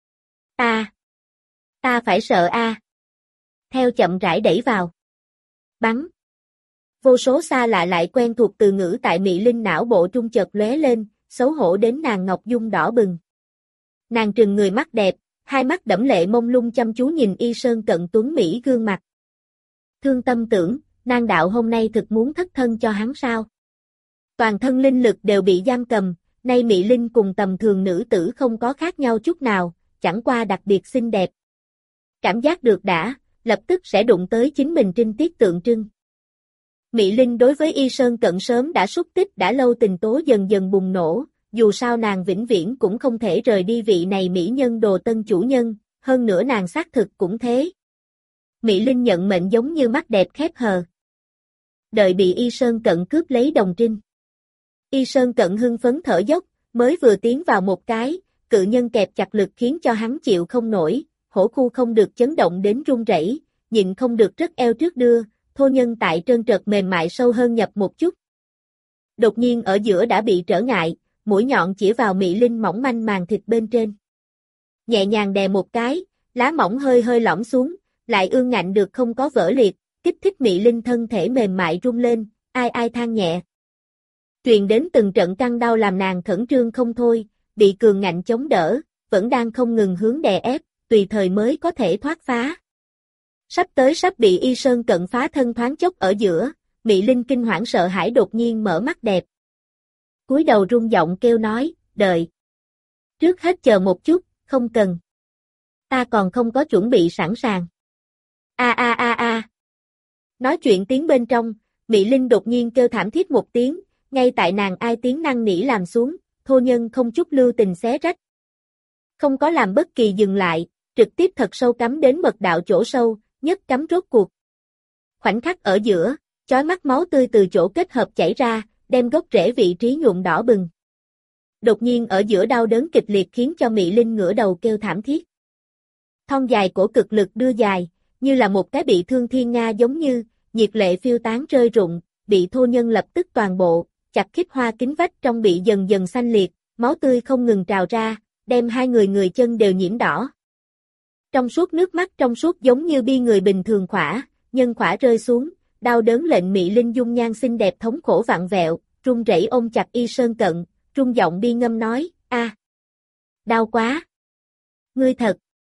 Ta phải sợ a. Theo chậm rãi đẩy vào. Bắn. Vô số xa lạ lại quen thuộc từ ngữ tại Mị Linh não bộ trung chợt lóe lên, xấu hổ đến nàng ngọc dung đỏ bừng. Nàng trừng người mắt đẹp, hai mắt đẫm lệ mông lung chăm chú nhìn Y Sơn Cận tuấn mỹ gương mặt. Thương tâm tưởng, nàng đạo hôm nay thực muốn thất thân cho hắn sao? Toàn thân linh lực đều bị giam cầm, nay Mị Linh cùng tầm thường nữ tử không có khác nhau chút nào, chẳng qua đặc biệt xinh đẹp. Cảm giác được đã, lập tức sẽ đụng tới chính mình trinh tiết tượng trưng. Mị Linh đối với Y Sơn Cận sớm đã xúc tích đã lâu tình tố dần dần bùng nổ, dù sao nàng vĩnh viễn cũng không thể rời đi vị này mỹ nhân đồ tân chủ nhân, hơn nữa nàng xác thực cũng thế. Mị Linh nhận mệnh giống như mắt đẹp khép hờ. Đợi bị Y Sơn Cận cướp lấy đồng trinh. Y Sơn Cận hưng phấn thở dốc, mới vừa tiến vào một cái, cự nhân kẹp chặt lực khiến cho hắn chịu không nổi, hổ khu không được chấn động đến run rẩy, nhịn không được rất eo trước đưa, thô nhân tại trơn trượt mềm mại sâu hơn nhập một chút. Đột nhiên ở giữa đã bị trở ngại, mũi nhọn chỉ vào Mị Linh mỏng manh màng thịt bên trên. Nhẹ nhàng đè một cái, lá mỏng hơi hơi lõm xuống, lại ương ngạnh được không có vỡ liệt, kích thích Mị Linh thân thể mềm mại rung lên, ai ai than nhẹ. Truyền đến từng trận căng đau làm nàng khẩn trương không thôi, bị cường ngạnh chống đỡ, vẫn đang không ngừng hướng đè ép, tùy thời mới có thể thoát phá. Sắp bị Y Sơn Cận phá thân thoáng chốc ở giữa, Mị Linh kinh hoảng sợ hãi đột nhiên mở mắt đẹp. Cúi đầu run giọng kêu nói, đợi. Trước hết chờ một chút, không cần. Ta còn không có chuẩn bị sẵn sàng. A. Nói chuyện tiếng bên trong, Mị Linh đột nhiên kêu thảm thiết một tiếng, ngay tại nàng ai tiếng năn nỉ làm xuống, thô nhân không chút lưu tình xé rách. Không có làm bất kỳ dừng lại, trực tiếp thật sâu cắm đến mật đạo chỗ sâu, nhất cắm rốt cuộc. Khoảnh khắc ở giữa, chói mắt máu tươi từ chỗ kết hợp chảy ra, đem gốc rễ vị trí nhuộm đỏ bừng. Đột nhiên ở giữa đau đớn kịch liệt khiến cho Mị Linh ngửa đầu kêu thảm thiết. Thon dài cổ cực lực đưa dài, như là một cái bị thương thiên nga giống như, nhiệt lệ phiêu tán rơi rụng, bị thô nhân lập tức toàn bộ, chặt khít hoa kính vách trong bị dần dần xanh liệt, máu tươi không ngừng trào ra, đem hai người chân đều nhiễm đỏ. Trong suốt nước mắt trong suốt giống như bi người bình thường khỏa, nhân khỏa rơi xuống, đau đớn lệnh Mị Linh dung nhan xinh đẹp thống khổ vặn vẹo, run rẩy ôm chặt Y Sơn Cận, run giọng bi ngâm nói, a, đau quá. Ngươi thật.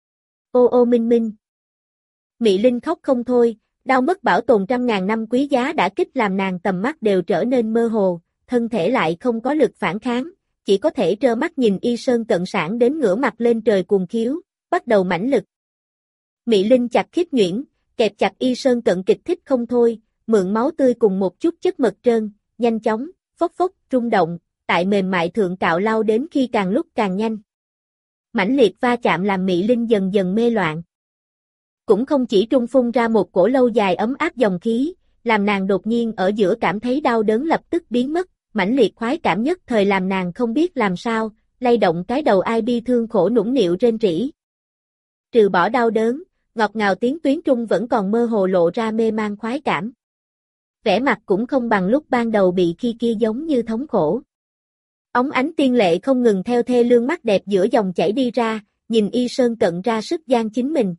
Ô ô Minh Minh. Mị Linh khóc không thôi, đau mất bảo tồn trăm ngàn năm quý giá đã kích làm nàng tầm mắt đều trở nên mơ hồ, thân thể lại không có lực phản kháng, chỉ có thể trơ mắt nhìn Y Sơn Cận sản đến ngửa mặt lên trời cuồng khiếu, bắt đầu mãnh lực. Mị Linh chặt khiếp nhuyễn, kẹp chặt Y Sơn Cận kịch thích không thôi, mượn máu tươi cùng một chút chất mật trơn, nhanh chóng, phốc phốc, rung động, tại mềm mại thượng cạo lau đến khi càng lúc càng nhanh. Mãnh liệt va chạm làm Mị Linh dần dần mê loạn. Cũng không chỉ trung phun ra một cổ lâu dài ấm áp dòng khí, làm nàng đột nhiên ở giữa cảm thấy đau đớn lập tức biến mất, mãnh liệt khoái cảm nhất thời làm nàng không biết làm sao, lay động cái đầu ai bi thương khổ nũng nịu rên rỉ. Trừ bỏ đau đớn, ngọt ngào tiếng tuyến trung vẫn còn mơ hồ lộ ra mê man khoái cảm. Vẻ mặt cũng không bằng lúc ban đầu bị khi kia giống như thống khổ. Óng ánh tiên lệ không ngừng theo thê lương mắt đẹp giữa dòng chảy đi ra, nhìn Y Sơn Cận ra sức gian chính mình.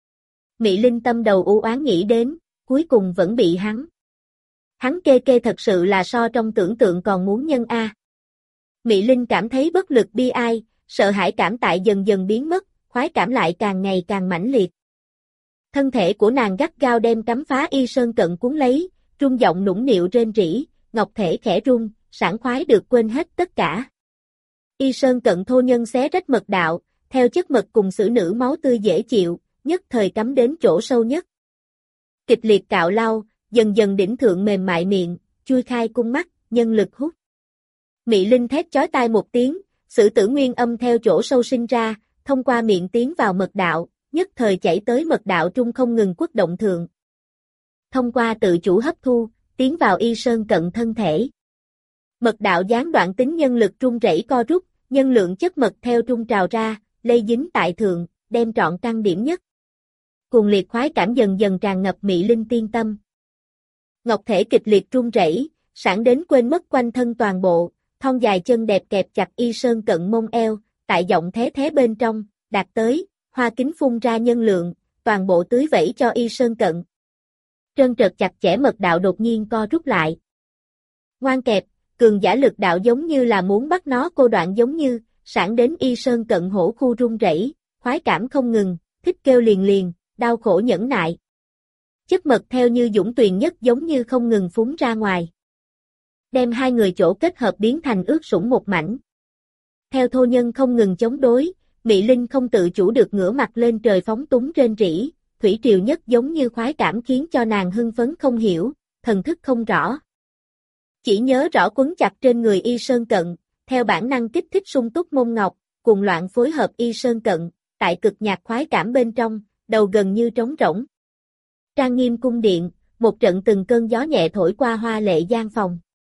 Mị Linh tâm đầu u oán nghĩ đến, cuối cùng vẫn bị hắn. Hắn kê kê thật sự là so trong tưởng tượng còn muốn nhân a. Mị Linh cảm thấy bất lực bi ai, sợ hãi cảm tại dần dần biến mất, khoái cảm lại càng ngày càng mãnh liệt. Thân thể của nàng gắt gao đem cắm phá Y Sơn Cận cuốn lấy, rung giọng nũng nịu rên rỉ, ngọc thể khẽ rung, sảng khoái được quên hết tất cả. Y Sơn Cận thô nhân xé rách mật đạo, theo chất mật cùng xử nữ máu tươi dễ chịu, nhất thời cắm đến chỗ sâu nhất. Kịch liệt cạo lau, dần dần đỉnh thượng mềm mại miệng, chui khai cung mắt, nhân lực hút. Mị Linh thét chói tai một tiếng, sử tử nguyên âm theo chỗ sâu sinh ra, thông qua miệng tiến vào mật đạo, nhất thời chảy tới mật đạo trung không ngừng quất động thượng. Thông qua tự chủ hấp thu, tiến vào Y Sơn Cận thân thể. Mật đạo gián đoạn tính nhân lực rung rẩy co rút, nhân lượng chất mật theo trung trào ra, lây dính tại thượng, đem trọn căn điểm nhất. Cuồng liệt khoái cảm dần dần tràn ngập Mị Linh tiên tâm. Ngọc thể kịch liệt rung rẩy, sảng đến quên mất quanh thân toàn bộ, thon dài chân đẹp kẹp chặt Y Sơn Cận mông eo, tại giọng thế thế bên trong, đạt tới, hoa kính phun ra nhân lượng, toàn bộ tưới vẩy cho Y Sơn Cận. Trơn trượt chặt chẽ mật đạo đột nhiên co rút lại. Ngoan kẹp, cường giả lực đạo giống như là muốn bắt nó cô đoạn giống như, sảng đến Y Sơn Cận hổ khu rung rẩy, khoái cảm không ngừng, thích kêu liền liền, đau khổ nhẫn nại. Chất mật theo như dũng tuyền nhất giống như không ngừng phúng ra ngoài. Đem hai người chỗ kết hợp biến thành ướt sũng một mảnh. Theo thô nhân không ngừng chống đối, Mị Linh không tự chủ được ngửa mặt lên trời phóng túng rên rỉ, thủy triều nhất giống như khoái cảm khiến cho nàng hưng phấn không hiểu, thần thức không rõ. Chỉ nhớ rõ quấn chặt trên người Y Sơn Cận, theo bản năng kích thích sung túc mông ngọc, cùng loạn phối hợp Y Sơn Cận, tại cực nhạc khoái cảm bên trong, đầu gần như trống rỗng. Trang nghiêm cung điện, một trận từng cơn gió nhẹ thổi qua hoa lệ gian phòng.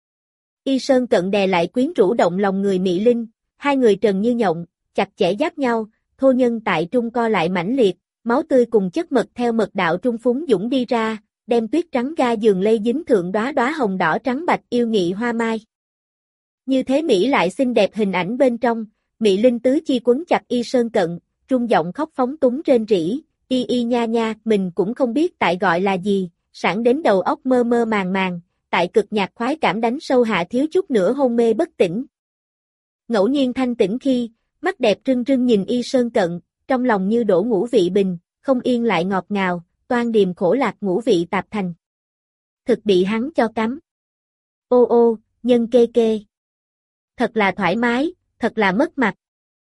Y Sơn Cận đè lại quyến rũ động lòng người Mị Linh, hai người trần như nhộng, chặt chẽ giáp nhau, thô nhân tại trung co lại mãnh liệt, máu tươi cùng chất mật theo mật đạo trung phúng dũng đi ra, đem tuyết trắng ga giường lây dính thượng đóa đóa hồng đỏ trắng bạch yêu nghị hoa mai. Như thế Mỹ lại xinh đẹp hình ảnh bên trong, Mị Linh tứ chi quấn chặt Y Sơn Cận, rung giọng khóc phóng túng rên rỉ, y y nha nha, mình cũng không biết tại gọi là gì, sảng đến đầu óc mơ mơ màng màng, tại cực nhạc khoái cảm đánh sâu hạ thiếu chút nữa hôn mê bất tỉnh. Ngẫu nhiên thanh tỉnh khi, mắt đẹp trưng trưng nhìn Y Sơn Cận, trong lòng như đổ ngũ vị bình, không yên lại ngọt ngào, toan điềm khổ lạc ngũ vị tạp thành. Thực bị hắn cho cắm. Ô ô, nhân kê kê. Thật là thoải mái, thật là mất mặt.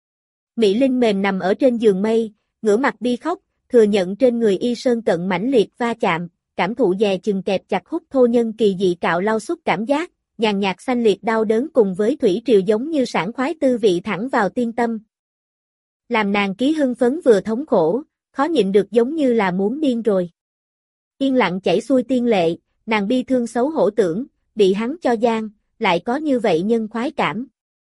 Mị Linh mềm nằm ở trên giường mây, ngửa mặt bi khóc, thừa nhận trên người Y Sơn Cận mãnh liệt va chạm, cảm thụ dè chừng kẹp chặt hút thô nhân kỳ dị cạo lau xúc cảm giác, nhàn nhạt xanh liệt đau đớn cùng với thủy triều giống như sảng khoái tư vị thẳng vào tiên tâm. Làm nàng ký hưng phấn vừa thống khổ, khó nhịn được giống như là muốn điên rồi. Yên lặng chảy xuôi tiên lệ, nàng bi thương xấu hổ tưởng, bị hắn cho gian, lại có như vậy nhân khoái cảm.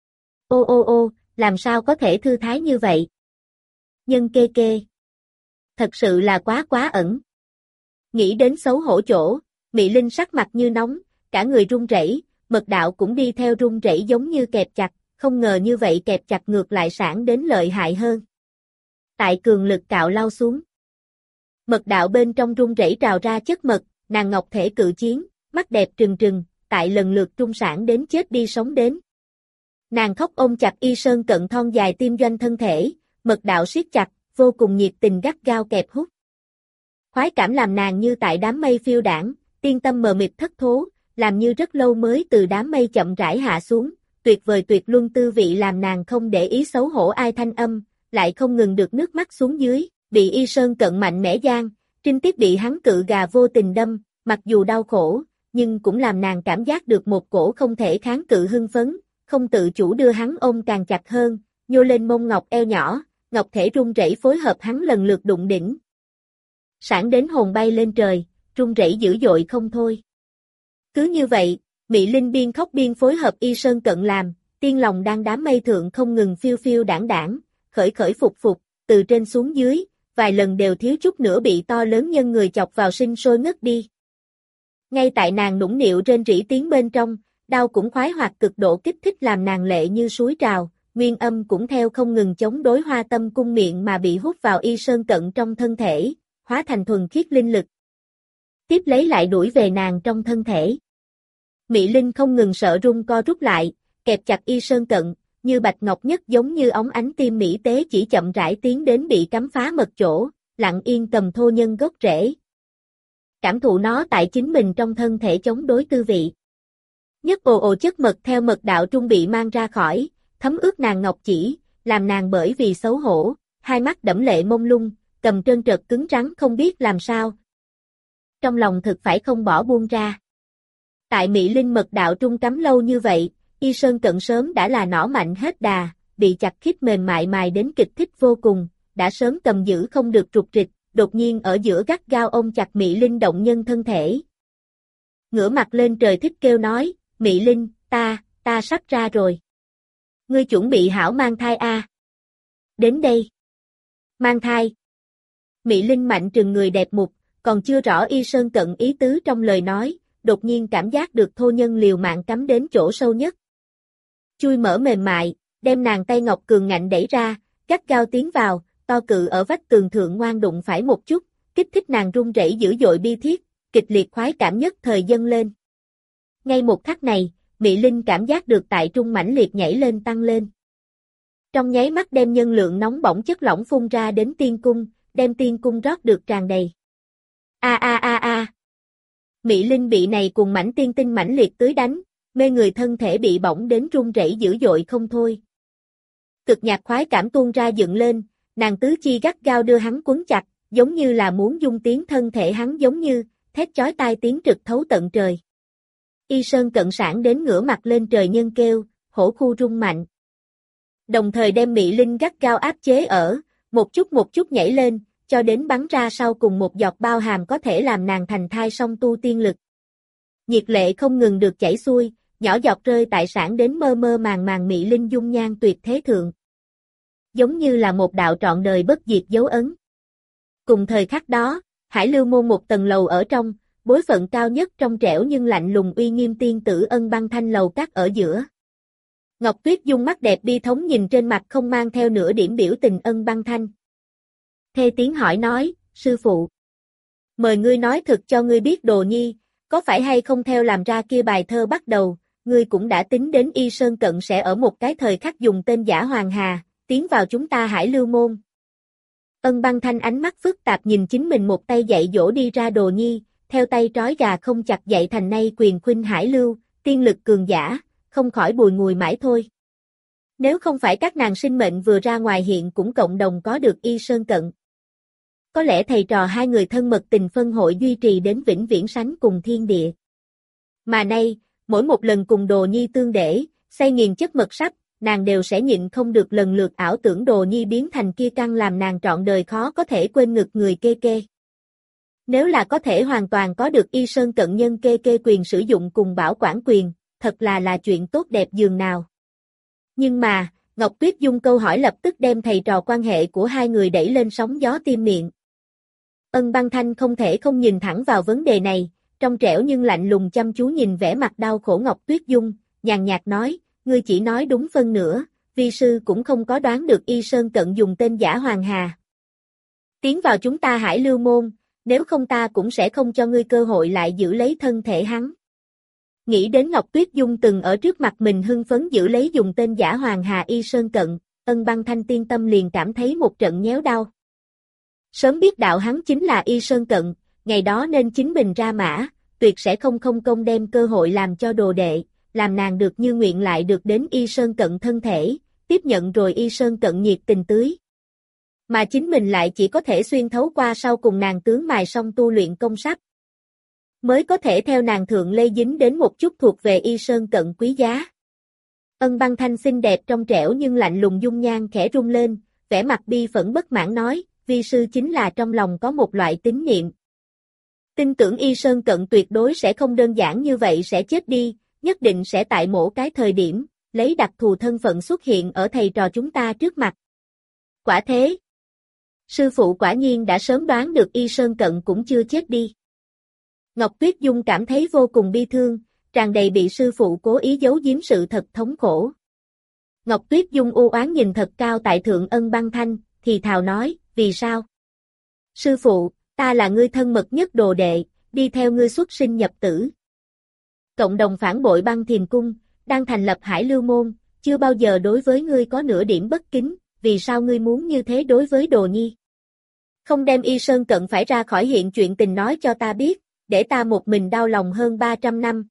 Ô ô ô, làm sao có thể thư thái như vậy? Nhân kê kê. Thật sự là quá ẩn. Nghĩ đến xấu hổ chỗ, Mị Linh sắc mặt như nóng, cả người run rẩy, Mật Đạo cũng đi theo run rẩy giống như kẹp chặt, không ngờ như vậy kẹp chặt ngược lại sản đến lợi hại hơn. Tại cường lực cạo lao xuống. Mật Đạo bên trong run rẩy trào ra chất mật, nàng ngọc thể cự chiến, mắt đẹp trừng trừng, tại lần lượt trung sản đến chết đi sống đến. Nàng khóc ôm chặt Y Sơn Cận thon dài tim doanh thân thể, Mật Đạo siết chặt, vô cùng nhiệt tình gắt gao kẹp hút. Khoái cảm làm nàng như tại đám mây phiêu đãng, tiên tâm mờ mịt thất thố, làm như rất lâu mới từ đám mây chậm rãi hạ xuống, tuyệt vời tuyệt luân tư vị làm nàng không để ý xấu hổ ai thanh âm, lại không ngừng được nước mắt xuống dưới, bị Y Sơn Cận mạnh mẽ giang, trinh tiết bị hắn cự gà vô tình đâm, mặc dù đau khổ, nhưng cũng làm nàng cảm giác được một cổ không thể kháng cự hưng phấn, không tự chủ đưa hắn ôm càng chặt hơn, nhô lên mông ngọc eo nhỏ, ngọc thể run rẩy phối hợp hắn lần lượt đụng đỉnh. Sản đến hồn bay lên trời, run rẩy dữ dội không thôi. Cứ như vậy, Mị Linh biên khóc biên phối hợp Y Sơn Cận làm, tiên lòng đang đám mây thượng không ngừng phiêu phiêu đảng đảng, khởi khởi phục phục, từ trên xuống dưới, vài lần đều thiếu chút nữa bị to lớn nhân người chọc vào sinh sôi ngất đi. Ngay tại nàng nũng nịu rên rỉ tiếng bên trong, đau cũng khoái hoạt cực độ kích thích làm nàng lệ như suối trào, nguyên âm cũng theo không ngừng chống đối Hoa Tâm cung miệng mà bị hút vào Y Sơn Cận trong thân thể, hóa thành thuần khiết linh lực. Tiếp lấy lại đuổi về nàng trong thân thể. Mị Linh không ngừng sợ run co rút lại, kẹp chặt Y Sơn Cận, như bạch ngọc nhất giống như ống ánh tim mỹ tế chỉ chậm rãi tiến đến bị cắm phá mật chỗ, lặng yên cầm thô nhân gốc rễ. Cảm thụ nó tại chính mình trong thân thể chống đối tư vị. Nhất ồ ồ chất mật theo Mật Đạo trung bị mang ra khỏi, thấm ướt nàng ngọc chỉ, làm nàng bởi vì xấu hổ, hai mắt đẫm lệ mông lung, cầm trơn trật cứng rắn không biết làm sao. Trong lòng thực phải không bỏ buông ra. Tại Mị Linh Mật Đạo trung cắm lâu như vậy, Y Sơn Cận sớm đã là nỏ mạnh hết đà, bị chặt khít mềm mại mài đến kịch thích vô cùng, đã sớm cầm giữ không được trục trịch, đột nhiên ở giữa gắt gao ôm chặt Mị Linh động nhân thân thể. Ngửa mặt lên trời thích kêu nói, Mị Linh, ta sắp ra rồi. Ngươi chuẩn bị hảo mang thai a? Đến đây. Mang thai. Mị Linh mạnh trừng người đẹp mục, còn chưa rõ Y Sơn Cận ý tứ trong lời nói, đột nhiên cảm giác được thô nhân liều mạng cắm đến chỗ sâu nhất. Chui mở mềm mại, đem nàng tay ngọc cường ngạnh đẩy ra, gắt gao tiến vào, to cự ở vách tường thượng ngoan đụng phải một chút, kích thích nàng run rẩy dữ dội bi thiết, kịch liệt khoái cảm nhất thời dâng lên. Ngay một khắc này, Mị Linh cảm giác được tại trung mãnh liệt nhảy lên tăng lên. Trong nháy mắt đem nhân lượng nóng bỏng chất lỏng phun ra đến tiên cung, đem tiên cung rót được tràn đầy. A. Mị Linh bị này cùng mảnh tiên tinh mãnh liệt tưới đánh, mê người thân thể bị bỏng đến run rẩy dữ dội không thôi. Cực nhạc khoái cảm tuôn ra dựng lên, nàng tứ chi gắt gao đưa hắn quấn chặt, giống như là muốn dung tiến thân thể hắn giống như, thét chói tai tiếng trực thấu tận trời. Y Sơn Cận sản đến ngửa mặt lên trời nhân kêu, hổ khu rung mạnh. Đồng thời đem Mị Linh gắt gao áp chế ở, một chút nhảy lên, cho đến bắn ra sau cùng một giọt bao hàm có thể làm nàng thành thai song tu tiên lực. Nhiệt lệ không ngừng được chảy xuôi, nhỏ giọt rơi tại sản đến mơ mơ màng màng Mị Linh dung nhan tuyệt thế thượng. Giống như là một đạo trọn đời bất diệt dấu ấn. Cùng thời khắc đó, Hải Lưu môn một tầng lầu ở trong, bối phận cao nhất trong trẻo nhưng lạnh lùng uy nghiêm tiên tử Ân Băng Thanh lầu các ở giữa. Ngọc Tuyết Dung mắt đẹp bi thống nhìn trên mặt không mang theo nửa điểm biểu tình Ân Băng Thanh. Thê tiếng hỏi nói, sư phụ. Mời ngươi nói thực cho ngươi biết Đồ Nhi, có phải hay không theo làm ra kia bài thơ bắt đầu, ngươi cũng đã tính đến Y Sơn Cận sẽ ở một cái thời khắc dùng tên giả Hoàng Hà, tiến vào chúng ta Hải Lưu môn. Ân Băng Thanh ánh mắt phức tạp nhìn chính mình một tay dạy dỗ đi ra Đồ Nhi, theo tay trói gà không chặt dạy thành nay quyền khuynh Hải Lưu, tiên lực cường giả, không khỏi bùi ngùi mãi thôi. Nếu không phải các nàng sinh mệnh vừa ra ngoài hiện cũng cộng đồng có được Y Sơn Cận. Có lẽ thầy trò hai người thân mật tình phân hội duy trì đến vĩnh viễn sánh cùng thiên địa. Mà nay, mỗi một lần cùng Đồ Nhi tương để, say nghiền chất mật sắp, nàng đều sẽ nhịn không được lần lượt ảo tưởng Đồ Nhi biến thành kia căn làm nàng trọn đời khó có thể quên ngực người kê kê. Nếu là có thể hoàn toàn có được Y Sơn Cận nhân kê kê quyền sử dụng cùng bảo quản quyền, thật là chuyện tốt đẹp dường nào. Nhưng mà, Ngọc Tuyết Dung câu hỏi lập tức đem thầy trò quan hệ của hai người đẩy lên sóng gió tim miệng. Ân Băng Thanh không thể không nhìn thẳng vào vấn đề này, trong trẻo nhưng lạnh lùng chăm chú nhìn vẻ mặt đau khổ Ngọc Tuyết Dung, nhàn nhạt nói, ngươi chỉ nói đúng phân nửa, vi sư cũng không có đoán được Y Sơn Cận dùng tên giả Hoàng Hà. Tiến vào chúng ta Hải Lưu môn, nếu không ta cũng sẽ không cho ngươi cơ hội lại giữ lấy thân thể hắn. Nghĩ đến Ngọc Tuyết Dung từng ở trước mặt mình hưng phấn giữ lấy dùng tên giả Hoàng Hà Y Sơn Cận, Ân Băng Thanh tiên tâm liền cảm thấy một trận nhéo đau. Sớm biết đạo hắn chính là Y Sơn Cận, ngày đó nên chính mình ra mã, tuyệt sẽ không công đem cơ hội làm cho đồ đệ, làm nàng được như nguyện lại được đến Y Sơn Cận thân thể, tiếp nhận rồi Y Sơn Cận nhiệt tình tưới. Mà chính mình lại chỉ có thể xuyên thấu qua sau cùng nàng tướng mài xong tu luyện công pháp, mới có thể theo nàng thượng lây dính đến một chút thuộc về Y Sơn Cận quý giá. Ân Băng Thanh xinh đẹp trong trẻo nhưng lạnh lùng dung nhan khẽ rung lên, vẻ mặt bi phẫn bất mãn nói, vi sư chính là trong lòng có một loại tín niệm. Tin tưởng Y Sơn Cận tuyệt đối sẽ không đơn giản như vậy sẽ chết đi, nhất định sẽ tại mỗi cái thời điểm, lấy đặc thù thân phận xuất hiện ở thầy trò chúng ta trước mặt. Quả thế, sư phụ quả nhiên đã sớm đoán được Y Sơn Cận cũng chưa chết đi. Ngọc Tuyết Dung cảm thấy vô cùng bi thương, tràn đầy bị sư phụ cố ý giấu giếm sự thật thống khổ. Ngọc Tuyết Dung u oán nhìn thật cao tại thượng Ân Băng Thanh, thì thào nói, vì sao? Sư phụ, ta là ngươi thân mật nhất đồ đệ, đi theo ngươi xuất sinh nhập tử. Cộng đồng phản bội Băng Thiềm Cung, đang thành lập Hải Lưu môn, chưa bao giờ đối với ngươi có nửa điểm bất kính, vì sao ngươi muốn như thế đối với Đồ Nhi? Không đem Y Sơn Cận phải ra khỏi hiện chuyện tình nói cho ta biết, để ta một mình đau lòng hơn 300 năm.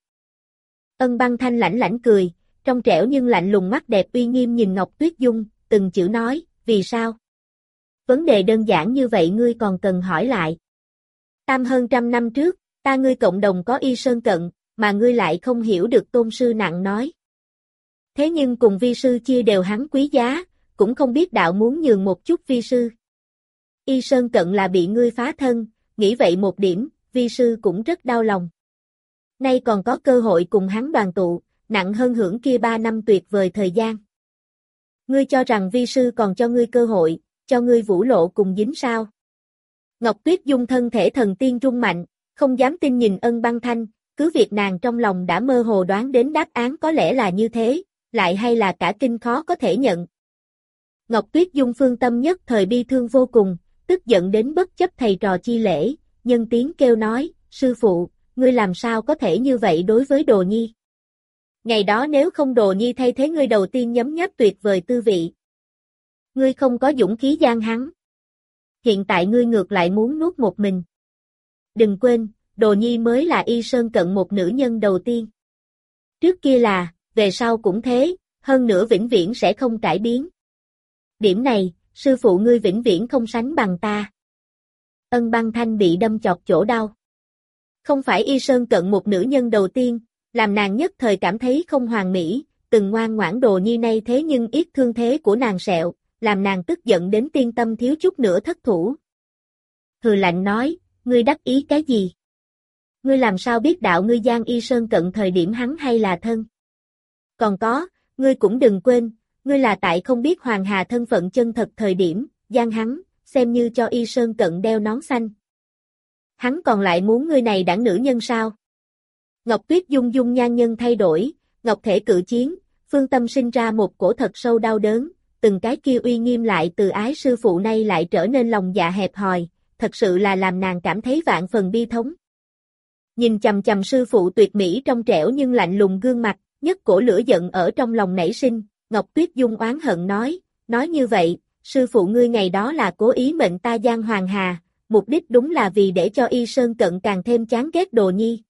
Ân Băng Thanh lãnh lãnh cười, trong trẻo nhưng lạnh lùng mắt đẹp uy nghiêm nhìn Ngọc Tuyết Dung, từng chữ nói, vì sao? Vấn đề đơn giản như vậy ngươi còn cần hỏi lại. Hơn 100 năm trước, ta ngươi cộng đồng có Y Sơn Cận, mà ngươi lại không hiểu được tôn sư nặng nói. Thế nhưng cùng vi sư chia đều hắn quý giá, cũng không biết đạo muốn nhường một chút vi sư. Y Sơn Cận là bị ngươi phá thân, nghĩ vậy một điểm, vi sư cũng rất đau lòng. Nay còn có cơ hội cùng hắn đoàn tụ, nặng hơn hưởng kia 3 năm tuyệt vời thời gian. Ngươi cho rằng vi sư còn cho ngươi cơ hội, cho ngươi vũ lộ cùng dính sao? Ngọc Tuyết Dung thân thể thần tiên rung mạnh, không dám tin nhìn Ân Băng Thanh, cứ việc nàng trong lòng đã mơ hồ đoán đến đáp án có lẽ là như thế, lại hay là cả kinh khó có thể nhận. Ngọc Tuyết Dung phương tâm nhất thời bi thương vô cùng, tức giận đến bất chấp thầy trò chi lễ, nhân tiếng kêu nói, sư phụ, ngươi làm sao có thể như vậy đối với Đồ Nhi? Ngày đó nếu không Đồ Nhi thay thế ngươi đầu tiên nhấm nháp tuyệt vời tư vị. Ngươi không có dũng khí gian hắn. Hiện tại ngươi ngược lại muốn nuốt một mình. Đừng quên, Đồ Nhi mới là Y Sơn Cận một nữ nhân đầu tiên. Trước kia là, về sau cũng thế, hơn nữa vĩnh viễn sẽ không cải biến. Điểm này, sư phụ ngươi vĩnh viễn không sánh bằng ta. Ân Băng Thanh bị đâm chọt chỗ đau. Không phải Y Sơn Cận một nữ nhân đầu tiên, làm nàng nhất thời cảm thấy không hoàn mỹ, từng ngoan ngoãn Đồ Nhi nay thế nhưng ít thương thế của nàng sẹo, làm nàng tức giận đến tiên tâm thiếu chút nữa thất thủ. Hừ lạnh nói, ngươi đắc ý cái gì? Ngươi làm sao biết đạo ngươi gian Y Sơn Cận thời điểm hắn hay là thân? Còn có, ngươi cũng đừng quên, ngươi là tại không biết Hoàng Hà thân phận chân thật thời điểm, gian hắn, xem như cho Y Sơn Cận đeo nón xanh. Hắn còn lại muốn ngươi này đảng nữ nhân sao? Ngọc Tuyết Dung dung nhan nhân thay đổi, ngọc thể cự chiến, phương tâm sinh ra một cổ thật sâu đau đớn, từng cái kia uy nghiêm lại từ ái sư phụ nay lại trở nên lòng dạ hẹp hòi, thật sự là làm nàng cảm thấy vạn phần bi thống. Nhìn chằm chằm sư phụ tuyệt mỹ trong trẻo nhưng lạnh lùng gương mặt, nhất cổ lửa giận ở trong lòng nảy sinh, Ngọc Tuyết Dung oán hận nói như vậy, sư phụ ngươi ngày đó là cố ý mệnh ta gian Hoàng Hà, mục đích đúng là vì để cho Y Sơn Cận càng thêm chán ghét Đồ Nhi.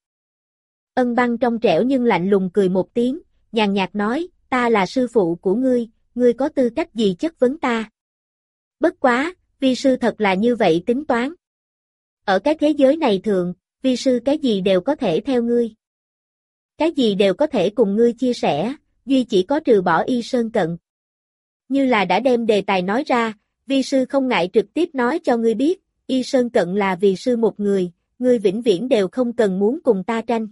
Ân Băng trong trẻo nhưng lạnh lùng cười một tiếng, nhàn nhạt nói, ta là sư phụ của ngươi có tư cách gì chất vấn ta? Bất quá, vi sư thật là như vậy tính toán. Ở cái thế giới này thường, vi sư cái gì đều có thể theo ngươi. Cái gì đều có thể cùng ngươi chia sẻ, duy chỉ có trừ bỏ Y Sơn Cận. Như là đã đem đề tài nói ra, vi sư không ngại trực tiếp nói cho ngươi biết, Y Sơn Cận là vì sư một người, ngươi vĩnh viễn đều không cần muốn cùng ta tranh.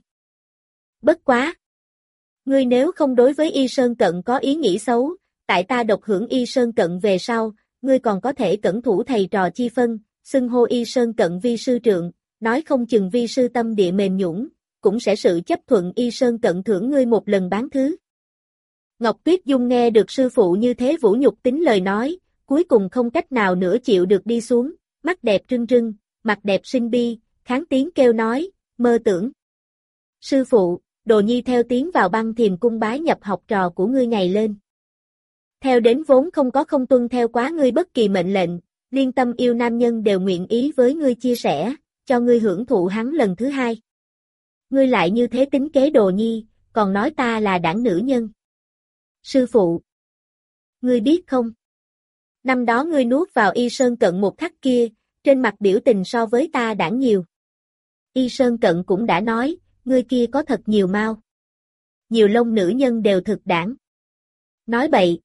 Bất quá! Ngươi nếu không đối với Y Sơn Cận có ý nghĩ xấu, tại ta độc hưởng Y Sơn Cận về sau, ngươi còn có thể cẩn thủ thầy trò chi phân, xưng hô Y Sơn Cận vi sư trượng, nói không chừng vi sư tâm địa mềm nhũn, cũng sẽ sự chấp thuận Y Sơn Cận thưởng ngươi một lần bán thứ. Ngọc Tuyết Dung nghe được sư phụ như thế vũ nhục tính lời nói, cuối cùng không cách nào nữa chịu được đi xuống, mắt đẹp rưng rưng, mặt đẹp sinh bi, kháng tiếng kêu nói, mơ tưởng. Sư phụ, đồ nhi theo tiếng vào Băng Thiềm cung bái nhập học trò của ngươi ngày lên. Theo đến vốn không tuân theo quá ngươi bất kỳ mệnh lệnh, liên tâm yêu nam nhân đều nguyện ý với ngươi chia sẻ, cho ngươi hưởng thụ hắn lần thứ hai. Ngươi lại như thế tính kế đồ nhi, còn nói ta là đảng nữ nhân. Sư phụ, ngươi biết không? Năm đó ngươi nuốt vào Y Sơn Cận một khắc kia, trên mặt biểu tình so với ta đảng nhiều. Y Sơn Cận cũng đã nói, ngươi kia có thật nhiều mao. Nhiều lông nữ nhân đều thực đảng. Nói bậy.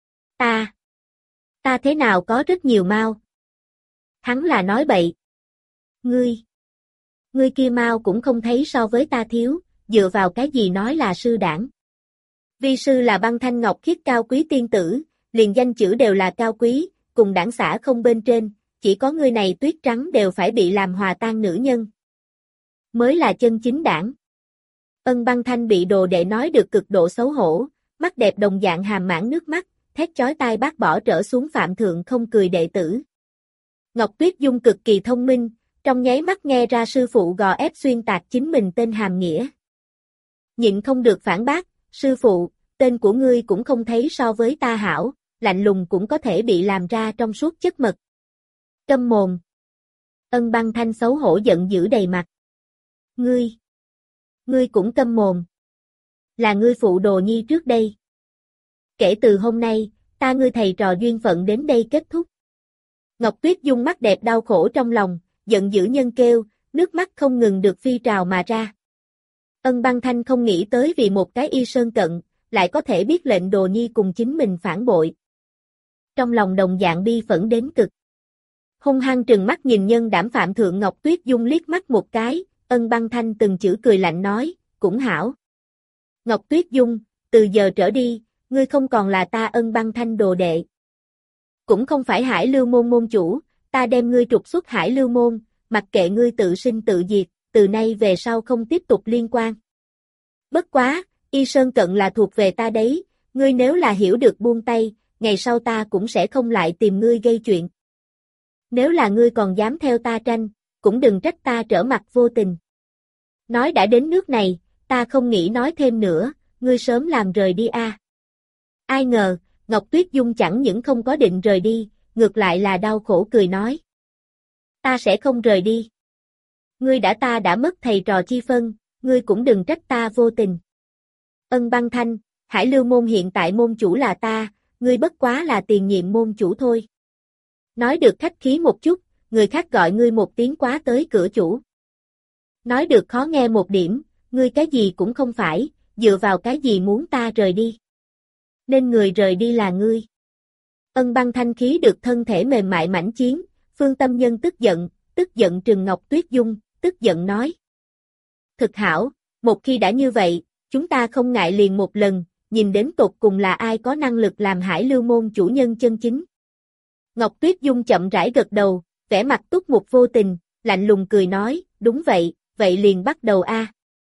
Ta thế nào có rất nhiều mao? Hắn là nói bậy. Ngươi kia mao cũng không thấy so với ta thiếu, dựa vào cái gì nói là sư đảng? Vi sư là Băng Thanh Ngọc Khiết cao quý tiên tử, liền danh chữ đều là cao quý, cùng đảng xã không bên trên, chỉ có ngươi này tuyết trắng đều phải bị làm hòa tan nữ nhân. Mới là chân chính đảng. Ân Băng Thanh bị đồ đệ nói được cực độ xấu hổ, mắt đẹp đồng dạng hàm mãn nước mắt, thét chói tai bác bỏ trở xuống phạm thượng không cười đệ tử. Ngọc Tuyết Dung cực kỳ thông minh, trong nháy mắt nghe ra sư phụ gò ép xuyên tạc chính mình tên hàm nghĩa. Nhịn không được phản bác, sư phụ, tên của ngươi cũng không thấy so với ta hảo, lạnh lùng cũng có thể bị làm ra trong suốt chất mật. Câm mồm. Ân Băng Thanh xấu hổ giận dữ đầy mặt. Ngươi cũng câm mồm. Là ngươi phụ đồ nhi trước đây. Kể từ hôm nay, ta ngươi thầy trò duyên phận đến đây kết thúc. Ngọc Tuyết Dung mắt đẹp đau khổ trong lòng, giận dữ nhân kêu, nước mắt không ngừng được phi trào mà ra. Ân Băng Thanh không nghĩ tới vì một cái Y Sơn Cận, lại có thể biết lệnh đồ nhi cùng chính mình phản bội. Trong lòng đồng dạng bi phẫn đến cực. Hung hăng trừng mắt nhìn nhân đảm phạm thượng Ngọc Tuyết Dung liếc mắt một cái, Ân Băng Thanh từng chữ cười lạnh nói, cũng hảo. Ngọc Tuyết Dung, từ giờ trở đi, ngươi không còn là ta Ân Băng Thanh đồ đệ. Cũng không phải Hải Lưu môn môn chủ, ta đem ngươi trục xuất Hải Lưu môn, mặc kệ ngươi tự sinh tự diệt, từ nay về sau không tiếp tục liên quan. Bất quá, Y Sơn Cận là thuộc về ta đấy, ngươi nếu là hiểu được buông tay, ngày sau ta cũng sẽ không lại tìm ngươi gây chuyện. Nếu là ngươi còn dám theo ta tranh, cũng đừng trách ta trở mặt vô tình. Nói đã đến nước này, ta không nghĩ nói thêm nữa, ngươi sớm làm rời đi a. Ai ngờ, Ngọc Tuyết Dung chẳng những không có định rời đi, ngược lại là đau khổ cười nói. Ta sẽ không rời đi. Ngươi ta đã mất thầy trò chi phân, ngươi cũng đừng trách ta vô tình. Ân Băng Thanh, Hải Lưu môn hiện tại môn chủ là ta, ngươi bất quá là tiền nhiệm môn chủ thôi. Nói được khách khí một chút, người khác gọi ngươi một tiếng quá tới cửa chủ. Nói được khó nghe một điểm, ngươi cái gì cũng không phải, dựa vào cái gì muốn ta rời đi. Nên người rời đi là ngươi. Ân Băng Thanh khí được thân thể mềm mại mãnh chiến, Phương Tâm Nhân tức giận trừng Ngọc Tuyết Dung, tức giận nói. Thực hảo, một khi đã như vậy, chúng ta không ngại liền một lần, nhìn đến tột cùng là ai có năng lực làm Hải Lưu môn chủ nhân chân chính. Ngọc Tuyết Dung chậm rãi gật đầu, vẻ mặt túc mục vô tình, lạnh lùng cười nói, đúng vậy, vậy liền bắt đầu a.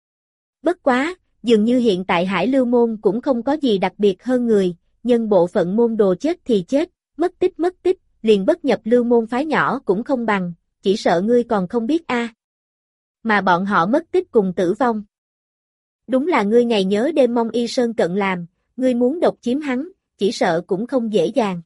Bất quá, dường như hiện tại Hải Lưu môn cũng không có gì đặc biệt hơn người, nhân bộ phận môn đồ chết thì chết, mất tích, liền bất nhập Lưu môn phái nhỏ cũng không bằng, chỉ sợ ngươi còn không biết a. Mà bọn họ mất tích cùng tử vong. Đúng là ngươi ngày nhớ đêm mong Y Sơn Cận làm, ngươi muốn độc chiếm hắn, chỉ sợ cũng không dễ dàng.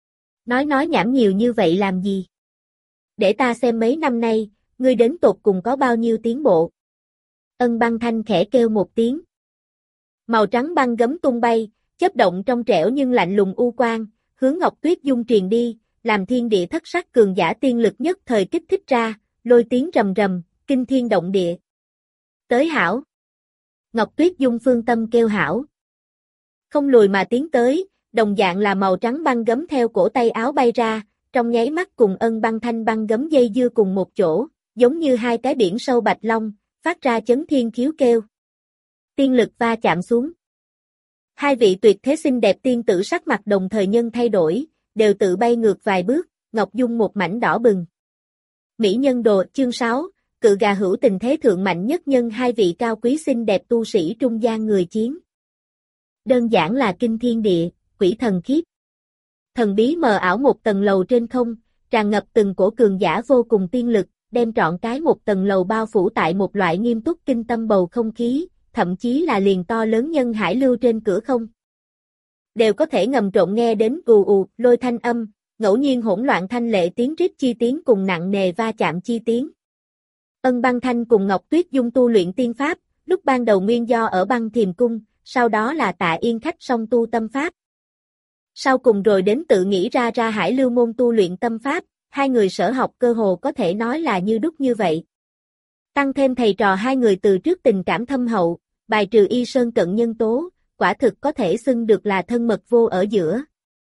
Nói nhảm nhiều như vậy làm gì? Để ta xem mấy năm nay, ngươi đến tột cùng có bao nhiêu tiến bộ. Ân Băng Thanh khẽ kêu một tiếng. Màu trắng băng gấm tung bay, chớp động trong trẻo nhưng lạnh lùng u quang, hướng Ngọc Tuyết Dung truyền đi, làm thiên địa thất sắc cường giả tiên lực nhất thời kích thích ra, lôi tiếng rầm rầm, kinh thiên động địa. Tới hảo. Ngọc Tuyết Dung phương tâm kêu hảo. Không lùi mà tiến tới, đồng dạng là màu trắng băng gấm theo cổ tay áo bay ra, trong nháy mắt cùng Ân Băng Thanh băng gấm dây dưa cùng một chỗ, giống như hai cái biển sâu bạch long, phát ra chấn thiên khiếu kêu. Tiên lực va chạm xuống. Hai vị tuyệt thế xinh đẹp tiên tử sắc mặt đồng thời nhân thay đổi, đều tự bay ngược vài bước, Ngọc Dung một mảnh đỏ bừng. Mỹ nhân đồ chương 6, cự gà hữu tình thế thượng mạnh nhất nhân hai vị cao quý xinh đẹp tu sĩ trung gian người chiến. Đơn giản là kinh thiên địa, quỷ thần khiếp. Thần bí mờ ảo một tầng lầu trên không, tràn ngập từng cổ cường giả vô cùng tiên lực, đem trọn cái một tầng lầu bao phủ tại một loại nghiêm túc kinh tâm bầu không khí, thậm chí là liền to lớn nhân hải lưu trên cửa không. Đều có thể ngầm trộn nghe đến ù ù, lôi thanh âm, ngẫu nhiên hỗn loạn thanh lệ tiếng rít chi tiếng cùng nặng nề va chạm chi tiếng. Ân Băng Thanh cùng Ngọc Tuyết Dung tu luyện tiên pháp, lúc ban đầu nguyên do ở Băng Thiềm Cung, sau đó là Tạ Yên Khách song tu tâm pháp. Sau cùng rồi đến tự nghĩ ra Hải Lưu môn tu luyện tâm pháp, hai người sở học cơ hồ có thể nói là như đúc như vậy. Tăng thêm thầy trò hai người từ trước tình cảm thâm hậu, bài trừ y sơn cận nhân tố, quả thực có thể xưng được là thân mật vô ở giữa.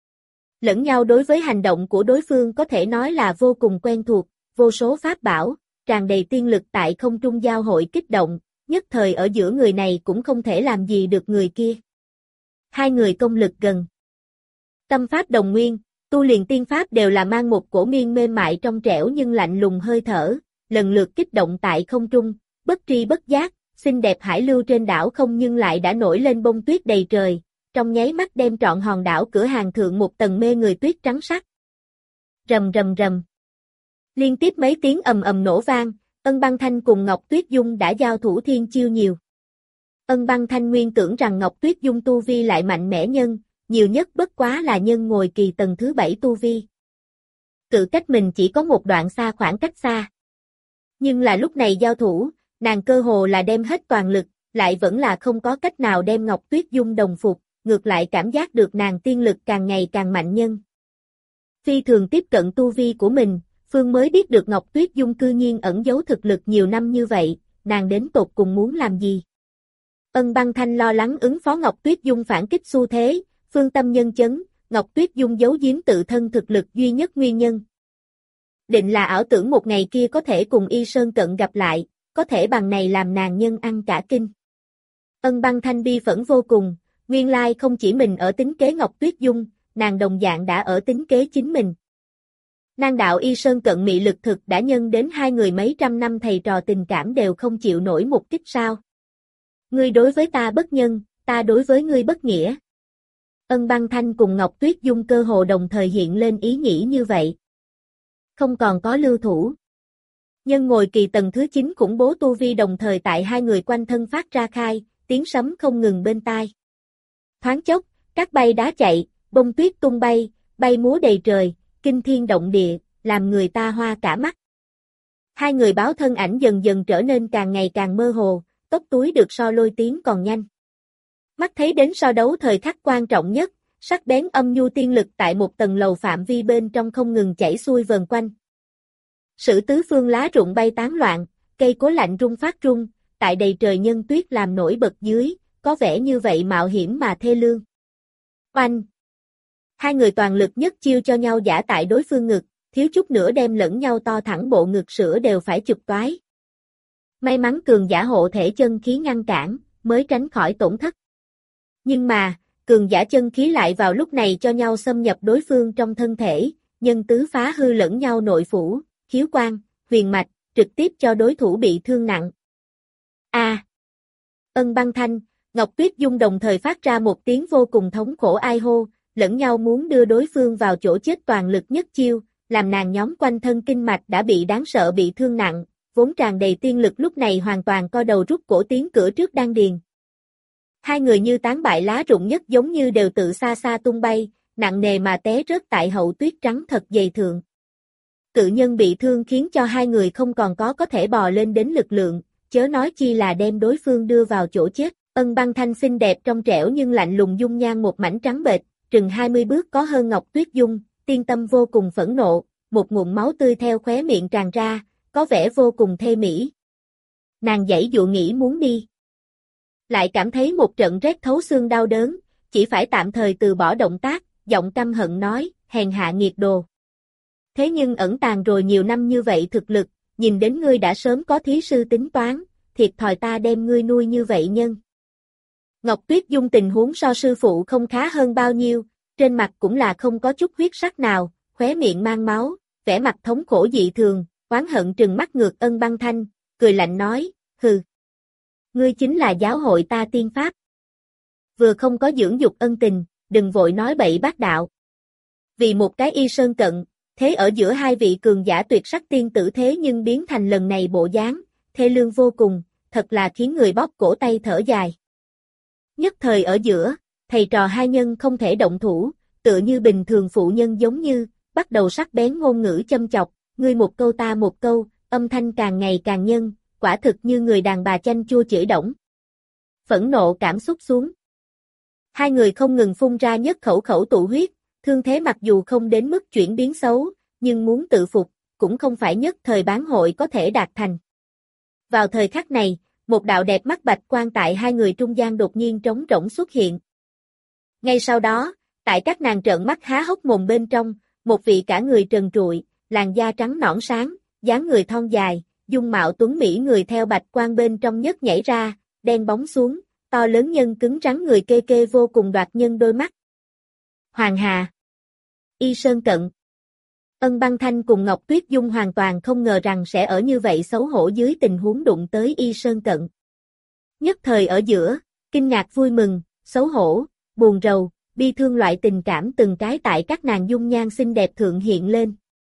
Lẫn nhau đối với hành động của đối phương có thể nói là vô cùng quen thuộc, vô số pháp bảo, tràn đầy tiên lực tại không trung giao hội kích động, nhất thời ở giữa người này cũng không thể làm gì được người kia. Hai người công lực gần. Tâm pháp đồng nguyên, tu luyện tiên pháp đều là mang một cổ miên mềm mại trong trẻo nhưng lạnh lùng hơi thở, lần lượt kích động tại không trung, bất tri bất giác, xinh đẹp hải lưu trên đảo không nhưng lại đã nổi lên bông tuyết đầy trời, trong nháy mắt đem trọn hòn đảo cửa hàng thượng một tầng mê người tuyết trắng sắc. Rầm rầm rầm. Liên tiếp mấy tiếng ầm ầm nổ vang, Ân Băng Thanh cùng Ngọc Tuyết Dung đã giao thủ thiên chiêu nhiều. Ân Băng Thanh nguyên tưởng rằng Ngọc Tuyết Dung tu vi lại mạnh mẽ nhân, nhiều nhất bất quá là nhân ngồi kỳ tầng thứ 7 tu vi. Cự cách mình chỉ có một đoạn xa khoảng cách xa. Nhưng là lúc này giao thủ, nàng cơ hồ là đem hết toàn lực, lại vẫn là không có cách nào đem Ngọc Tuyết Dung đồng phục, ngược lại cảm giác được nàng tiên lực càng ngày càng mạnh nhân. Phi thường tiếp cận tu vi của mình, Phương mới biết được Ngọc Tuyết Dung cư nhiên ẩn giấu thực lực nhiều năm như vậy, nàng đến tột cùng muốn làm gì? Ân Băng Thanh lo lắng ứng phó Ngọc Tuyết Dung phản kích xu thế, phương tâm nhân chấn, Ngọc Tuyết Dung giấu giếm tự thân thực lực duy nhất nguyên nhân. Định là ảo tưởng một ngày kia có thể cùng Y Sơn Cận gặp lại, có thể bằng này làm nàng nhân ăn cả kinh. Ân Băng Thanh bi phẫn vô cùng, nguyên lai không chỉ mình ở tính kế Ngọc Tuyết Dung, nàng đồng dạng đã ở tính kế chính mình. Nàng đạo Y Sơn Cận mị lực thực đã nhân đến hai người mấy trăm năm thầy trò tình cảm đều không chịu nổi một kích sao. Ngươi đối với ta bất nhân, ta đối với ngươi bất nghĩa. Ân Băng Thanh cùng Ngọc Tuyết Dung cơ hồ đồng thời hiện lên ý nghĩ như vậy. Không còn có lưu thủ. Nhân ngồi kỳ tầng thứ 9 khủng bố tu vi đồng thời tại hai người quanh thân phát ra khai, tiếng sấm không ngừng bên tai. Thoáng chốc, các bay đá chạy, bông tuyết tung bay, bay múa đầy trời, kinh thiên động địa, làm người ta hoa cả mắt. Hai người báo thân ảnh dần dần trở nên càng ngày càng mơ hồ, tốc túi được so lôi tiếng còn nhanh. Mắt thấy đến so đấu thời khắc quan trọng nhất, sắc bén âm nhu tiên lực tại một tầng lầu phạm vi bên trong không ngừng chảy xuôi vần quanh. Sử tứ phương lá rụng bay tán loạn, cây cối lạnh rung phát rung, tại đầy trời nhân tuyết làm nổi bật dưới, có vẻ như vậy mạo hiểm mà thê lương. Oanh! Hai người toàn lực nhất chiêu cho nhau giả tại đối phương ngực, thiếu chút nữa đem lẫn nhau to thẳng bộ ngực sữa đều phải chụp toái. May mắn cường giả hộ thể chân khí ngăn cản, mới tránh khỏi tổn thất. Nhưng mà, cường giả chân khí lại vào lúc này cho nhau xâm nhập đối phương trong thân thể, nhân tứ phá hư lẫn nhau nội phủ, khiếu quan, huyền mạch, trực tiếp cho đối thủ bị thương nặng. A! Ân Băng Thanh, Ngọc Tuyết Dung đồng thời phát ra một tiếng vô cùng thống khổ ai hô, lẫn nhau muốn đưa đối phương vào chỗ chết toàn lực nhất chiêu, làm nàng nhóm quanh thân kinh mạch đã bị đáng sợ bị thương nặng, vốn tràn đầy tiên lực lúc này hoàn toàn co đầu rút cổ tiến cửa trước đan điền. Hai người như tán bại lá rụng nhất giống như đều tự xa xa tung bay, nặng nề mà té rớt tại hậu tuyết trắng thật dày thượng. Cự nhân bị thương khiến cho hai người không còn có thể bò lên đến lực lượng, chớ nói chi là đem đối phương đưa vào chỗ chết. Ân Băng Thanh xinh đẹp trong trẻo nhưng lạnh lùng dung nhan một mảnh trắng bệch, chừng 20 bước có hơn Ngọc Tuyết Dung, tiên tâm vô cùng phẫn nộ, một ngụm máu tươi theo khóe miệng tràn ra, có vẻ vô cùng thê mỹ. Nàng giãy dụa nghĩ muốn đi. Lại cảm thấy một trận rét thấu xương đau đớn, chỉ phải tạm thời từ bỏ động tác, giọng căm hận nói, hèn hạ nghiệt đồ. Thế nhưng ẩn tàng rồi nhiều năm như vậy thực lực, nhìn đến ngươi đã sớm có thí sư tính toán, thiệt thòi ta đem ngươi nuôi như vậy nhân. Ngọc Tuyết Dung tình huống so sư phụ không khá hơn bao nhiêu, trên mặt cũng là không có chút huyết sắc nào, khóe miệng mang máu, vẻ mặt thống khổ dị thường, oán hận trừng mắt ngược Ân Băng Thanh, cười lạnh nói, hừ. Ngươi chính là giáo hội ta tiên pháp. Vừa không có dưỡng dục ân tình, đừng vội nói bậy bác đạo. Vì một cái y sơn cận, thế ở giữa hai vị cường giả tuyệt sắc tiên tử thế nhưng biến thành lần này bộ dáng, thê lương vô cùng, thật là khiến người bóp cổ tay thở dài. Nhất thời ở giữa, thầy trò hai nhân không thể động thủ, tựa như bình thường phụ nhân giống như, bắt đầu sắc bén ngôn ngữ châm chọc, ngươi một câu ta một câu, âm thanh càng ngày càng nhân, quả thực như người đàn bà chanh chua chửi đổng. Phẫn nộ cảm xúc xuống. Hai người không ngừng phun ra nhất khẩu khẩu tụ huyết, thương thế mặc dù không đến mức chuyển biến xấu, nhưng muốn tự phục, cũng không phải nhất thời bán hội có thể đạt thành. Vào thời khắc này, một đạo đẹp mắt bạch quang tại hai người trung gian đột nhiên trống rỗng xuất hiện. Ngay sau đó, tại các nàng trợn mắt há hốc mồm bên trong, một vị cả người trần trụi, làn da trắng nõn sáng, dáng người thon dài, dung mạo tuấn mỹ người theo bạch quang bên trong nhất nhảy ra, đen bóng xuống, to lớn nhân cứng rắn người kê kê vô cùng đoạt nhân đôi mắt. Hoàng Hà, Y Sơn Cận. Ân Băng Thanh cùng Ngọc Tuyết Dung hoàn toàn không ngờ rằng sẽ ở như vậy xấu hổ dưới tình huống đụng tới Y Sơn Cận. Nhất thời ở giữa, kinh ngạc vui mừng, xấu hổ, buồn rầu, bi thương loại tình cảm từng cái tại các nàng dung nhan xinh đẹp thượng hiện lên.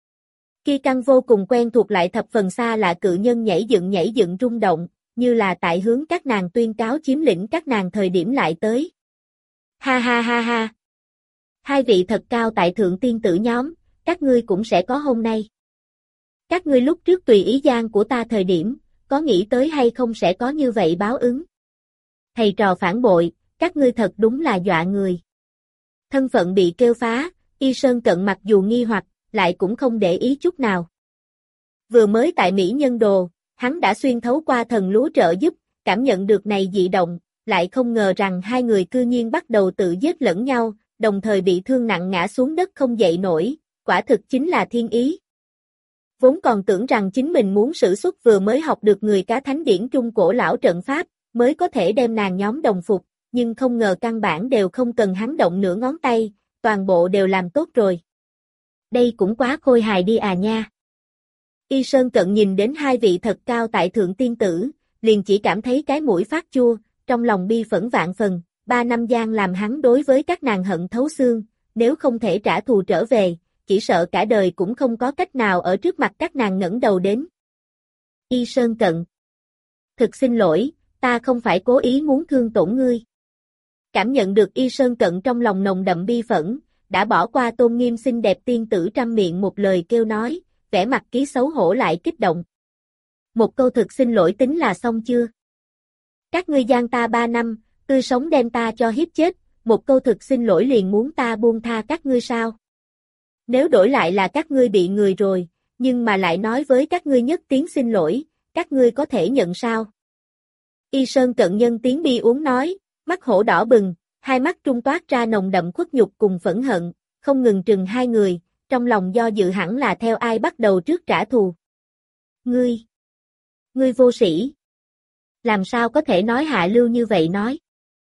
Ki căn vô cùng quen thuộc lại thập phần xa là cự nhân nhảy dựng rung động, như là tại hướng các nàng tuyên cáo chiếm lĩnh các nàng thời điểm lại tới. Ha ha ha ha. Hai vị thật cao tại thượng tiên tử nhóm, các ngươi cũng sẽ có hôm nay. Các ngươi lúc trước tùy ý gian của ta thời điểm, có nghĩ tới hay không sẽ có như vậy báo ứng. Thầy trò phản bội, các ngươi thật đúng là dọa người. Thân phận bị kêu phá, Y Sơn Cận mặc dù nghi hoặc, lại cũng không để ý chút nào. Vừa mới tại Mỹ Nhân Đồ, hắn đã xuyên thấu qua thần lúa trợ giúp, cảm nhận được này dị động, lại không ngờ rằng hai người cư nhiên bắt đầu tự giết lẫn nhau, đồng thời bị thương nặng ngã xuống đất không dậy nổi, quả thực chính là thiên ý. Vốn còn tưởng rằng chính mình muốn sử xuất vừa mới học được người cá thánh điển trung cổ lão trận pháp, mới có thể đem nàng nhóm đồng phục, nhưng không ngờ căn bản đều không cần hắn động nửa ngón tay, toàn bộ đều làm tốt rồi. Đây cũng quá khôi hài đi à nha. Y Sơn Cận nhìn đến hai vị thật cao tại thượng tiên tử, liền chỉ cảm thấy cái mũi phát chua, trong lòng bi phẫn vạn phần, 3 năm gian làm hắn đối với các nàng hận thấu xương, nếu không thể trả thù trở về, chỉ sợ cả đời cũng không có cách nào ở trước mặt các nàng ngẩng đầu đến. Y Sơn Cận. Thực xin lỗi, ta không phải cố ý muốn thương tổn ngươi. Cảm nhận được Y Sơn Cận trong lòng nồng đậm bi phẫn, đã bỏ qua tôn nghiêm xinh đẹp tiên tử trăm miệng một lời kêu nói, vẻ mặt ký xấu hổ lại kích động. Một câu thực xin lỗi tính là xong chưa? Các ngươi gian ta 3 năm, tươi sống đem ta cho hiếp chết, một câu thực xin lỗi liền muốn ta buông tha các ngươi sao? Nếu đổi lại là các ngươi bị người rồi, nhưng mà lại nói với các ngươi nhất tiếng xin lỗi, các ngươi có thể nhận sao? Y Sơn Cận nhân tiếng bi uống nói, mắt hổ đỏ bừng, hai mắt trung toát ra nồng đậm khuất nhục cùng phẫn hận, không ngừng trừng hai người, trong lòng do dự hẳn là theo ai bắt đầu trước trả thù. Ngươi vô sĩ. Làm sao có thể nói hạ lưu như vậy nói?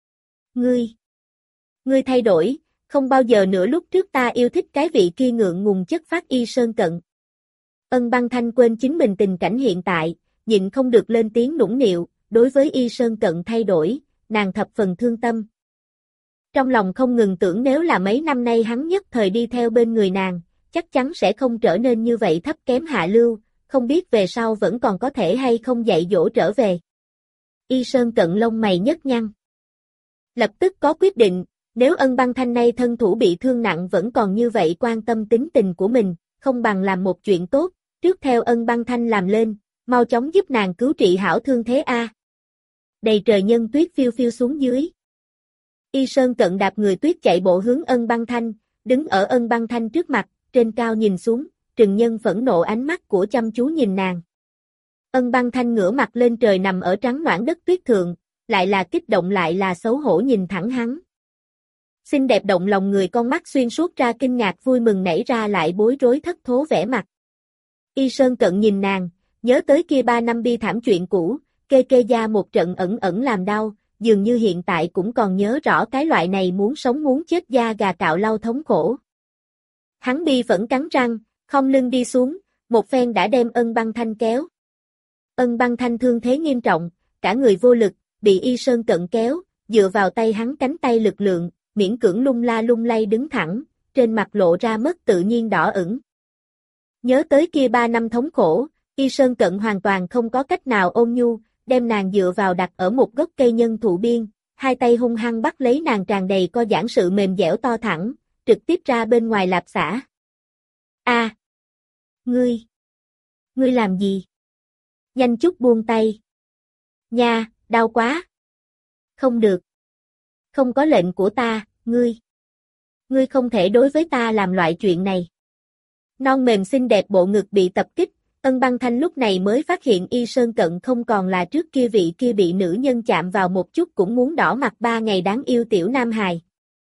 Ngươi thay đổi, không bao giờ nữa lúc trước ta yêu thích cái vị kia ngượng ngùng chất phát Y Sơn Cận. Ân Băng Thanh quên chính mình tình cảnh hiện tại, nhịn không được lên tiếng nũng nịu, đối với Y Sơn Cận thay đổi, nàng thập phần thương tâm. Trong lòng không ngừng tưởng nếu là mấy năm nay hắn nhất thời đi theo bên người nàng, chắc chắn sẽ không trở nên như vậy thấp kém hạ lưu, không biết về sau vẫn còn có thể hay không dạy dỗ trở về. Y Sơn Cận lông mày nhất nhăn. Lập tức có quyết định, nếu Ân Băng Thanh nay thân thủ bị thương nặng vẫn còn như vậy quan tâm tính tình của mình, không bằng làm một chuyện tốt, trước theo Ân Băng Thanh làm lên, mau chóng giúp nàng cứu trị hảo thương thế a. Đầy trời nhân tuyết phiêu phiêu xuống dưới. Y Sơn Cận đạp người tuyết chạy bộ hướng Ân Băng Thanh, đứng ở Ân Băng Thanh trước mặt, trên cao nhìn xuống, trừng nhân phẫn nộ ánh mắt của chăm chú nhìn nàng. Ân Băng Thanh ngửa mặt lên trời nằm ở trắng noãn đất tuyết thượng, lại là kích động lại là xấu hổ nhìn thẳng hắn. Xinh đẹp động lòng người con mắt xuyên suốt ra kinh ngạc vui mừng nảy ra lại bối rối thất thố vẻ mặt. Y Sơn Cận nhìn nàng, nhớ tới kia 3 năm bi thảm chuyện cũ, kê kê da một trận ẩn ẩn làm đau, dường như hiện tại cũng còn nhớ rõ cái loại này muốn sống muốn chết da gà cạo lau thống khổ. Hắn bi phẫn cắn răng, khom lưng đi xuống, một phen đã đem Ân Băng Thanh kéo. Ân Băng Thanh thương thế nghiêm trọng, cả người vô lực, bị Y Sơn Cận kéo, dựa vào tay hắn cánh tay lực lượng, miễn cưỡng lung la lung lay đứng thẳng, trên mặt lộ ra mất tự nhiên đỏ ửng. Nhớ tới kia 3 năm thống khổ, Y Sơn Cận hoàn toàn không có cách nào ôn nhu, đem nàng dựa vào đặt ở một gốc cây nhân thụ biên, hai tay hung hăng bắt lấy nàng tràn đầy co giãn sự mềm dẻo to thẳng, trực tiếp ra bên ngoài lạp xả. A, ngươi làm gì? Nhanh chút buông tay. Nha, đau quá. Không được. Không có lệnh của ta, ngươi không thể đối với ta làm loại chuyện này. Non mềm xinh đẹp bộ ngực bị tập kích, Ân Băng Thanh lúc này mới phát hiện Y Sơn Cận không còn là trước kia vị kia bị nữ nhân chạm vào một chút cũng muốn đỏ mặt 3 ngày đáng yêu tiểu nam hài.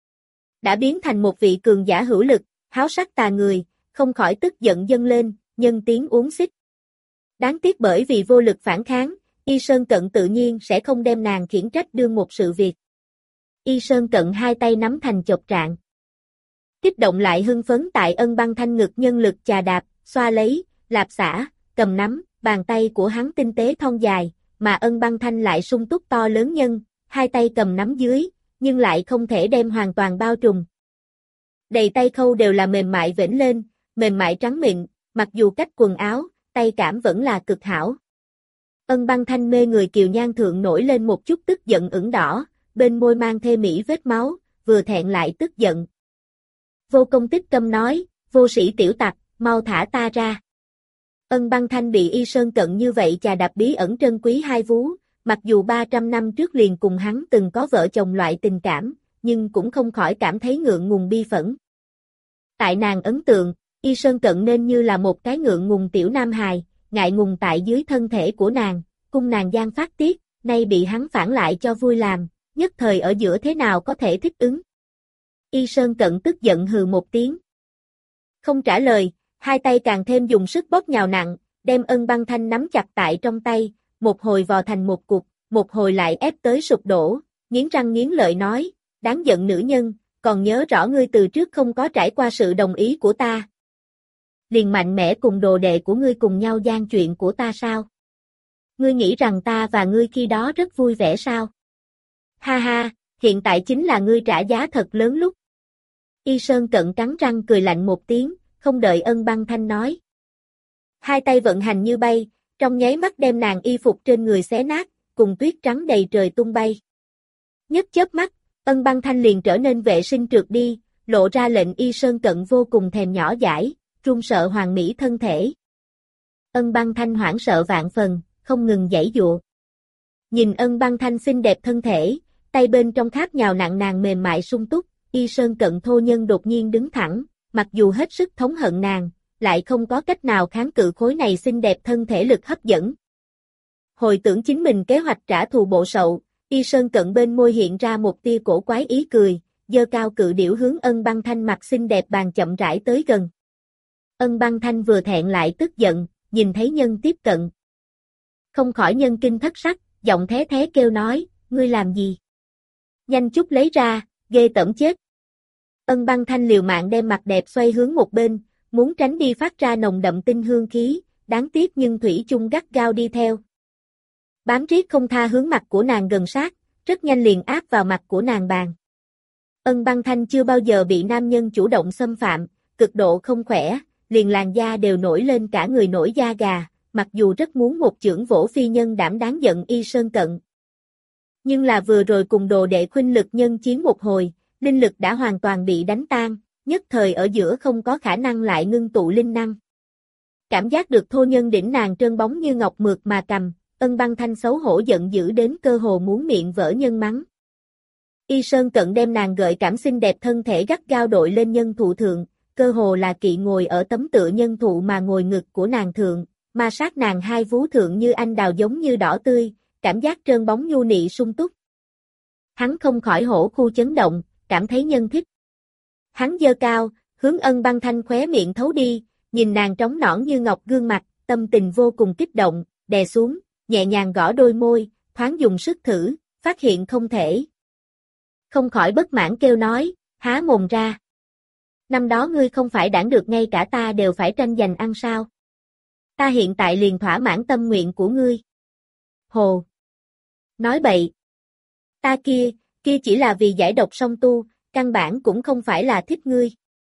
Đã biến thành một vị cường giả hữu lực, háo sắc tà người, không khỏi tức giận dâng lên, nhân tiếng uống xích. Đáng tiếc bởi vì vô lực phản kháng, Y Sơn Cận tự nhiên sẽ không đem nàng khiển trách đương một sự việc. Y Sơn Cận hai tay nắm thành chộp trạng. Kích động lại hưng phấn tại Ân Băng Thanh ngực nhân lực chà đạp, xoa lấy, lạp xả, cầm nắm, bàn tay của hắn tinh tế thon dài, mà Ân Băng Thanh lại sung túc to lớn nhân, hai tay cầm nắm dưới, nhưng lại không thể đem hoàn toàn bao trùm. Đầy tay khâu đều là mềm mại vểnh lên, mềm mại trắng mịn, mặc dù cách quần áo, tay cảm vẫn là cực hảo. Ân Băng Thanh mê người kiều nhan thượng nổi lên một chút tức giận ửng đỏ, bên môi mang thê mỹ vết máu, vừa thẹn lại tức giận. Vô Công Tích Câm nói, vô sĩ tiểu tặc, mau thả ta ra. Ân Băng Thanh bị Y Sơn Cận như vậy chà đạp bí ẩn trân quý hai vú, mặc dù 300 năm trước liền cùng hắn từng có vợ chồng loại tình cảm, nhưng cũng không khỏi cảm thấy ngượng ngùng bi phẫn. Tại nàng ấn tượng, Y Sơn Cận nên như là một cái ngượng ngùng tiểu nam hài, ngại ngùng tại dưới thân thể của nàng, cung nàng gian phát tiết, nay bị hắn phản lại cho vui làm, nhất thời ở giữa thế nào có thể thích ứng. Y Sơn Cận tức giận hừ một tiếng. Không trả lời, hai tay càng thêm dùng sức bóp nhào nặng, đem Ân Băng Thanh nắm chặt tại trong tay, một hồi vò thành một cục, một hồi lại ép tới sụp đổ, nghiến răng nghiến lợi nói, đáng giận nữ nhân, còn nhớ rõ ngươi từ trước không có trải qua sự đồng ý của ta. Liền mạnh mẽ cùng đồ đệ của ngươi cùng nhau gian chuyện của ta sao? Ngươi nghĩ rằng ta và ngươi khi đó rất vui vẻ sao? Ha ha, hiện tại chính là ngươi trả giá thật lớn lúc. Y Sơn Cận cắn răng cười lạnh một tiếng, không đợi Ân Băng Thanh nói. Hai tay vận hành như bay, trong nháy mắt đem nàng y phục trên người xé nát, cùng tuyết trắng đầy trời tung bay. Nhất chớp mắt, Ân Băng Thanh liền trở nên vệ sinh trượt đi, lộ ra lệnh Y Sơn Cận vô cùng thèm nhỏ dãi, run sợ hoàn mỹ thân thể. Ân Băng Thanh hoảng sợ vạn phần, không ngừng giãy giụa. Nhìn Ân Băng Thanh xinh đẹp thân thể, tay bên trong kháp nhào nặng nàng mềm mại sung túc, Y Sơn Cận thô nhân đột nhiên đứng thẳng, mặc dù hết sức thống hận nàng, lại không có cách nào kháng cự khối này xinh đẹp thân thể lực hấp dẫn. Hồi tưởng chính mình kế hoạch trả thù bộ sậu, Y Sơn Cận bên môi hiện ra một tia cổ quái ý cười, giơ cao cự điểu hướng Ân Băng Thanh mặt xinh đẹp bàn chậm rãi tới gần. Ân Băng Thanh vừa thẹn lại tức giận, nhìn thấy nhân tiếp cận. Không khỏi nhân kinh thất sắc, giọng thé thé kêu nói, ngươi làm gì? Nhanh chút lấy ra, ghê tởm chết. Ân Băng Thanh liều mạng đem mặt đẹp xoay hướng một bên, muốn tránh đi phát ra nồng đậm tinh hương khí, đáng tiếc nhưng thủy chung gắt gao đi theo. Bám riết không tha hướng mặt của nàng gần sát, rất nhanh liền áp vào mặt của nàng bàn. Ân Băng Thanh chưa bao giờ bị nam nhân chủ động xâm phạm, cực độ không khỏe, liền làn da đều nổi lên cả người nổi da gà, mặc dù rất muốn một chưởng vỗ phi nhân đảm đáng giận Y Sơn Cận. Nhưng là vừa rồi cùng đồ đệ khuynh lực nhân chiến một hồi, linh lực đã hoàn toàn bị đánh tan, nhất thời ở giữa không có khả năng lại ngưng tụ linh năng. Cảm giác được thô nhân đỉnh nàng trơn bóng như ngọc mượt mà cầm, Ân Băng Thanh xấu hổ giận dữ đến cơ hồ muốn miệng vỡ nhân mắng. Y Sơn Cận đem nàng gợi cảm xinh đẹp thân thể gắt gao đội lên nhân thụ thượng, cơ hồ là kỵ ngồi ở tấm tựa nhân thụ mà ngồi ngực của nàng thượng, ma sát nàng hai vú thượng như anh đào giống như đỏ tươi, cảm giác trơn bóng nhu nị sung túc. Hắn không khỏi hổ khu chấn động, cảm thấy nhân thích. Hắn giơ cao, hướng Ân Băng Thanh khóe miệng thấu đi, nhìn nàng trống nõn như ngọc gương mặt, tâm tình vô cùng kích động, đè xuống, nhẹ nhàng gõ đôi môi, thoáng dùng sức thử, phát hiện không thể. Không khỏi bất mãn kêu nói, há mồm ra. Năm đó ngươi không phải đản được ngay cả ta đều phải tranh giành ăn sao? Ta hiện tại liền thỏa mãn tâm nguyện của ngươi. Hồ! Nói bậy! Ta kia chỉ là vì giải độc song tu, căn bản cũng không phải là thích ngươi.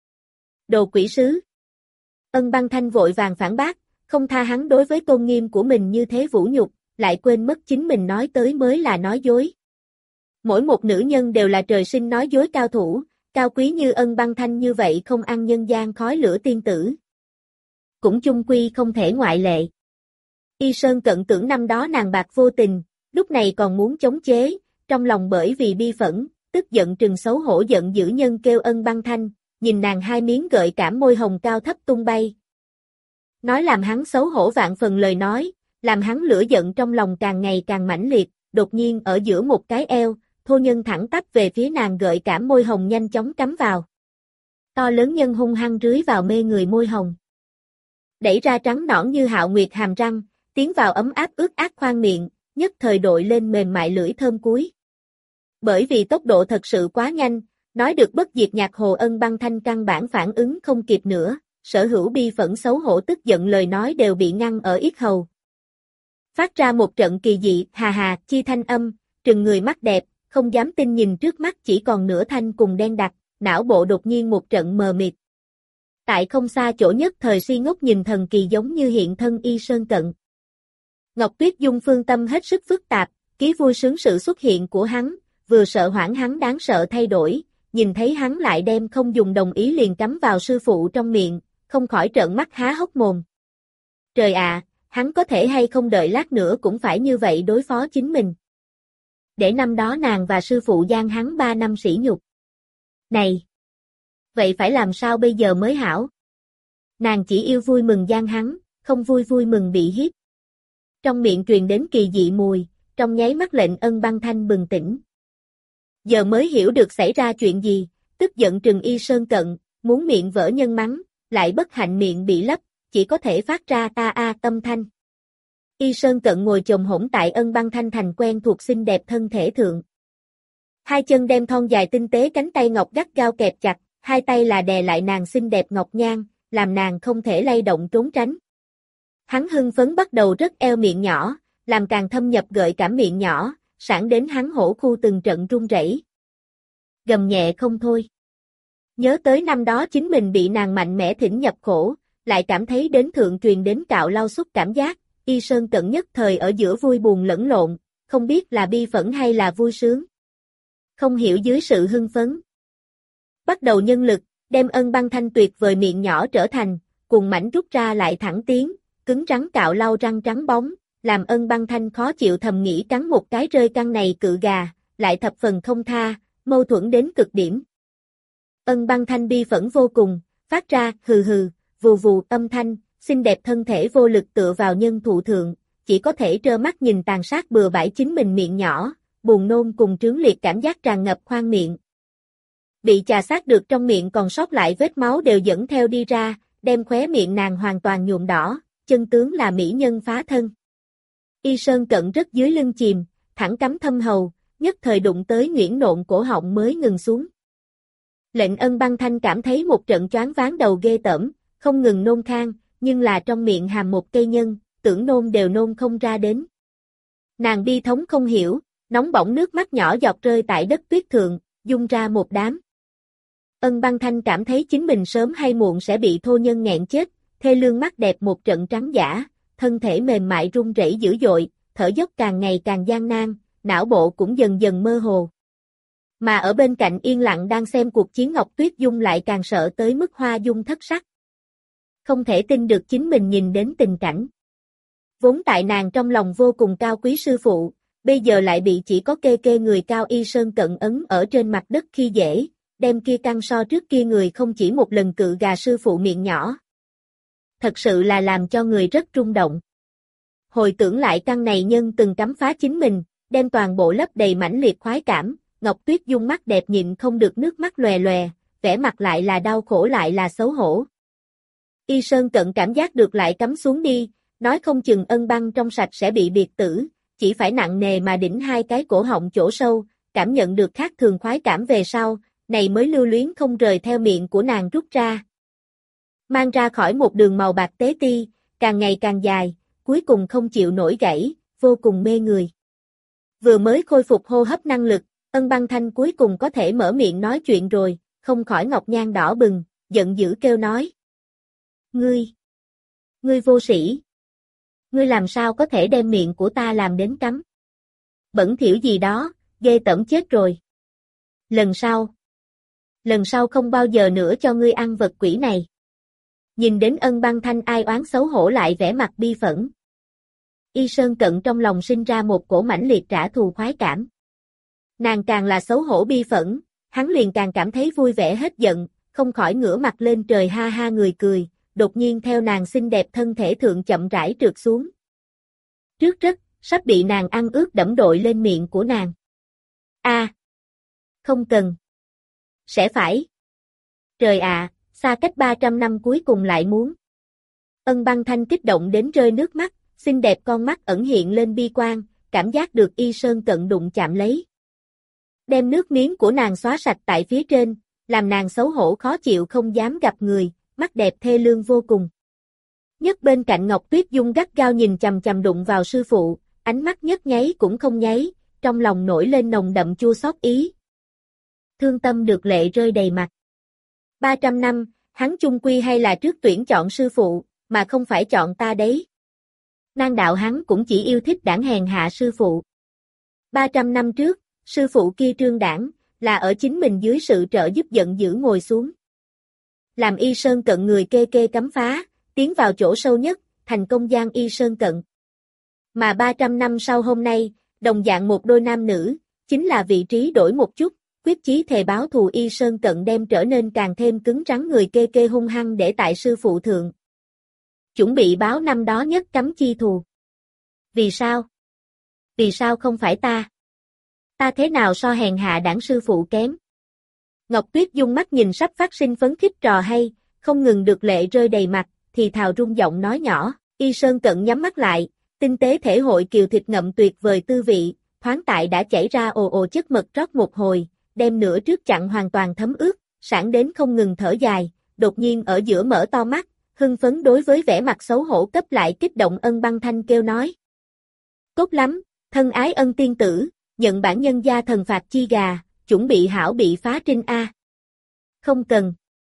Đồ quỷ sứ! Ân Băng Thanh vội vàng phản bác, không tha hắn đối với tôn nghiêm của mình như thế vũ nhục, lại quên mất chính mình nói tới mới là nói dối. Mỗi một nữ nhân đều là trời sinh nói dối cao thủ, cao quý như Ân Băng Thanh như vậy không ăn nhân gian khói lửa tiên tử. Cũng chung quy không thể ngoại lệ. Y Sơn Cận tưởng năm đó nàng bạc vô tình, lúc này còn muốn chống chế, trong lòng bởi vì bi phẫn, tức giận trừng xấu hổ giận dữ nhân kêu Ân Băng Thanh, nhìn nàng hai miếng gợi cảm môi hồng cao thấp tung bay. Nói làm hắn xấu hổ vạn phần lời nói, làm hắn lửa giận trong lòng càng ngày càng mãnh liệt, đột nhiên ở giữa một cái eo, thô nhân thẳng tắp về phía nàng gợi cảm môi hồng nhanh chóng cắm vào. To lớn nhân hung hăng rưới vào mê người môi hồng. Đẩy ra trắng nõn như hạo nguyệt hàm răng, tiến vào ấm áp ướt át khoang miệng, nhất thời đội lên mềm mại lưỡi thơm cuối. Bởi vì tốc độ thật sự quá nhanh, nói được bất diệt nhạc Hồ Ân Băng Thanh căn bản phản ứng không kịp nữa, sở hữu bi phẫn xấu hổ tức giận lời nói đều bị ngăn ở yết hầu. Phát ra một trận kỳ dị, hà hà, chi thanh âm, trừng người mắt đẹp, không dám tin nhìn trước mắt chỉ còn nửa thanh cùng đen đặc, não bộ đột nhiên một trận mờ mịt. Tại không xa chỗ nhất thời si ngốc nhìn thần kỳ giống như hiện thân Y Sơn Cận. Ngọc Tuyết Dung phương tâm hết sức phức tạp, ký vui sướng sự xuất hiện của hắn, vừa sợ hoảng hắn đáng sợ thay đổi, nhìn thấy hắn lại đem không dùng đồng ý liền cắm vào sư phụ trong miệng, không khỏi trợn mắt há hốc mồm. Trời ạ, hắn có thể hay không đợi lát nữa cũng phải như vậy đối phó chính mình. Để năm đó nàng và sư phụ giang hắn 3 năm sỉ nhục. Này! Vậy phải làm sao bây giờ mới hảo? Nàng chỉ yêu vui mừng giang hắn, không vui mừng bị hiếp. Trong miệng truyền đến kỳ dị mùi, trong nháy mắt lệnh Ân Băng Thanh bừng tỉnh. Giờ mới hiểu được xảy ra chuyện gì, tức giận trừng Y Sơn Cận, muốn miệng vỡ nhân mắng, lại bất hạnh miệng bị lấp, chỉ có thể phát ra ta a tâm thanh. Y Sơn Cận ngồi chồm hổm tại Ân Băng Thanh thành quen thuộc xinh đẹp thân thể thượng. Hai chân đem thon dài tinh tế cánh tay ngọc gắt gao kẹp chặt, hai tay là đè lại nàng xinh đẹp ngọc nhan, làm nàng không thể lay động trốn tránh. Hắn hưng phấn bắt đầu rất eo miệng nhỏ, làm càng thâm nhập gợi cảm miệng nhỏ, sảng đến hắn hổ khu từng trận run rẩy. Gầm nhẹ không thôi. Nhớ tới năm đó chính mình bị nàng mạnh mẽ thỉnh nhập khổ, lại cảm thấy đến thượng truyền đến cạo lau xúc cảm giác, Y Sơn Cận nhất thời ở giữa vui buồn lẫn lộn, không biết là bi phẫn hay là vui sướng. Không hiểu dưới sự hưng phấn. Bắt đầu nhân lực, đem Ân Băng Thanh tuyệt vời miệng nhỏ trở thành, cùng mảnh rút ra lại thẳng tiến, cứng rắn cạo lau răng trắng bóng, làm Ân Băng Thanh khó chịu thầm nghĩ cắn một cái rơi căn này cự gà, lại thập phần không tha, mâu thuẫn đến cực điểm. Ân Băng Thanh bi phẫn vô cùng, phát ra hừ hừ, vù vù âm thanh, xinh đẹp thân thể vô lực tựa vào nhân thụ thượng, chỉ có thể trơ mắt nhìn tàn sát bừa bãi chính mình miệng nhỏ, buồn nôn cùng trướng liệt cảm giác tràn ngập khoang miệng. Bị chà sát được trong miệng còn sót lại vết máu đều dẫn theo đi ra, đem khóe miệng nàng hoàn toàn nhuộm đỏ, chân tướng là mỹ nhân phá thân. Y Sơn Cận rất dưới lưng chìm, thẳng cắm thâm hầu, nhất thời đụng tới nhuyễn nộn cổ họng mới ngừng xuống. Lệnh Ân Băng Thanh cảm thấy một trận choáng váng đầu ghê tởm, không ngừng nôn khan, nhưng là trong miệng hàm một cây nhân, tưởng nôn đều nôn không ra đến. Nàng bi thống không hiểu, nóng bỏng nước mắt nhỏ giọt rơi tại đất tuyết thượng, dung ra một đám. Ân Băng Thanh cảm thấy chính mình sớm hay muộn sẽ bị thô nhân nghẹn chết, thê lương mắt đẹp một trận trắng giả, thân thể mềm mại run rẩy dữ dội, thở dốc càng ngày càng gian nan, não bộ cũng dần dần mơ hồ. Mà ở bên cạnh yên lặng đang xem cuộc chiến Ngọc Tuyết Dung lại càng sợ tới mức hoa dung thất sắc. Không thể tin được chính mình nhìn đến tình cảnh. Vốn tại nàng trong lòng vô cùng cao quý sư phụ, bây giờ lại bị chỉ có kê kê người cao Y Sơn Cận ấn ở trên mặt đất khi dễ, đem kia căng so trước kia người không chỉ một lần cự gà sư phụ miệng nhỏ. Thật sự là làm cho người rất rung động. Hồi tưởng lại căn này nhân từng cắm phá chính mình, đem toàn bộ lấp đầy mãnh liệt khoái cảm, Ngọc Tuyết Dung mắt đẹp nhịn không được nước mắt lòe lòe, vẻ mặt lại là đau khổ lại là xấu hổ. Y Sơn Cận cảm giác được lại cắm xuống đi, nói không chừng Ân Băng trong sạch sẽ bị biệt tử, chỉ phải nặng nề mà đỉnh hai cái cổ họng chỗ sâu, cảm nhận được khác thường khoái cảm về sau, này mới lưu luyến không rời theo miệng của nàng rút ra. Mang ra khỏi một đường màu bạc tế ti, càng ngày càng dài, cuối cùng không chịu nổi gãy, vô cùng mê người. Vừa mới khôi phục hô hấp năng lực, Ân Băng Thanh cuối cùng có thể mở miệng nói chuyện rồi, không khỏi ngọc nhan đỏ bừng, giận dữ kêu nói. Ngươi vô sĩ. Ngươi làm sao có thể đem miệng của ta làm đến cắm? Bẩn thỉu gì đó, ghê tởm chết rồi. Lần sau không bao giờ nữa cho ngươi ăn vật quỷ này. Nhìn đến Ân Băng Thanh ai oán xấu hổ lại vẻ mặt bi phẫn. Y Sơn Cận trong lòng sinh ra một cổ mãnh liệt trả thù khoái cảm. Nàng càng là xấu hổ bi phẫn, hắn liền càng cảm thấy vui vẻ hết giận, không khỏi ngửa mặt lên trời ha ha người cười, đột nhiên theo nàng xinh đẹp thân thể thượng chậm rãi trượt xuống. Trước rất, sắp bị nàng ăn ướt đẫm đội lên miệng của nàng. Không cần. Sẽ phải. Trời ạ, xa cách 300 năm cuối cùng lại muốn. Ân Băng Thanh kích động đến rơi nước mắt, xinh đẹp con mắt ẩn hiện lên bi quan, cảm giác được Y Sơn Cận đụng chạm lấy. Đem nước miếng của nàng xóa sạch tại phía trên, làm nàng xấu hổ khó chịu không dám gặp người, mắt đẹp thê lương vô cùng. Nhất bên cạnh Ngọc Tuyết Dung gắt gao nhìn chằm chằm đụng vào sư phụ, ánh mắt nhấp nháy cũng không nháy, trong lòng nổi lên nồng đậm chua xót ý. Thương tâm được lệ rơi đầy mặt. 300 năm, hắn chung quy hay là trước tuyển chọn sư phụ, mà không phải chọn ta đấy. Nan đạo hắn cũng chỉ yêu thích đảng hèn hạ sư phụ. 300 năm trước, sư phụ kia trương đảng, là ở chính mình dưới sự trợ giúp giận dữ ngồi xuống. Làm Y Sơn Cận người kê kê cắm phá, tiến vào chỗ sâu nhất, thành công gian Y Sơn Cận. Mà 300 năm sau hôm nay, đồng dạng một đôi nam nữ, chính là vị trí đổi một chút, quyết chí thề báo thù Y Sơn Cận đem trở nên càng thêm cứng rắn người kê kê hung hăng để tại sư phụ thượng. Chuẩn bị báo năm đó nhất cấm chi thù. Vì sao? Vì sao không phải ta? Ta thế nào so hèn hạ đảng sư phụ kém? Ngọc Tuyết Dung mắt nhìn sắp phát sinh phấn khích trò hay, không ngừng được lệ rơi đầy mặt, thì thào rung giọng nói nhỏ, Y Sơn Cận nhắm mắt lại, tinh tế thể hội kiều thịt ngậm tuyệt vời tư vị, thoáng tại đã chảy ra ồ ồ chất mật rót một hồi, đem nửa trước chặn hoàn toàn thấm ướt, sảng đến không ngừng thở dài, đột nhiên ở giữa mở to mắt, hưng phấn đối với vẻ mặt xấu hổ cấp lại kích động Ân Băng Thanh kêu nói. Tốt lắm, thân ái Ân tiên tử, nhận bản nhân gia thần phạt chi gà, chuẩn bị hảo bị phá trinh A. Không cần.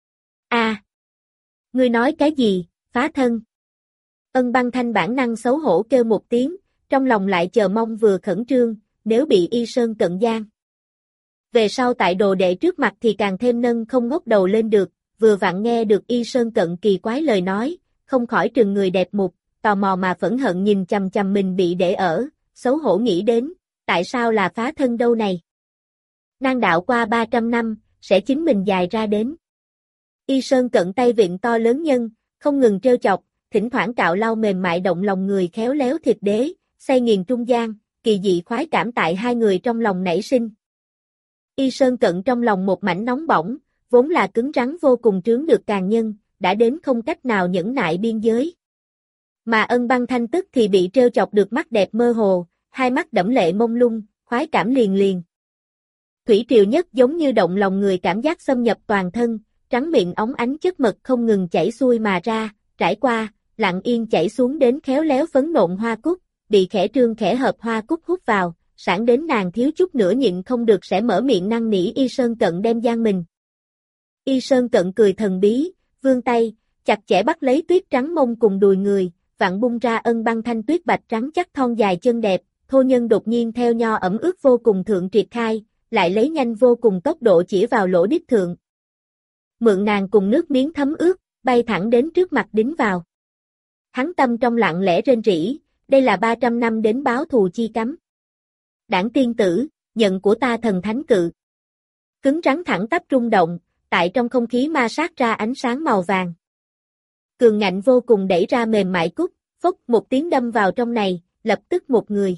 Ngươi nói cái gì, phá thân? Ân Băng Thanh bản năng xấu hổ kêu một tiếng, trong lòng lại chờ mong vừa khẩn trương, nếu bị Y Sơn Cận gian. Về sau tại đồ đệ trước mặt thì càng thêm nâng không ngóc đầu lên được, vừa vặn nghe được Y Sơn Cận kỳ quái lời nói, không khỏi trừng người đẹp mục, tò mò mà phẫn hận nhìn chằm chằm mình bị để ở, xấu hổ nghĩ đến, tại sao là phá thân đâu này? Nan đạo qua 300 năm, sẽ chính mình dài ra đến. Y Sơn Cận tay vịn to lớn nhân, không ngừng trêu chọc, thỉnh thoảng cạo lau mềm mại động lòng người khéo léo thịt đế, say nghiền trung gian, kỳ dị khoái cảm tại hai người trong lòng nảy sinh. Y Sơn Cận trong lòng một mảnh nóng bỏng, vốn là cứng rắn vô cùng trướng được càng nhân, đã đến không cách nào nhẫn nại biên giới. Mà Ân Băng Thanh tức thì bị trêu chọc được mắt đẹp mơ hồ, hai mắt đẫm lệ mông lung, khoái cảm liền liền. Thủy triều nhất giống như động lòng người cảm giác xâm nhập toàn thân, trắng miệng óng ánh chất mật không ngừng chảy xuôi mà ra, trải qua, lặng yên chảy xuống đến khéo léo phấn nộn hoa cúc, bị khẽ trương khẽ hợp hoa cúc hút vào, sảng đến nàng thiếu chút nữa nhịn không được sẽ mở miệng năn nỉ Y Sơn Cận đem gian mình. Y Sơn Cận cười thần bí, vươn tay, chặt chẽ bắt lấy tuyết trắng mông cùng đùi người, vặn bung ra Ân Băng Thanh tuyết bạch trắng chắc thon dài chân đẹp, thô nhân đột nhiên theo nho ẩm ướt vô cùng thượng triệt khai, lại lấy nhanh vô cùng tốc độ chỉ vào lỗ đít thượng. Mượn nàng cùng nước miếng thấm ướt, bay thẳng đến trước mặt đính vào. Hắn tâm trong lặng lẽ rên rỉ, đây là 300 năm đến báo thù chi cấm. Đảng tiên tử, nhận của ta thần thánh cự. Cứng rắn thẳng tắp rung động, tại trong không khí ma sát ra ánh sáng màu vàng. Cường ngạnh vô cùng đẩy ra mềm mại cúc, phốc một tiếng đâm vào trong này, lập tức một người.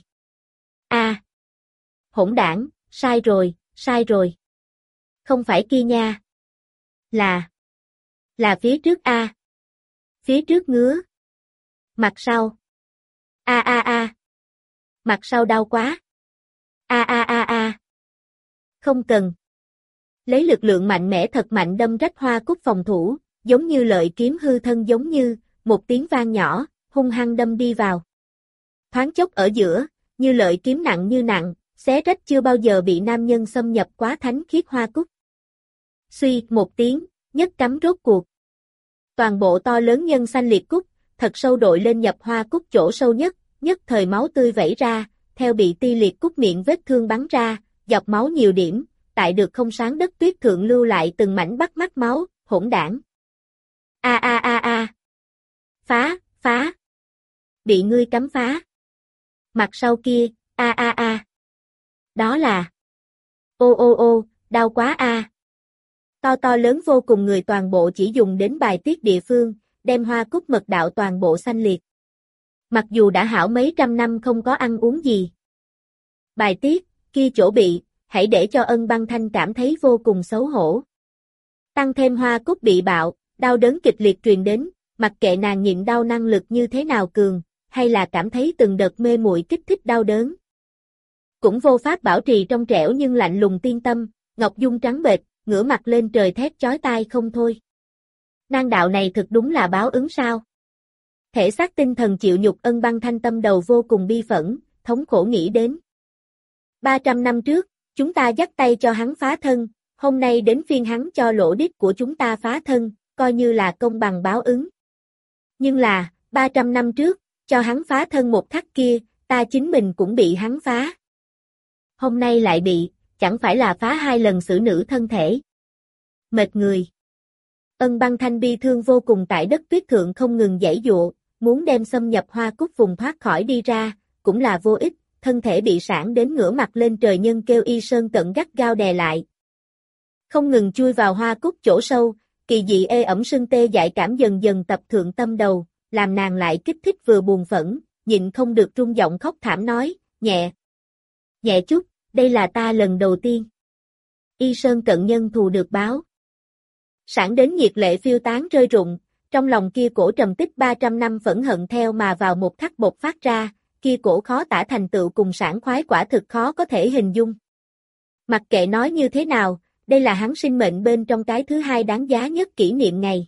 Hỗn đảng, sai rồi. Không phải kia nha. Là phía trước Phía trước ngứa. Mặt sau. Mặt sau đau quá. Không cần. Lấy lực lượng mạnh mẽ thật mạnh đâm rách hoa cúc phòng thủ, giống như lợi kiếm hư thân giống như, một tiếng vang nhỏ, hung hăng đâm đi vào. Thoáng chốc ở giữa, như lợi kiếm nặng như nặng, xé rách chưa bao giờ bị nam nhân xâm nhập quá thánh khiết hoa cúc. Suy một tiếng, nhất cắm rốt cuộc. Toàn bộ to lớn nhân xanh liệt cúc, thật sâu đội lên nhập hoa cúc chỗ sâu nhất, nhất thời máu tươi vẩy ra, theo bị ti liệt cúc miệng vết thương bắn ra, dọc máu nhiều điểm, tại được không sáng đất tuyết thượng lưu lại từng mảnh bắt mắt máu, hỗn đảng. A a a a. Phá, phá. Bị ngươi cắm phá. Mặt sau kia, a a a. Đó là. Ô ô ô, đau quá a. To to lớn vô cùng người toàn bộ chỉ dùng đến bài tiết địa phương, đem hoa cúc mật đạo toàn bộ xanh liệt. Mặc dù đã hảo mấy trăm năm không có ăn uống gì. Bài tiết, kia chỗ bị, hãy để cho Ân Băng Thanh cảm thấy vô cùng xấu hổ. Tăng thêm hoa cúc bị bạo, đau đớn kịch liệt truyền đến, mặc kệ nàng nhịn đau năng lực như thế nào cường, hay là cảm thấy từng đợt mê muội kích thích đau đớn. Cũng vô pháp bảo trì trong trẻo nhưng lạnh lùng tiên tâm, Ngọc Dung trắng bệch, ngửa mặt lên trời thét chói tai không thôi. Nàng đạo này thực đúng là báo ứng sao? Thể xác tinh thần chịu nhục. Ân Băng Thanh tâm đầu vô cùng bi phẫn, thống khổ nghĩ đến. 300 năm trước, chúng ta dắt tay cho hắn phá thân, hôm nay đến phiên hắn cho lỗ đít của chúng ta phá thân, coi như là công bằng báo ứng. Nhưng là, 300 năm trước, cho hắn phá thân một khắc kia, ta chính mình cũng bị hắn phá. Hôm nay lại bị, chẳng phải là phá 2 lần xử nữ thân thể. Mệt người. Ân Băng Thanh bi thương vô cùng tại đất tuyết thượng không ngừng giãy giụa, muốn đem xâm nhập hoa cúc vùng thoát khỏi đi ra, cũng là vô ích, thân thể bị sảng đến ngửa mặt lên trời nhân kêu y sơn cận gắt gao đè lại. Không ngừng chui vào hoa cúc chỗ sâu, kỳ dị ê ẩm sưng tê dại cảm dần dần tập thượng tâm đầu, làm nàng lại kích thích vừa buồn phẫn, nhịn không được rung giọng khóc thảm nói, nhẹ. Nhẹ chút, đây là ta lần đầu tiên. Y sơn cận nhân thù được báo. Sảng đến nhiệt lệ phiêu tán rơi rụng, trong lòng kia cổ trầm tích 300 năm phẫn hận theo mà vào một khắc bộc phát ra, kia cổ khó tả thành tựu cùng sảng khoái quả thực khó có thể hình dung. Mặc kệ nói như thế nào, đây là hắn sinh mệnh bên trong cái thứ hai đáng giá nhất kỷ niệm ngày.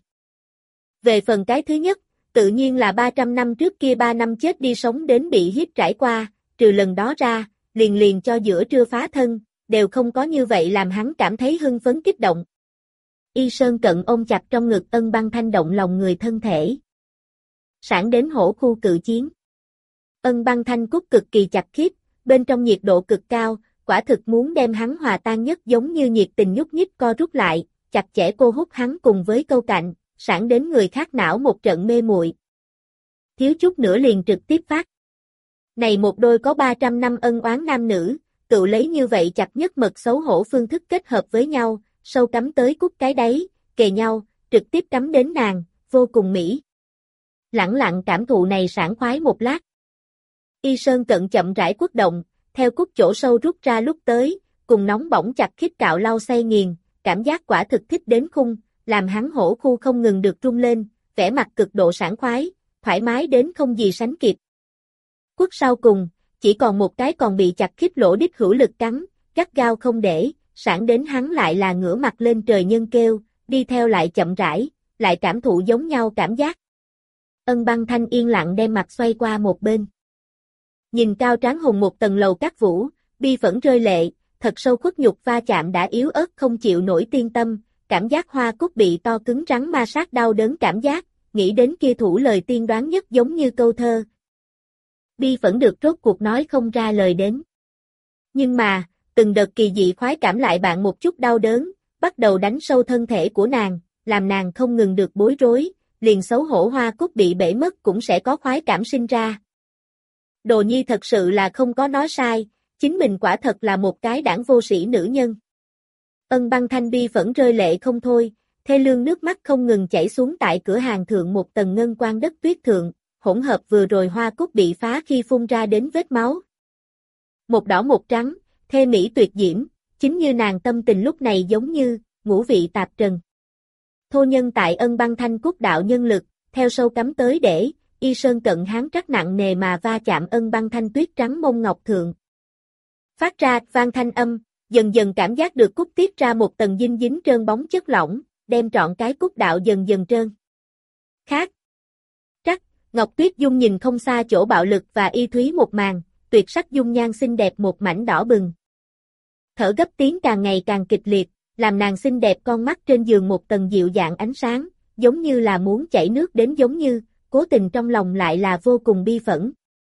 Về phần cái thứ nhất, tự nhiên là 300 năm trước kia 3 năm chết đi sống đến bị hiếp trải qua, trừ lần đó ra, liền cho giữa trưa phá thân, đều không có như vậy làm hắn cảm thấy hưng phấn kích động. Y Sơn Cận ôm chặt trong ngực Ân Băng Thanh động lòng người thân thể. Sảng đến hổ khu cự chiến. Ân Băng Thanh cúc cực kỳ chặt khít, bên trong nhiệt độ cực cao, quả thực muốn đem hắn hòa tan nhất giống như nhiệt tình nhúc nhích co rút lại, chặt chẽ cô hút hắn cùng với câu cạnh, sảng đến người khác não một trận mê muội. Thiếu chút nữa liền trực tiếp phát. Này một đôi có 300 năm ân oán nam nữ, tự lấy như vậy chặt nhất mật xấu hổ phương thức kết hợp với nhau, sâu cắm tới cúc cái đáy, kề nhau, trực tiếp cắm đến nàng, vô cùng mỹ. Lẳng lặng cảm thụ này sảng khoái một lát. Y Sơn Cận chậm rãi quất động, theo cúc chỗ sâu rút ra lúc tới, cùng nóng bỏng chặt khít cạo lau say nghiền, cảm giác quả thực thích đến khung, làm hắn hổ khu không ngừng được rung lên, vẻ mặt cực độ sảng khoái, thoải mái đến không gì sánh kịp. Quất sau cùng, chỉ còn một cái còn bị chặt khít lỗ đít hữu lực cắn, gắt gao không để, sảng đến hắn lại là ngửa mặt lên trời nhân kêu, đi theo lại chậm rãi, lại cảm thụ giống nhau cảm giác. Ân Băng Thanh yên lặng đem mặt xoay qua một bên. Nhìn cao tráng hùng một tầng lầu các vũ, bi phẫn rơi lệ, thật sâu khuất nhục va chạm đã yếu ớt không chịu nổi tiên tâm, cảm giác hoa cúc bị to cứng rắn ma sát đau đớn cảm giác, nghĩ đến kia thủ lời tiên đoán nhất giống như câu thơ. Bi phẫn được rốt cuộc nói không ra lời đến. Nhưng mà, từng đợt kỳ dị khoái cảm lại bạn một chút đau đớn, bắt đầu đánh sâu thân thể của nàng, làm nàng không ngừng được bối rối, liền xấu hổ hoa cúc bị bể mất cũng sẽ có khoái cảm sinh ra. Đồ Nhi thật sự là không có nói sai, chính mình quả thật là một cái đảng vô sĩ nữ nhân. Ân Băng Thanh bi phẫn rơi lệ không thôi, thê lương nước mắt không ngừng chảy xuống tại cửa hàng thượng một tầng ngân quang đất tuyết thượng, hỗn hợp vừa rồi hoa cúc bị phá khi phun ra đến vết máu. Một đỏ một trắng, thê mỹ tuyệt diễm, chính như nàng tâm tình lúc này giống như ngũ vị tạp trần. Thô nhân tại Ân Băng Thanh cúc đạo nhân lực, theo sâu cắm tới để Y Sơn Cận hán trắc nặng nề mà va chạm Ân Băng Thanh tuyết trắng mông ngọc thượng. Phát ra vang thanh âm, dần dần cảm giác được cúc tiết ra một tầng dinh dính trơn bóng chất lỏng, đem trọn cái cúc đạo dần dần trơn. Khác. Trắc, Ngọc Tuyết Dung nhìn không xa chỗ bạo lực và y thúy một màn, tuyệt sắc dung nhan xinh đẹp một mảnh đỏ bừng. Thở gấp tiếng càng ngày càng kịch liệt, làm nàng xinh đẹp con mắt trên giường một tầng dịu dàng ánh sáng, giống như là muốn chảy nước đến giống như, cố tình trong lòng lại là vô cùng bi phẫn.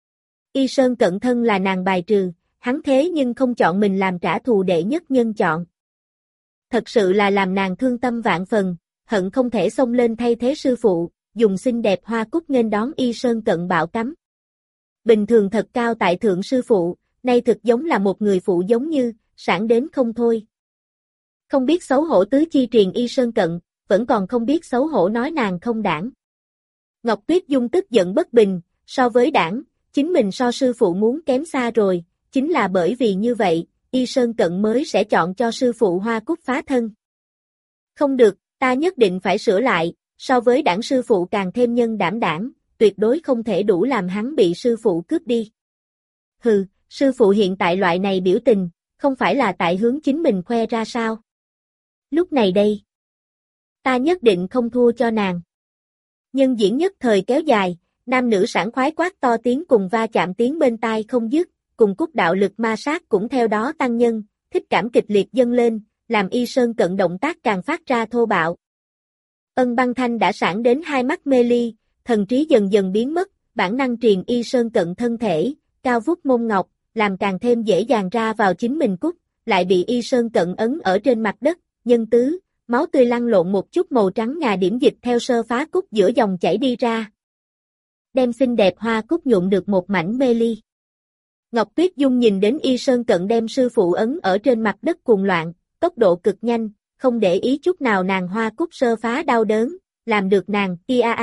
Y Sơn Cận thân là nàng bài trừ, hắn thế nhưng không chọn mình làm trả thù đệ nhất nhân chọn. Thật sự là làm nàng thương tâm vạn phần, hận không thể xông lên thay thế sư phụ, dùng xinh đẹp hoa cúc nghênh đón Y Sơn Cận bạo cắm. Bình thường thật cao tại thượng sư phụ, nay thực giống là một người phụ giống như, sảng đến không thôi. Không biết xấu hổ tứ chi truyền Y Sơn Cận, vẫn còn không biết xấu hổ nói nàng không đảng. Ngọc Tuyết Dung tức giận bất bình, so với đảng, chính mình so sư phụ muốn kém xa rồi, chính là bởi vì như vậy, Y Sơn Cận mới sẽ chọn cho sư phụ hoa cúc phá thân. Không được, ta nhất định phải sửa lại, so với đảng sư phụ càng thêm nhân đảm đảng, tuyệt đối không thể đủ làm hắn bị sư phụ cướp đi. Hừ, sư phụ hiện tại loại này biểu tình, không phải là tại hướng chính mình khoe ra sao? Lúc này đây, ta nhất định không thua cho nàng. Nhân diễn nhất thời kéo dài, nam nữ sảng khoái quát to tiếng cùng va chạm tiếng bên tai không dứt, cùng cúc đạo lực ma sát cũng theo đó tăng nhân, thích cảm kịch liệt dâng lên, làm Y Sơn Cận động tác càng phát ra thô bạo. Ân Băng Thanh đã sảng đến hai mắt mê ly, thần trí dần dần biến mất, bản năng truyền Y Sơn Cận thân thể, cao vút mông ngọc, làm càng thêm dễ dàng ra vào chính mình cúc, lại bị Y Sơn Cận ấn ở trên mặt đất, nhân tứ, máu tươi lăn lộn một chút màu trắng ngà điểm dịch theo sơ phá cúc giữa dòng chảy đi ra. Đem xinh đẹp hoa cúc nhuộm được một mảnh mê ly. Ngọc Tuyết Dung nhìn đến Y Sơn Cận đem sư phụ ấn ở trên mặt đất cuồng loạn, tốc độ cực nhanh, không để ý chút nào nàng hoa cúc sơ phá đau đớn, làm được nàng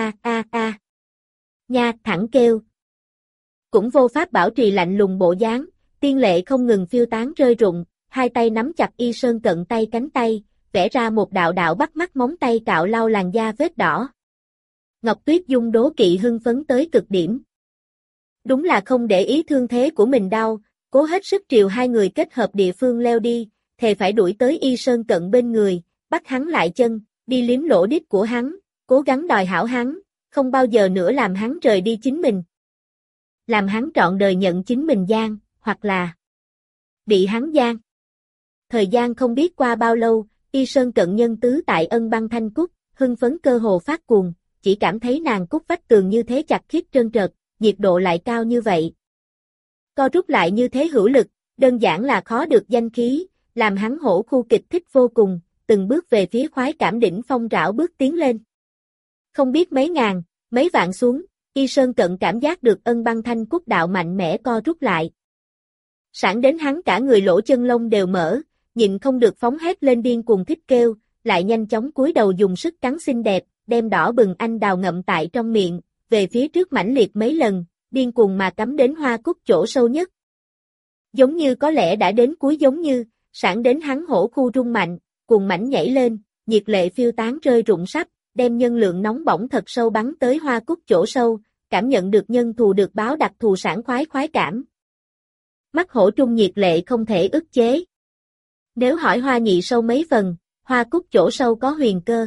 a. Nha, thẳng kêu. Cũng vô pháp bảo trì lạnh lùng bộ dáng, tiên lệ không ngừng phiêu tán rơi rụng, hai tay nắm chặt Y Sơn Cận tay cánh tay, vẽ ra một đạo đạo bắt mắt móng tay cạo lau làn da vết đỏ. Ngọc Tuyết Dung đố kỵ hưng phấn tới cực điểm. Đúng là không để ý thương thế của mình đau, cố hết sức triều hai người kết hợp địa phương leo đi, thề phải đuổi tới Y Sơn Cận bên người, bắt hắn lại chân, đi liếm lỗ đít của hắn, cố gắng đòi hảo hắn, không bao giờ nữa làm hắn rời đi chính mình. Làm hắn trọn đời nhận chính mình gian, hoặc là bị hắn gian. Thời gian không biết qua bao lâu, Y Sơn Cận nhân tứ tại Ân Băng Thanh cúc, hưng phấn cơ hồ phát cuồng, chỉ cảm thấy nàng cúc vách tường như thế chặt khít trơn trượt, nhiệt độ lại cao như vậy. Co rút lại như thế hữu lực, đơn giản là khó được danh khí, làm hắn hổ khu kịch thích vô cùng, từng bước về phía khoái cảm đỉnh phong rảo bước tiến lên. Không biết mấy ngàn, mấy vạn xuống, Y Sơn Cận cảm giác được Ân Băng Thanh cúc đạo mạnh mẽ co rút lại. Sẵn đến hắn cả người lỗ chân lông đều mở, nhịn không được phóng hét lên điên cuồng thích kêu, lại nhanh chóng cúi đầu dùng sức cắn xinh đẹp, đem đỏ bừng anh đào ngậm tại trong miệng, về phía trước mãnh liệt mấy lần, điên cuồng mà cắm đến hoa cúc chỗ sâu nhất. Giống như có lẽ đã đến cuối giống như, sẵn đến hắn hổ khu rung mạnh, cuồng mãnh nhảy lên, nhiệt lệ phiêu tán rơi rụng sắp, đem nhân lượng nóng bỏng thật sâu bắn tới hoa cúc chỗ sâu, cảm nhận được nhân thù được báo đặc thù sảng khoái cảm. Mắt hổ trung nhiệt lệ không thể ức chế. Nếu hỏi hoa nhị sâu mấy phần, hoa cúc chỗ sâu có huyền cơ.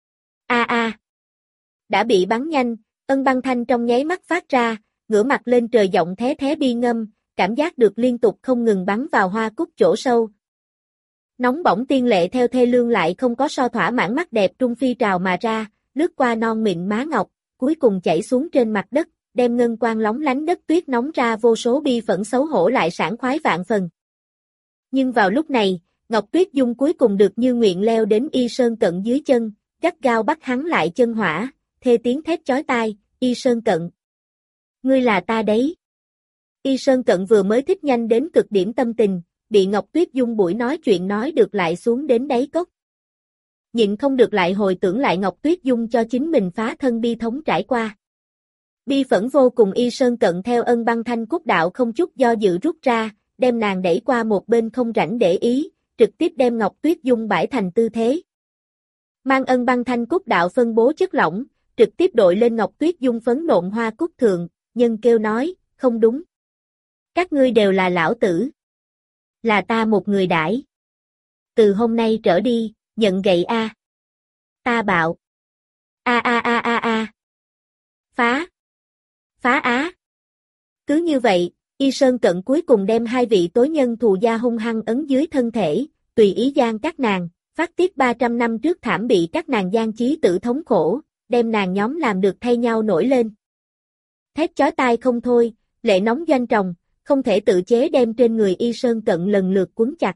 Đã bị bắn nhanh, Ân Băng Thanh trong nháy mắt phát ra, ngửa mặt lên trời giọng thé thé bi ngâm, cảm giác được liên tục không ngừng bắn vào hoa cúc chỗ sâu. Nóng bỏng tiên lệ theo thê lương lại không có so thỏa mãn mắt đẹp trung phi trào mà ra, lướt qua non mịn má ngọc, cuối cùng chảy xuống trên mặt đất, đem ngân quang lóng lánh đất tuyết nóng ra vô số bi phẫn xấu hổ lại sảng khoái vạn phần. Nhưng vào lúc này, Ngọc Tuyết Dung cuối cùng được như nguyện leo đến Y Sơn Cận dưới chân, gắt gao bắt hắn lại chân hỏa, thê tiếng thét chói tai, Y Sơn Cận. Ngươi là ta đấy. Y Sơn Cận vừa mới thích nhanh đến cực điểm tâm tình, bị Ngọc Tuyết Dung buổi nói chuyện nói được lại xuống đến đáy cốc. Nhịn không được lại hồi tưởng lại Ngọc Tuyết Dung cho chính mình phá thân bi thống trải qua. Bi phẫn vô cùng Y Sơn Cận theo Ân Băng Thanh cúc đạo không chút do dự rút ra, đem nàng đẩy qua một bên không rảnh để ý, trực tiếp đem Ngọc Tuyết Dung bãi thành tư thế. Mang Ân Băng Thanh cúc đạo phân bố chất lỏng, trực tiếp đội lên Ngọc Tuyết Dung phấn nộn hoa cúc thượng, nhân kêu nói, không đúng. Các ngươi đều là lão tử. Là ta một người đãi. Từ hôm nay trở đi, nhận gậy a. Ta bạo. A. Phá. phá á. Cứ như vậy, Y Sơn Cận cuối cùng đem hai vị tối nhân thù gia hung hăng ấn dưới thân thể, tùy ý gian các nàng, phát tiết 300 năm trước thảm bị các nàng gian chí tử thống khổ, đem nàng nhóm làm được thay nhau nổi lên. Thét chói tai không thôi, lệ nóng doanh tròng, không thể tự chế đem trên người Y Sơn Cận lần lượt quấn chặt.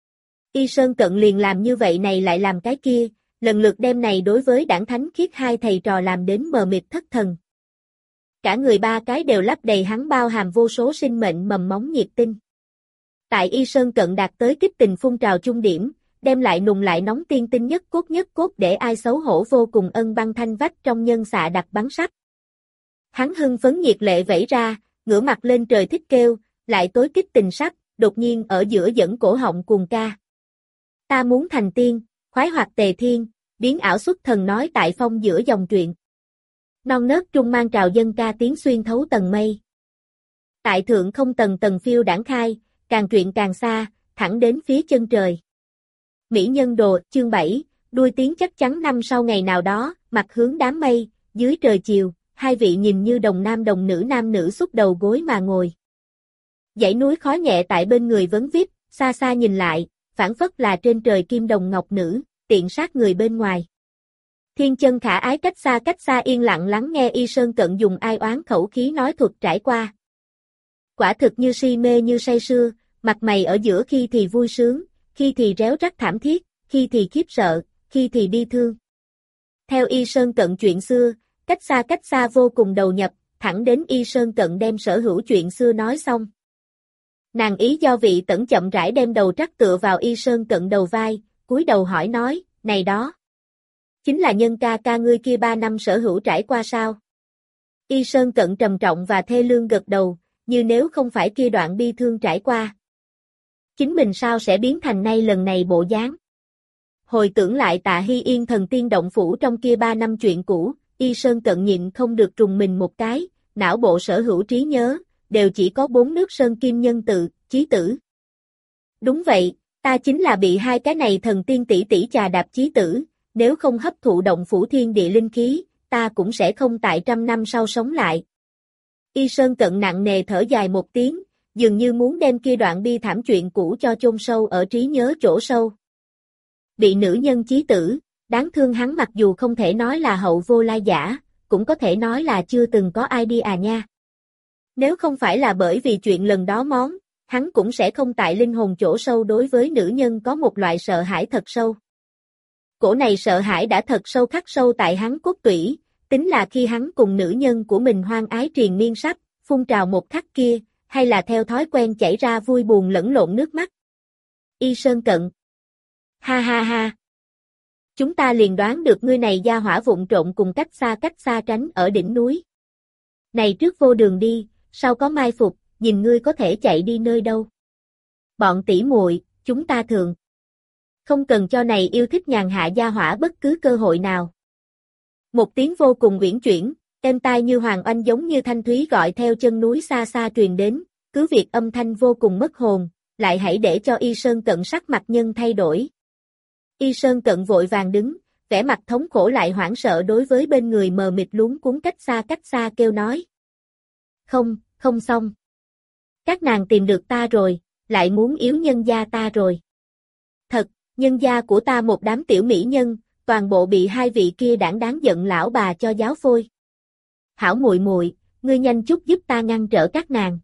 Y Sơn Cận liền làm như vậy này lại làm cái kia, lần lượt đem này đối với Đản Thánh Khiết hai thầy trò làm đến mờ mịt thất thần. Cả người ba cái đều lấp đầy hắn bao hàm vô số sinh mệnh mầm móng nhiệt tinh. Tại Y Sơn Cận đạt tới kích tình phun trào trung điểm, đem lại nùng lại nóng tiên tinh nhất cốt để ai xấu hổ vô cùng ân băng thanh vách trong nhân xạ đặt bắn sắp. Hắn hưng phấn nhiệt lệ vẩy ra, ngửa mặt lên trời thích kêu, lại tối kích tình sắp, đột nhiên ở giữa dẫn cổ họng cuồng ca. Ta muốn thành tiên, khoái hoạt tề thiên, biến ảo xuất thần nói tại phong giữa dòng truyện. Non nớt trung mang trào dân ca tiếng xuyên thấu tầng mây. Tại thượng không tầng tầng phiêu đãng khai, càng truyện càng xa, thẳng đến phía chân trời. Mỹ nhân đồ, chương 7, đuôi tiếng chắc chắn năm sau ngày nào đó, mặt hướng đám mây, dưới trời chiều, hai vị nhìn như đồng nam nữ xúc đầu gối mà ngồi. Dãy núi khói nhẹ tại bên người vấn vít, xa xa nhìn lại, phảng phất là trên trời kim đồng ngọc nữ, tiện sát người bên ngoài. Thiên Chân khả ái cách xa yên lặng lắng nghe Y Sơn Cận dùng ai oán khẩu khí nói thuật trải qua. Quả thực như si mê như say sưa, mặt mày ở giữa khi thì vui sướng, khi thì réo rắt thảm thiết, khi thì khiếp sợ, khi thì bi thương. Theo Y Sơn Cận chuyện xưa, cách xa vô cùng đầu nhập, thẳng đến Y Sơn Cận đem sở hữu chuyện xưa nói xong. Nàng ý do vị tẩn chậm rãi đem đầu trắc tựa vào Y Sơn Cận đầu vai, cúi đầu hỏi nói, này đó. Chính là nhân ca ca ngươi kia 3 năm sở hữu trải qua sao? Y Sơn Cận trầm trọng và thê lương gật đầu, như nếu không phải kia đoạn bi thương trải qua. Chính mình sao sẽ biến thành nay lần này bộ dáng? Hồi tưởng lại Tạ Hy Yên thần tiên động phủ trong kia 3 năm chuyện cũ, Y Sơn Cận nhịn không được trùng mình một cái, não bộ sở hữu trí nhớ, đều chỉ có 4 nước sơn kim nhân tự, chí tử. Đúng vậy, ta chính là bị hai cái này thần tiên tỷ tỷ chà đạp chí tử, nếu không hấp thụ động phủ thiên địa linh khí, ta cũng sẽ không tại 100 năm sau sống lại. Y Sơn Cận nặng nề thở dài một tiếng, dường như muốn đem kia đoạn bi thảm chuyện cũ cho chôn sâu ở trí nhớ chỗ sâu. Bị nữ nhân chí tử, đáng thương hắn mặc dù không thể nói là hậu vô lai giả, cũng có thể nói là chưa từng có ai đi à nha. Nếu không phải là bởi vì chuyện lần đó món, hắn cũng sẽ không tại linh hồn chỗ sâu đối với nữ nhân có một loại sợ hãi thật sâu. Cổ này sợ hãi đã thật sâu khắc sâu tại hắn cốt tủy, tính là khi hắn cùng nữ nhân của mình hoang ái triền miên sắp, phun trào một khắc kia, hay là theo thói quen chảy ra vui buồn lẫn lộn nước mắt. Y Sơn Cận. Ha ha ha. Chúng ta liền đoán được ngươi này gia hỏa vụng trộn cùng cách xa tránh ở đỉnh núi. Này trước vô đường đi, sau có mai phục, nhìn ngươi có thể chạy đi nơi đâu. Bọn tỷ muội, chúng ta thường. Không cần cho này yêu thích nhàn hạ gia hỏa bất cứ cơ hội nào. Một tiếng vô cùng uyển chuyển, êm tai như hoàng oanh giống như thanh thúy gọi theo chân núi xa xa truyền đến, cứ việc âm thanh vô cùng mất hồn, lại hãy để cho Y Sơn Cận sắc mặt nhân thay đổi. Y Sơn Cận vội vàng đứng, vẻ mặt thống khổ lại hoảng sợ đối với bên người mờ mịt luống cuống cách xa kêu nói. Không xong. Các nàng tìm được ta rồi, lại muốn yếu nhân gia ta rồi. Thật, nhân gia của ta một đám tiểu mỹ nhân, toàn bộ bị hai vị kia đáng giận lão bà cho giáo phôi. Hảo muội muội, ngươi nhanh chút giúp ta ngăn trở các nàng.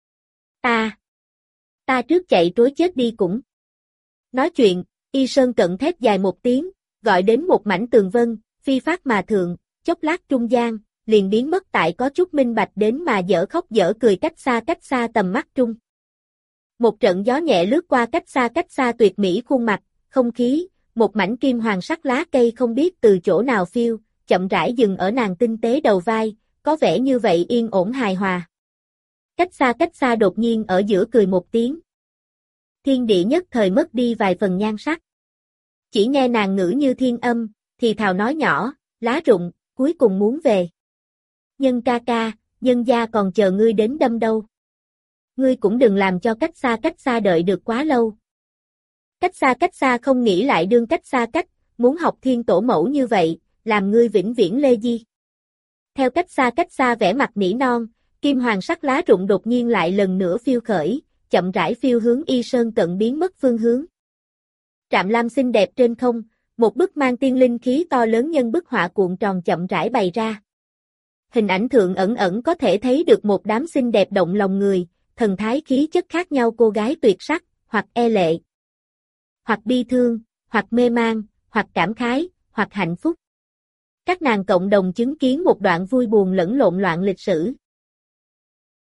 Ta trước chạy trối chết đi cũng. Nói chuyện, Y Sơn Cận thét dài một tiếng, gọi đến một mảnh tường vân, phi phát mà thượng, chốc lát trung gian, liền biến mất tại có chút minh bạch đến mà dở khóc dở cười cách xa tầm mắt trung. Một trận gió nhẹ lướt qua cách xa tuyệt mỹ khuôn mặt, không khí, một mảnh kim hoàng sắc lá cây không biết từ chỗ nào phiêu, chậm rãi dừng ở nàng tinh tế đầu vai, có vẻ như vậy yên ổn hài hòa. Cách xa đột nhiên ở giữa cười một tiếng. Thiên địa nhất thời mất đi vài phần nhan sắc. Chỉ nghe nàng ngữ như thiên âm, thì thào nói nhỏ, lá rụng, cuối cùng muốn về. Nhân ca ca, nhân gia còn chờ ngươi đến đâm đâu. Ngươi cũng đừng làm cho cách xa đợi được quá lâu. Cách xa không nghĩ lại đương cách muốn học thiên tổ mẫu như vậy, làm ngươi vĩnh viễn lê di. Theo cách xa vẻ mặt nỉ non, Kim hoàng sắc lá rụng đột nhiên lại lần nữa phiêu khởi, chậm rãi phiêu hướng Y Sơn Cận biến mất phương hướng. Trạm lam xinh đẹp trên không, một bức mang tiên linh khí to lớn nhân bức họa cuộn tròn chậm rãi bày ra. Hình ảnh thượng ẩn ẩn có thể thấy được một đám xinh đẹp động lòng người, thần thái khí chất khác nhau cô gái tuyệt sắc, hoặc e lệ, hoặc bi thương, hoặc mê man, hoặc cảm khái, hoặc hạnh phúc. Các nàng cộng đồng chứng kiến một đoạn vui buồn lẫn lộn loạn lịch sử.